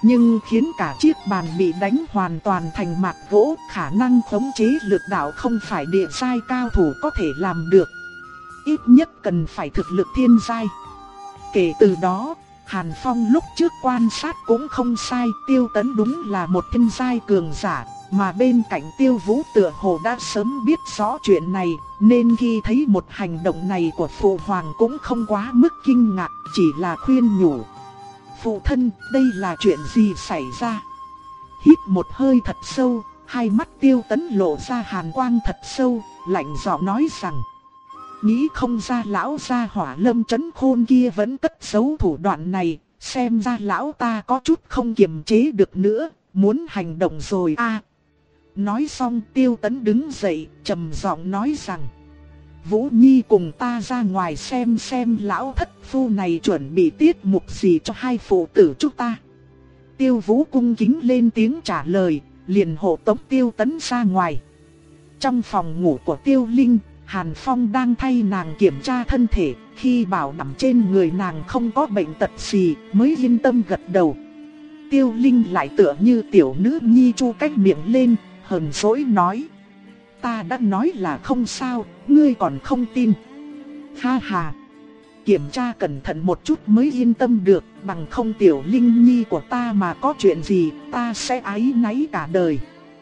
nhưng khiến cả chiếc bàn bị đánh hoàn toàn thành mạt gỗ, khả năng khống chế lực đạo không phải địa giai cao thủ có thể làm được. Ít nhất cần phải thực lực thiên giai. Kể từ đó, Hàn Phong lúc trước quan sát cũng không sai, Tiêu Tấn đúng là một thiên giai cường giả, mà bên cạnh Tiêu Vũ tựa hồ đã sớm biết rõ chuyện này, nên khi thấy một hành động này của phụ hoàng cũng không quá mức kinh ngạc, chỉ là khuyên nhủ. Phụ thân, đây là chuyện gì xảy ra? Hít một hơi thật sâu, hai mắt Tiêu Tấn lộ ra hàn quang thật sâu, lạnh giọng nói rằng: nghĩ không ra lão gia hỏa Lâm Chấn Khôn kia vẫn cất giấu thủ đoạn này, xem ra lão ta có chút không kiềm chế được nữa, muốn hành động rồi a. À, nói xong Tiêu Tấn đứng dậy, trầm giọng nói rằng: Vũ Nhi cùng ta ra ngoài xem xem lão thất phu này chuẩn bị tiết mục gì cho hai phụ tử chúng ta. Tiêu Vũ cung kính lên tiếng trả lời, liền hộ tống Tiêu Tấn ra ngoài. Trong phòng ngủ của Tiêu Linh, Hàn Phong đang thay nàng kiểm tra thân thể, khi bảo đảm trên người nàng không có bệnh tật gì mới yên tâm gật đầu. Tiêu Linh lại tựa như tiểu nữ nhi chu cách miệng lên, hờn dỗi nói: ta đã nói là không sao, ngươi còn không tin. Ha ha, kiểm tra cẩn thận một chút mới yên tâm được, bằng không tiểu Linh nhi của ta mà có chuyện gì, ta sẽ áy náy cả đời.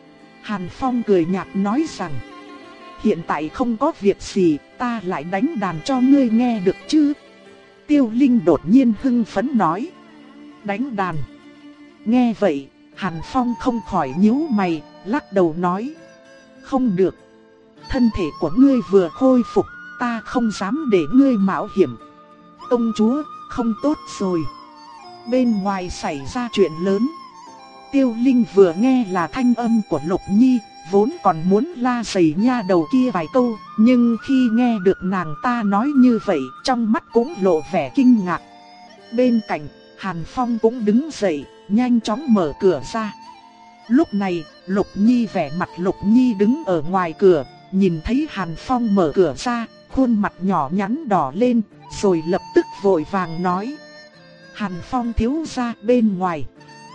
Hàn Phong cười nhạt nói rằng: hiện tại không có việc gì, ta lại đánh đàn cho ngươi nghe được chứ? Tiêu Linh đột nhiên hưng phấn nói: đánh đàn? Nghe vậy, Hàn Phong không khỏi nhíu mày, lắc đầu nói: không được. Thân thể của ngươi vừa khôi phục, ta không dám để ngươi mạo hiểm. Công chúa, không tốt rồi. Bên ngoài xảy ra chuyện lớn. Tiêu Linh vừa nghe là thanh âm của Lục Nhi, vốn còn muốn la giày nha đầu kia vài câu, nhưng khi nghe được nàng ta nói như vậy, trong mắt cũng lộ vẻ kinh ngạc. Bên cạnh, Hàn Phong cũng đứng dậy, nhanh chóng mở cửa ra. Lúc này, Lục Nhi vẻ mặt Lục Nhi đứng ở ngoài cửa, nhìn thấy Hàn Phong mở cửa ra, khuôn mặt nhỏ nhắn đỏ lên, rồi lập tức vội vàng nói: Hàn Phong thiếu gia, bên ngoài.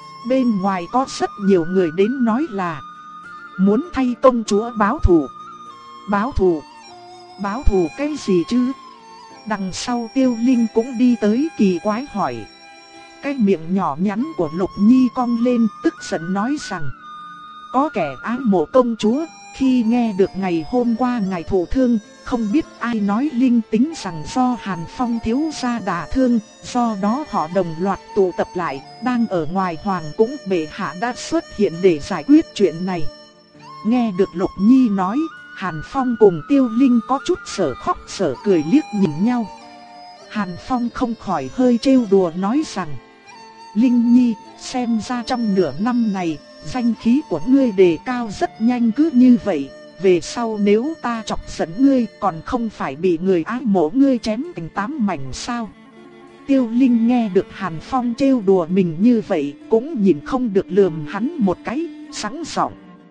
Bên ngoài có rất nhiều người đến nói là muốn thay công chúa báo thù. Báo thù? Báo thù cái gì chứ? Đằng sau Tiêu Linh cũng đi tới kỳ quái hỏi. Cái miệng nhỏ nhắn của Lục Nhi cong lên, tức giận nói rằng: có kẻ ái mộ công chúa, khi nghe được ngày hôm qua ngài thụ thương, không biết ai nói linh tính rằng do Hàn Phong thiếu gia đả thương, do đó họ đồng loạt tụ tập lại, đang ở ngoài hoàng cung, bệ hạ đã xuất hiện để giải quyết chuyện này. Nghe được Lục Nhi nói, Hàn Phong cùng Tiêu Linh có chút sở khóc sở cười liếc nhìn nhau. Hàn Phong không khỏi hơi trêu đùa nói rằng: Linh Nhi, xem ra trong nửa năm này, danh khí của ngươi đề cao rất nhanh cứ như vậy. Về sau nếu ta chọc giận ngươi, còn không phải bị người ái mộ ngươi chém thành tám mảnh sao? Tiêu Linh nghe được Hàn Phong trêu đùa mình như vậy, cũng nhìn không được lườm hắn một cái, sẵn giọng: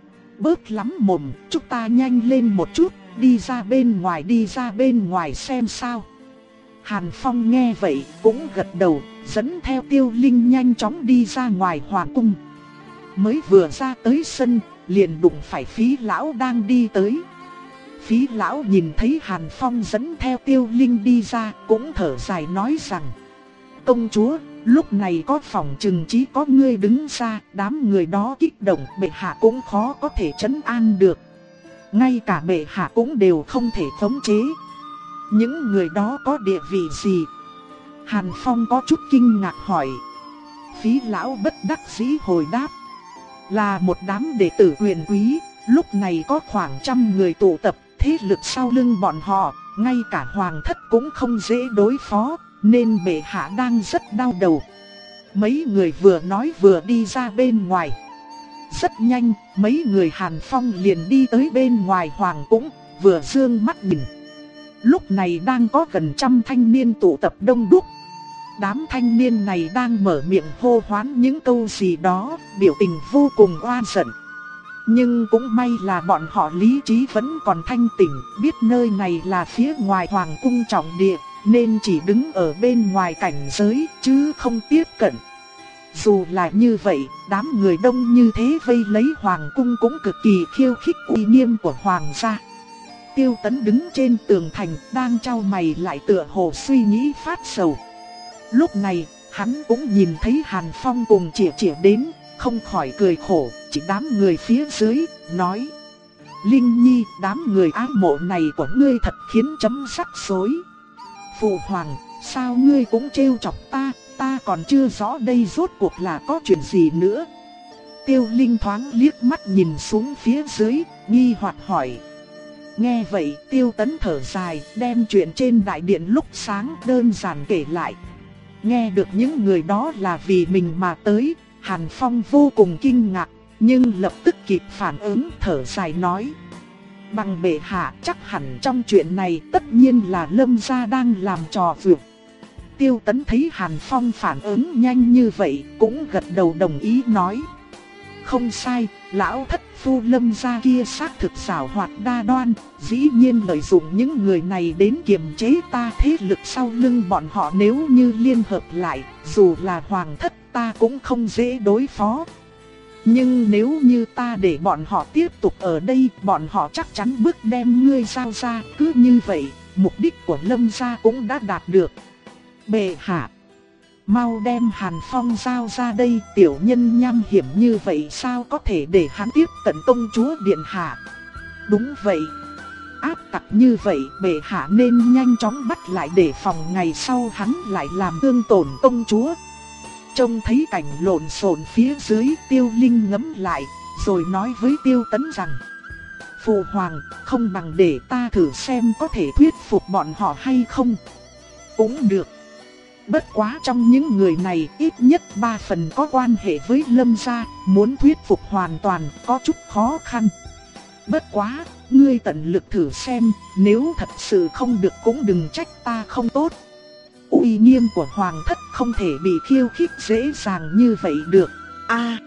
bớt lắm mồm, chúng ta nhanh lên một chút, đi ra bên ngoài đi ra bên ngoài xem sao. Hàn Phong nghe vậy cũng gật đầu, dẫn theo Tiêu Linh nhanh chóng đi ra ngoài hoàng cung. Mới vừa ra tới sân, liền đụng phải Phí lão đang đi tới. Phí lão nhìn thấy Hàn Phong dẫn theo Tiêu Linh đi ra, cũng thở dài nói rằng: công chúa, lúc này có phòng chừng chỉ có ngươi đứng ra, đám người đó kích động, bệ hạ cũng khó có thể trấn an được. Ngay cả bệ hạ cũng đều không thể khống chế. Những người đó có địa vị gì? Hàn Phong có chút kinh ngạc hỏi. Phí lão bất đắc dĩ hồi đáp: là một đám đệ tử quyền quý, lúc này có khoảng trăm người tụ tập, thế lực sau lưng bọn họ, ngay cả hoàng thất cũng không dễ đối phó, nên bệ hạ đang rất đau đầu. Mấy người vừa nói vừa đi ra bên ngoài. Rất nhanh, mấy người Hàn Phong liền đi tới bên ngoài hoàng cung, vừa dương mắt nhìn. Lúc này đang có gần trăm thanh niên tụ tập đông đúc. Đám thanh niên này đang mở miệng hô hoán những câu gì đó, biểu tình vô cùng oan giận. Nhưng cũng may là bọn họ lý trí vẫn còn thanh tỉnh, biết nơi này là phía ngoài hoàng cung trọng địa, nên chỉ đứng ở bên ngoài cảnh giới chứ không tiếp cận. Dù là như vậy, đám người đông như thế vây lấy hoàng cung cũng cực kỳ khiêu khích uy nghiêm của hoàng gia. Tiêu Tấn đứng trên tường thành, đang chau mày lại tựa hồ suy nghĩ phát sầu. Lúc này, hắn cũng nhìn thấy Hàn Phong cùng Chỉa Chỉa đến, không khỏi cười khổ, chỉ đám người phía dưới, nói: Linh Nhi, đám người ái mộ này của ngươi thật khiến chấm rắc rối. Phụ hoàng, sao ngươi cũng trêu chọc ta, ta còn chưa rõ đây rốt cuộc là có chuyện gì nữa. Tiêu Linh thoáng liếc mắt nhìn xuống phía dưới, nghi hoặc hỏi. Nghe vậy, Tiêu Tấn thở dài, đem chuyện trên đại điện lúc sáng đơn giản kể lại. Nghe được những người đó là vì mình mà tới, Hàn Phong vô cùng kinh ngạc, nhưng lập tức kịp phản ứng, thở dài nói: Bằng bệ hạ, chắc hẳn trong chuyện này tất nhiên là Lâm gia đang làm trò vượt. Tiêu Tấn thấy Hàn Phong phản ứng nhanh như vậy, cũng gật đầu đồng ý nói: Không sai, lão thất phu Lâm gia kia xác thực xảo hoạt đa đoan, dĩ nhiên lợi dụng những người này đến kiềm chế ta. Thế lực sau lưng bọn họ nếu như liên hợp lại, dù là hoàng thất ta cũng không dễ đối phó. Nhưng nếu như ta để bọn họ tiếp tục ở đây, bọn họ chắc chắn bước đem ngươi giao ra. Cứ như vậy, mục đích của Lâm gia cũng đã đạt được. Bệ hạ, mau đem Hàn Phong giao ra đây, tiểu nhân nham hiểm như vậy sao có thể để hắn tiếp cận công chúa điện hạ. Đúng vậy, áp tặc như vậy bệ hạ nên nhanh chóng bắt lại để phòng ngày sau hắn lại làm thương tổn công chúa. Trông thấy cảnh lộn xộn phía dưới, Tiêu Linh ngẫm lại, rồi nói với Tiêu Tấn rằng: Phụ hoàng, không bằng để ta thử xem có thể thuyết phục bọn họ hay không. Cũng được. Bất quá trong những người này ít nhất ba phần có quan hệ với Lâm gia, muốn thuyết phục hoàn toàn có chút khó khăn. Bất quá, ngươi tận lực thử xem, nếu thật sự không được cũng đừng trách ta không tốt. Uy nghiêm của hoàng thất không thể bị khiêu khích dễ dàng như vậy được. A, à,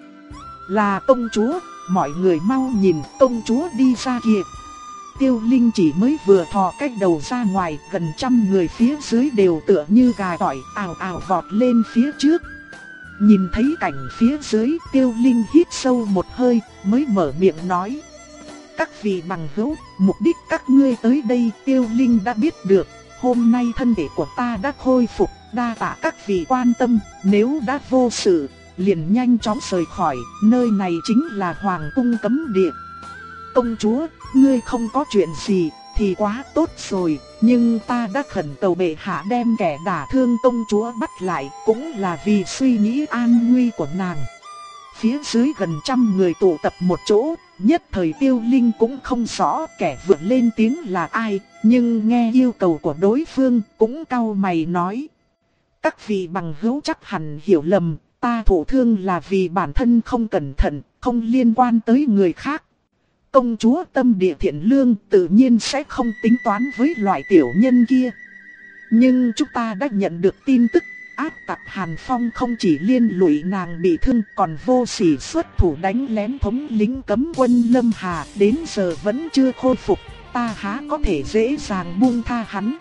là công chúa, mọi người mau nhìn, công chúa đi ra kìa. Tiêu Linh chỉ mới vừa thò cái đầu ra ngoài, gần trăm người phía dưới đều tựa như gà tỏi, ào ào vọt lên phía trước. Nhìn thấy cảnh phía dưới, Tiêu Linh hít sâu một hơi, mới mở miệng nói: Các vị bằng hữu, mục đích các ngươi tới đây Tiêu Linh đã biết được. Hôm nay thân thể của ta đã khôi phục, đa tạ các vị quan tâm, nếu đã vô sự, liền nhanh chóng rời khỏi, nơi này chính là hoàng cung cấm địa. Công chúa, ngươi không có chuyện gì thì quá tốt rồi, nhưng ta đã khẩn cầu bệ hạ đem kẻ đả thương công chúa bắt lại, cũng là vì suy nghĩ an nguy của nàng. Phía dưới gần trăm người tụ tập một chỗ, nhất thời Tiêu Linh cũng không rõ kẻ vượt lên tiếng là ai, nhưng nghe yêu cầu của đối phương cũng cau mày nói: Các vị bằng hữu chắc hẳn hiểu lầm, ta thụ thương là vì bản thân không cẩn thận, không liên quan tới người khác. Công chúa tâm địa thiện lương tự nhiên sẽ không tính toán với loại tiểu nhân kia. Nhưng chúng ta đã nhận được tin tức, ác tặc Hàn Phong không chỉ liên lụy nàng bị thương, còn vô sỉ xuất thủ đánh lén thống lĩnh cấm quân Lâm Hà, đến giờ vẫn chưa khôi phục, ta há có thể dễ dàng buông tha hắn.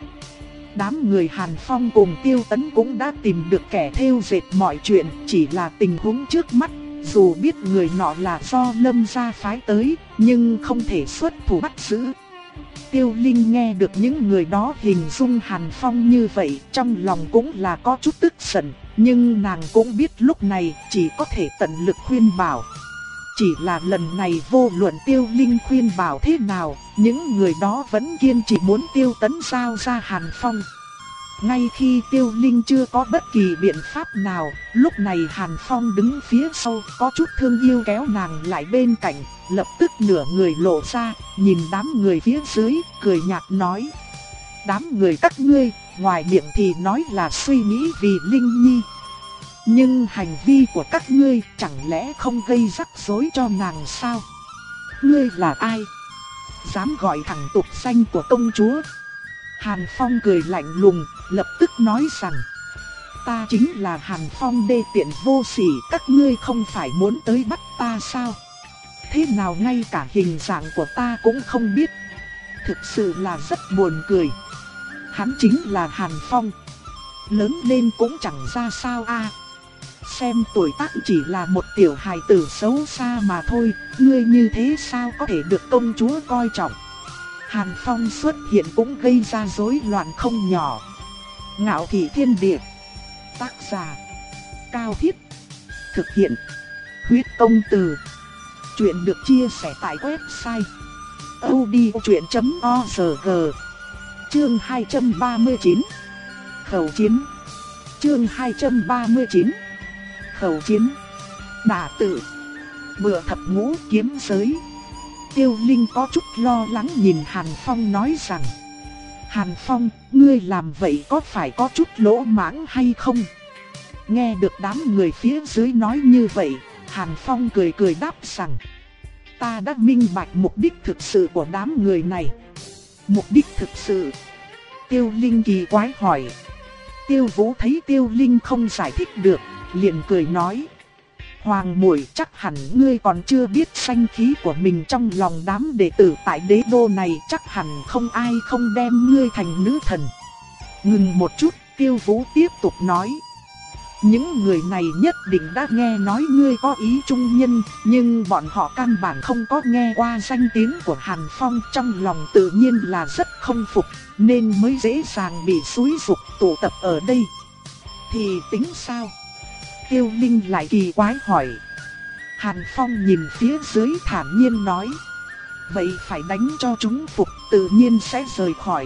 Đám người Hàn Phong cùng Tiêu Tấn cũng đã tìm được kẻ thêu dệt mọi chuyện, chỉ là tình huống trước mắt, dù biết người nọ là do Lâm gia phái tới, nhưng không thể xuất thủ bắt giữ. Tiêu Linh nghe được những người đó hình dung Hàn Phong như vậy, trong lòng cũng là có chút tức giận, nhưng nàng cũng biết lúc này chỉ có thể tận lực khuyên bảo. Chỉ là lần này vô luận Tiêu Linh khuyên bảo thế nào, những người đó vẫn kiên trì muốn Tiêu Tấn giao ra Hàn Phong. Ngay khi Tiêu Linh chưa có bất kỳ biện pháp nào, lúc này Hàn Phong đứng phía sau, có chút thương yêu kéo nàng lại bên cạnh, lập tức nửa người lộ ra, nhìn đám người phía dưới, cười nhạt nói: Đám người các ngươi, ngoài miệng thì nói là suy nghĩ vì Linh Nhi, nhưng hành vi của các ngươi chẳng lẽ không gây rắc rối cho nàng sao? Ngươi là ai? Dám gọi thẳng tục danh của công chúa? Hàn Phong cười lạnh lùng, lập tức nói rằng: Ta chính là Hàn Phong đê tiện vô sỉ, các ngươi không phải muốn tới bắt ta sao? Thế nào ngay cả hình dạng của ta cũng không biết? Thực sự là rất buồn cười. Hắn chính là Hàn Phong, lớn lên cũng chẳng ra sao a. Xem tuổi tác chỉ là một tiểu hài tử xấu xa mà thôi, ngươi như thế sao có thể được công chúa coi trọng. Hàn Phong xuất hiện cũng gây ra rối loạn không nhỏ. Ngạo Thị Thiên Địa. Tác giả Cao Thiết. Thực hiện Huyết Công Từ. Chuyện được chia sẻ tại website audiochuyện chấm org. Chương hai trăm ba mươi chín. Khẩu chiến. Chương hai trăm ba mươi chín. Khẩu chiến. Đả tự. Bựa thập ngũ kiếm giới. Tiêu Linh có chút lo lắng nhìn Hàn Phong nói rằng: Hàn Phong, ngươi làm vậy có phải có chút lỗ mãng hay không? Nghe được đám người phía dưới nói như vậy, Hàn Phong cười cười đáp rằng: Ta đã minh bạch mục đích thực sự của đám người này. Mục đích thực sự? Tiêu Linh kỳ quái hỏi. Tiêu Vũ thấy Tiêu Linh không giải thích được, liền cười nói: Hoàng muội, chắc hẳn ngươi còn chưa biết danh khí của mình trong lòng đám đệ tử tại đế đô này, chắc hẳn không ai không đem ngươi thành nữ thần. Ngừng một chút, Tiêu Vũ tiếp tục nói: Những người này nhất định đã nghe nói ngươi có ý trung nhân, nhưng bọn họ căn bản không có nghe qua danh tiếng của Hàn Phong, trong lòng tự nhiên là rất không phục, nên mới dễ dàng bị xúi giục tụ tập ở đây. Thì tính sao? Tiêu Linh lại kỳ quái hỏi. Hàn Phong nhìn phía dưới thản nhiên nói: Vậy phải đánh cho chúng phục, tự nhiên sẽ rời khỏi.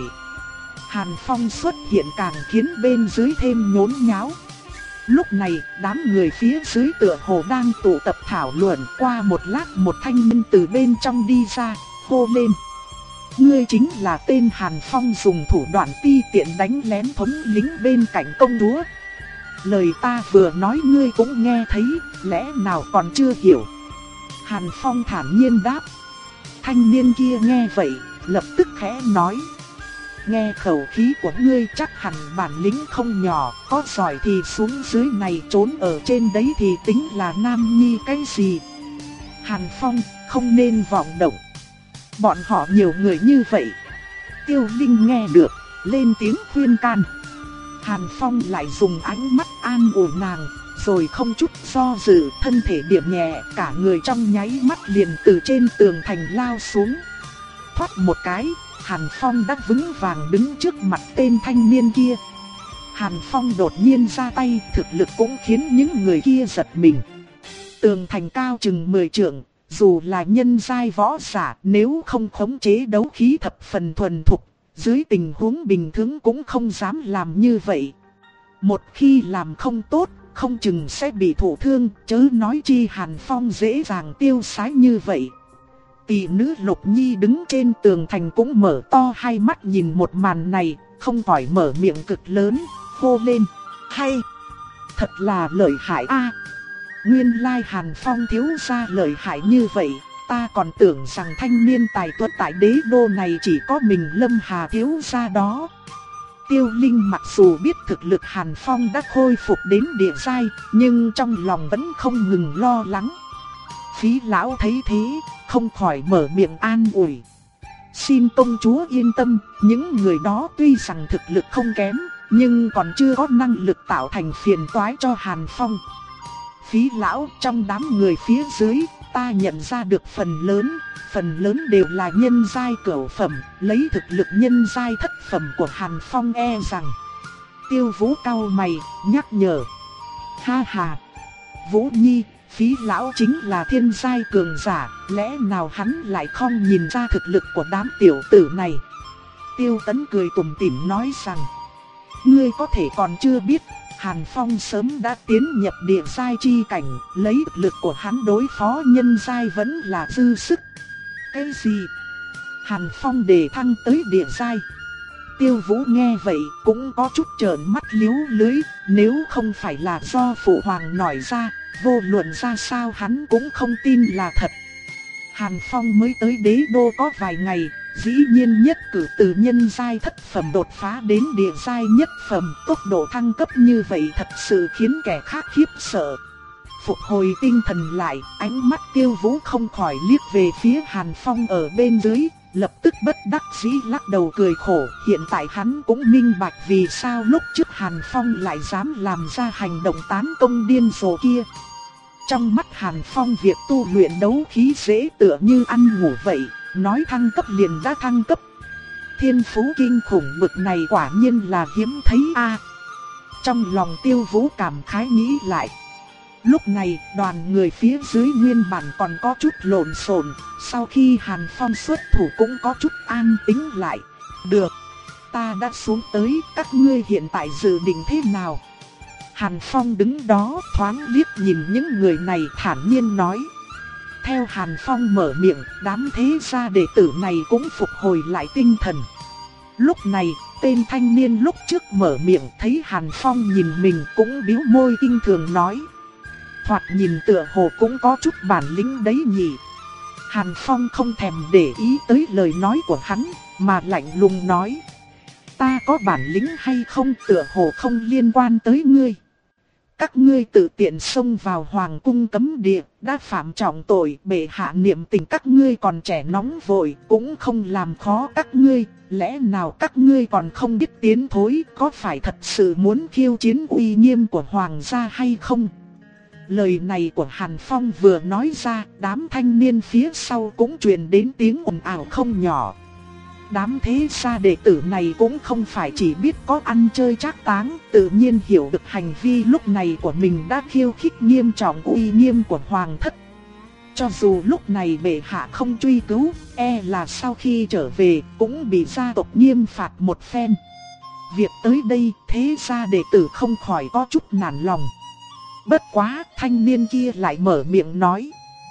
Hàn Phong xuất hiện càng khiến bên dưới thêm nhốn nháo. Lúc này, đám người phía dưới tựa hồ đang tụ tập thảo luận. Qua một lát, một thanh niên từ bên trong đi ra, hô lên: Ngươi chính là tên Hàn Phong dùng thủ đoạn ti tiện đánh lén thống lĩnh bên cạnh công chúa. Lời ta vừa nói ngươi cũng nghe thấy, lẽ nào còn chưa hiểu? Hàn Phong thản nhiên đáp. Thanh niên kia nghe vậy, lập tức khẽ nói: Nghe khẩu khí của ngươi chắc hẳn bản lĩnh không nhỏ, có giỏi thì xuống dưới này trốn ở trên đấy thì tính là nam nhi cái gì? Hàn Phong, không nên vọng động. Bọn họ nhiều người như vậy. Tiêu Linh nghe được, lên tiếng khuyên can. Hàn Phong lại dùng ánh mắt an ủi nàng, rồi không chút do dự, thân thể điểm nhẹ, cả người trong nháy mắt liền từ trên tường thành lao xuống. Thoát một cái, Hàn Phong đã vững vàng đứng trước mặt tên thanh niên kia. Hàn Phong đột nhiên ra tay, thực lực cũng khiến những người kia giật mình. Tường thành cao chừng mười trượng, dù là nhân giai võ giả, nếu không khống chế đấu khí thập phần thuần thục, dưới tình huống bình thường cũng không dám làm như vậy. Một khi làm không tốt, không chừng sẽ bị thụ thương, chớ nói chi Hàn Phong dễ dàng tiêu sái như vậy. Tỷ nữ Lục Nhi đứng trên tường thành cũng mở to hai mắt nhìn một màn này, không khỏi mở miệng cực lớn, hô lên: Hay! Thật là lợi hại a! Nguyên lai Hàn Phong thiếu gia lợi hại như vậy, ta còn tưởng rằng thanh niên tài tuấn tại đế đô này chỉ có mình Lâm Hà thiếu gia đó. Tiêu Linh mặc dù biết thực lực Hàn Phong đã khôi phục đến địa giai, nhưng trong lòng vẫn không ngừng lo lắng. Phí lão thấy thế, không khỏi mở miệng an ủi: Xin công chúa yên tâm, những người đó tuy rằng thực lực không kém, nhưng còn chưa có năng lực tạo thành phiền toái cho Hàn Phong. Phí lão, trong đám người phía dưới, ta nhận ra được phần lớn, phần lớn đều là nhân giai cửu phẩm, lấy thực lực nhân giai thất phẩm của Hàn Phong e rằng. Tiêu Vũ cau mày, nhắc nhở: Ha ha, Vũ Nhi, Phí lão chính là thiên giai cường giả, lẽ nào hắn lại không nhìn ra thực lực của đám tiểu tử này? Tiêu Tấn cười tủm tỉm nói rằng: Ngươi có thể còn chưa biết, Hàn Phong sớm đã tiến nhập địa giai chi cảnh, lấy thực lực của hắn đối phó nhân giai vẫn là dư sức. Cái gì? Hàn Phong đề thăng tới địa giai? Tiêu Vũ nghe vậy cũng có chút trợn mắt liếu lưới, nếu không phải là do phụ hoàng nói ra, vô luận ra sao hắn cũng không tin là thật. Hàn Phong mới tới đế đô có vài ngày, dĩ nhiên nhất cử từ nhân giai thất phẩm đột phá đến địa giai nhất phẩm, tốc độ thăng cấp như vậy thật sự khiến kẻ khác khiếp sợ. Phục hồi tinh thần lại, ánh mắt Tiêu Vũ không khỏi liếc về phía Hàn Phong ở bên dưới, lập tức bất đắc dĩ lắc đầu cười khổ. Hiện tại hắn cũng minh bạch vì sao lúc trước Hàn Phong lại dám làm ra hành động tán công điên rồ kia. Trong mắt Hàn Phong việc tu luyện đấu khí dễ tựa như ăn ngủ vậy, nói thăng cấp liền đã thăng cấp. Thiên phú kinh khủng bực này quả nhiên là hiếm thấy a. Trong lòng Tiêu Vũ cảm khái nghĩ lại. Lúc này đoàn người phía dưới nguyên bản còn có chút lộn xộn, sau khi Hàn Phong xuất thủ cũng có chút an tĩnh lại. Được, ta đã xuống tới, các ngươi hiện tại dự định thế nào? Hàn Phong đứng đó thoáng liếc nhìn những người này thản nhiên nói. Theo Hàn Phong mở miệng, đám thế gia đệ tử này cũng phục hồi lại tinh thần. Lúc này, tên thanh niên lúc trước mở miệng thấy Hàn Phong nhìn mình cũng bĩu môi kinh thường nói. Thoạt nhìn tựa hồ cũng có chút bản lĩnh đấy nhỉ. Hàn Phong không thèm để ý tới lời nói của hắn, mà lạnh lùng nói. Ta có bản lĩnh hay không tựa hồ không liên quan tới ngươi. Các ngươi tự tiện xông vào hoàng cung cấm địa, đã phạm trọng tội, bệ hạ niệm tình các ngươi còn trẻ nóng vội, cũng không làm khó các ngươi, lẽ nào các ngươi còn không biết tiến thối, có phải thật sự muốn khiêu chiến uy nghiêm của hoàng gia hay không? Lời này của Hàn Phong vừa nói ra, đám thanh niên phía sau cũng truyền đến tiếng ồn ào không nhỏ. Đám thế gia đệ tử này cũng không phải chỉ biết có ăn chơi trác táng, tự nhiên hiểu được hành vi lúc này của mình đã khiêu khích nghiêm trọng uy nghiêm của hoàng thất. Cho dù lúc này bệ hạ không truy cứu, e là sau khi trở về cũng bị gia tộc nghiêm phạt một phen. Việc tới đây, thế gia đệ tử không khỏi có chút nản lòng. Bất quá, thanh niên kia lại mở miệng nói.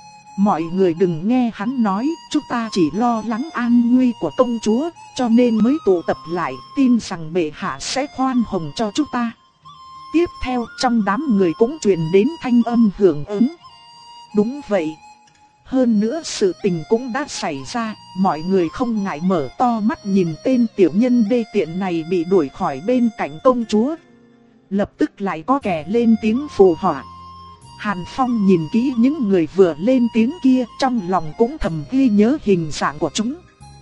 Mọi người đừng nghe hắn nói, chúng ta chỉ lo lắng an nguy của công chúa, cho nên mới tụ tập lại, tin rằng bệ hạ sẽ khoan hồng cho chúng ta. Tiếp theo, trong đám người cũng truyền đến thanh âm hưởng ứng. Đúng vậy. Hơn nữa sự tình cũng đã xảy ra, mọi người không ngại mở to mắt nhìn tên tiểu nhân đê tiện này bị đuổi khỏi bên cạnh công chúa. Lập tức lại có kẻ lên tiếng phù họa. Hàn Phong nhìn kỹ những người vừa lên tiếng kia, trong lòng cũng thầm ghi nhớ hình dạng của chúng.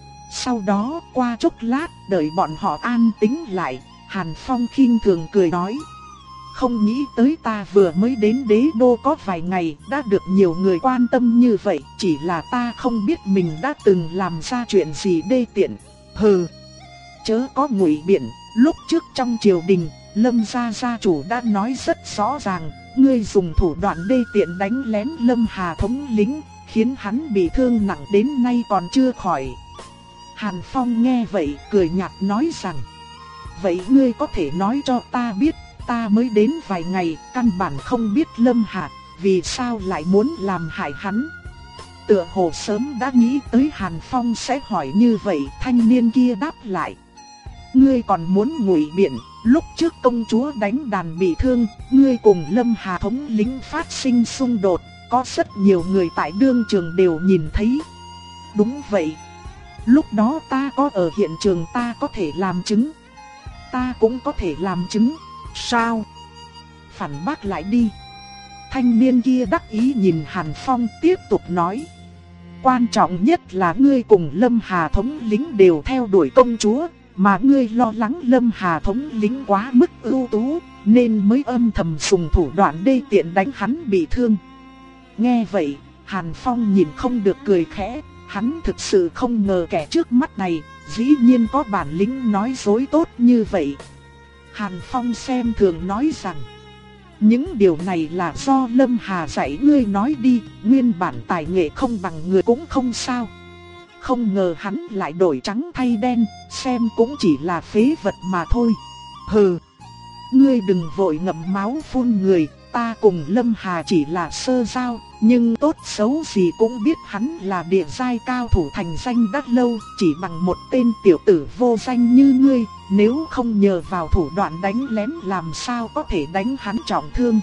Sau đó qua chốc lát, đợi bọn họ an tĩnh lại, Hàn Phong khinh thường cười nói. Không nghĩ tới ta vừa mới đến đế đô có vài ngày, đã được nhiều người quan tâm như vậy, chỉ là ta không biết mình đã từng làm ra chuyện gì đê tiện. Hừ, chớ có ngụy biện, lúc trước trong triều đình, Lâm gia gia chủ đã nói rất rõ ràng, ngươi dùng thủ đoạn đê tiện đánh lén Lâm Hà thống lĩnh, khiến hắn bị thương nặng đến nay còn chưa khỏi. Hàn Phong nghe vậy cười nhạt nói rằng, vậy ngươi có thể nói cho ta biết, ta mới đến vài ngày, căn bản không biết Lâm Hà, vì sao lại muốn làm hại hắn? Tựa hồ sớm đã nghĩ tới Hàn Phong sẽ hỏi như vậy, thanh niên kia đáp lại. Ngươi còn muốn ngụy biện, lúc trước công chúa đánh đàn bị thương, ngươi cùng Lâm Hà thống lĩnh phát sinh xung đột, có rất nhiều người tại đương trường đều nhìn thấy. Đúng vậy. Lúc đó ta có ở hiện trường, ta có thể làm chứng. Ta cũng có thể làm chứng. Sao? Phản bác lại đi. Thanh niên kia đắc ý nhìn Hàn Phong tiếp tục nói. Quan trọng nhất là ngươi cùng Lâm Hà thống lĩnh đều theo đuổi công chúa, mà ngươi lo lắng Lâm Hà thống lĩnh quá mức ưu tú, nên mới âm thầm dùng thủ đoạn đê tiện đánh hắn bị thương. Nghe vậy, Hàn Phong nhìn không được cười khẽ, hắn thực sự không ngờ kẻ trước mắt này, dĩ nhiên có bản lĩnh nói dối tốt như vậy. Hàn Phong xem thường nói rằng, những điều này là do Lâm Hà dạy ngươi nói đi, nguyên bản tài nghệ không bằng người cũng không sao. Không ngờ hắn lại đổi trắng thay đen, xem cũng chỉ là phế vật mà thôi. Hừ, ngươi đừng vội ngậm máu phun người, ta cùng Lâm Hà chỉ là sơ giao, nhưng tốt xấu gì cũng biết hắn là địa giai cao thủ thành danh đắt lâu, chỉ bằng một tên tiểu tử vô danh như ngươi, nếu không nhờ vào thủ đoạn đánh lén làm sao có thể đánh hắn trọng thương.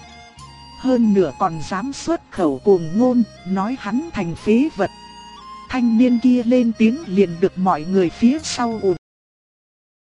Hơn nữa còn dám xuất khẩu cuồng ngôn, nói hắn thành phế vật. Thanh niên kia lên tiếng liền được mọi người phía sau ùn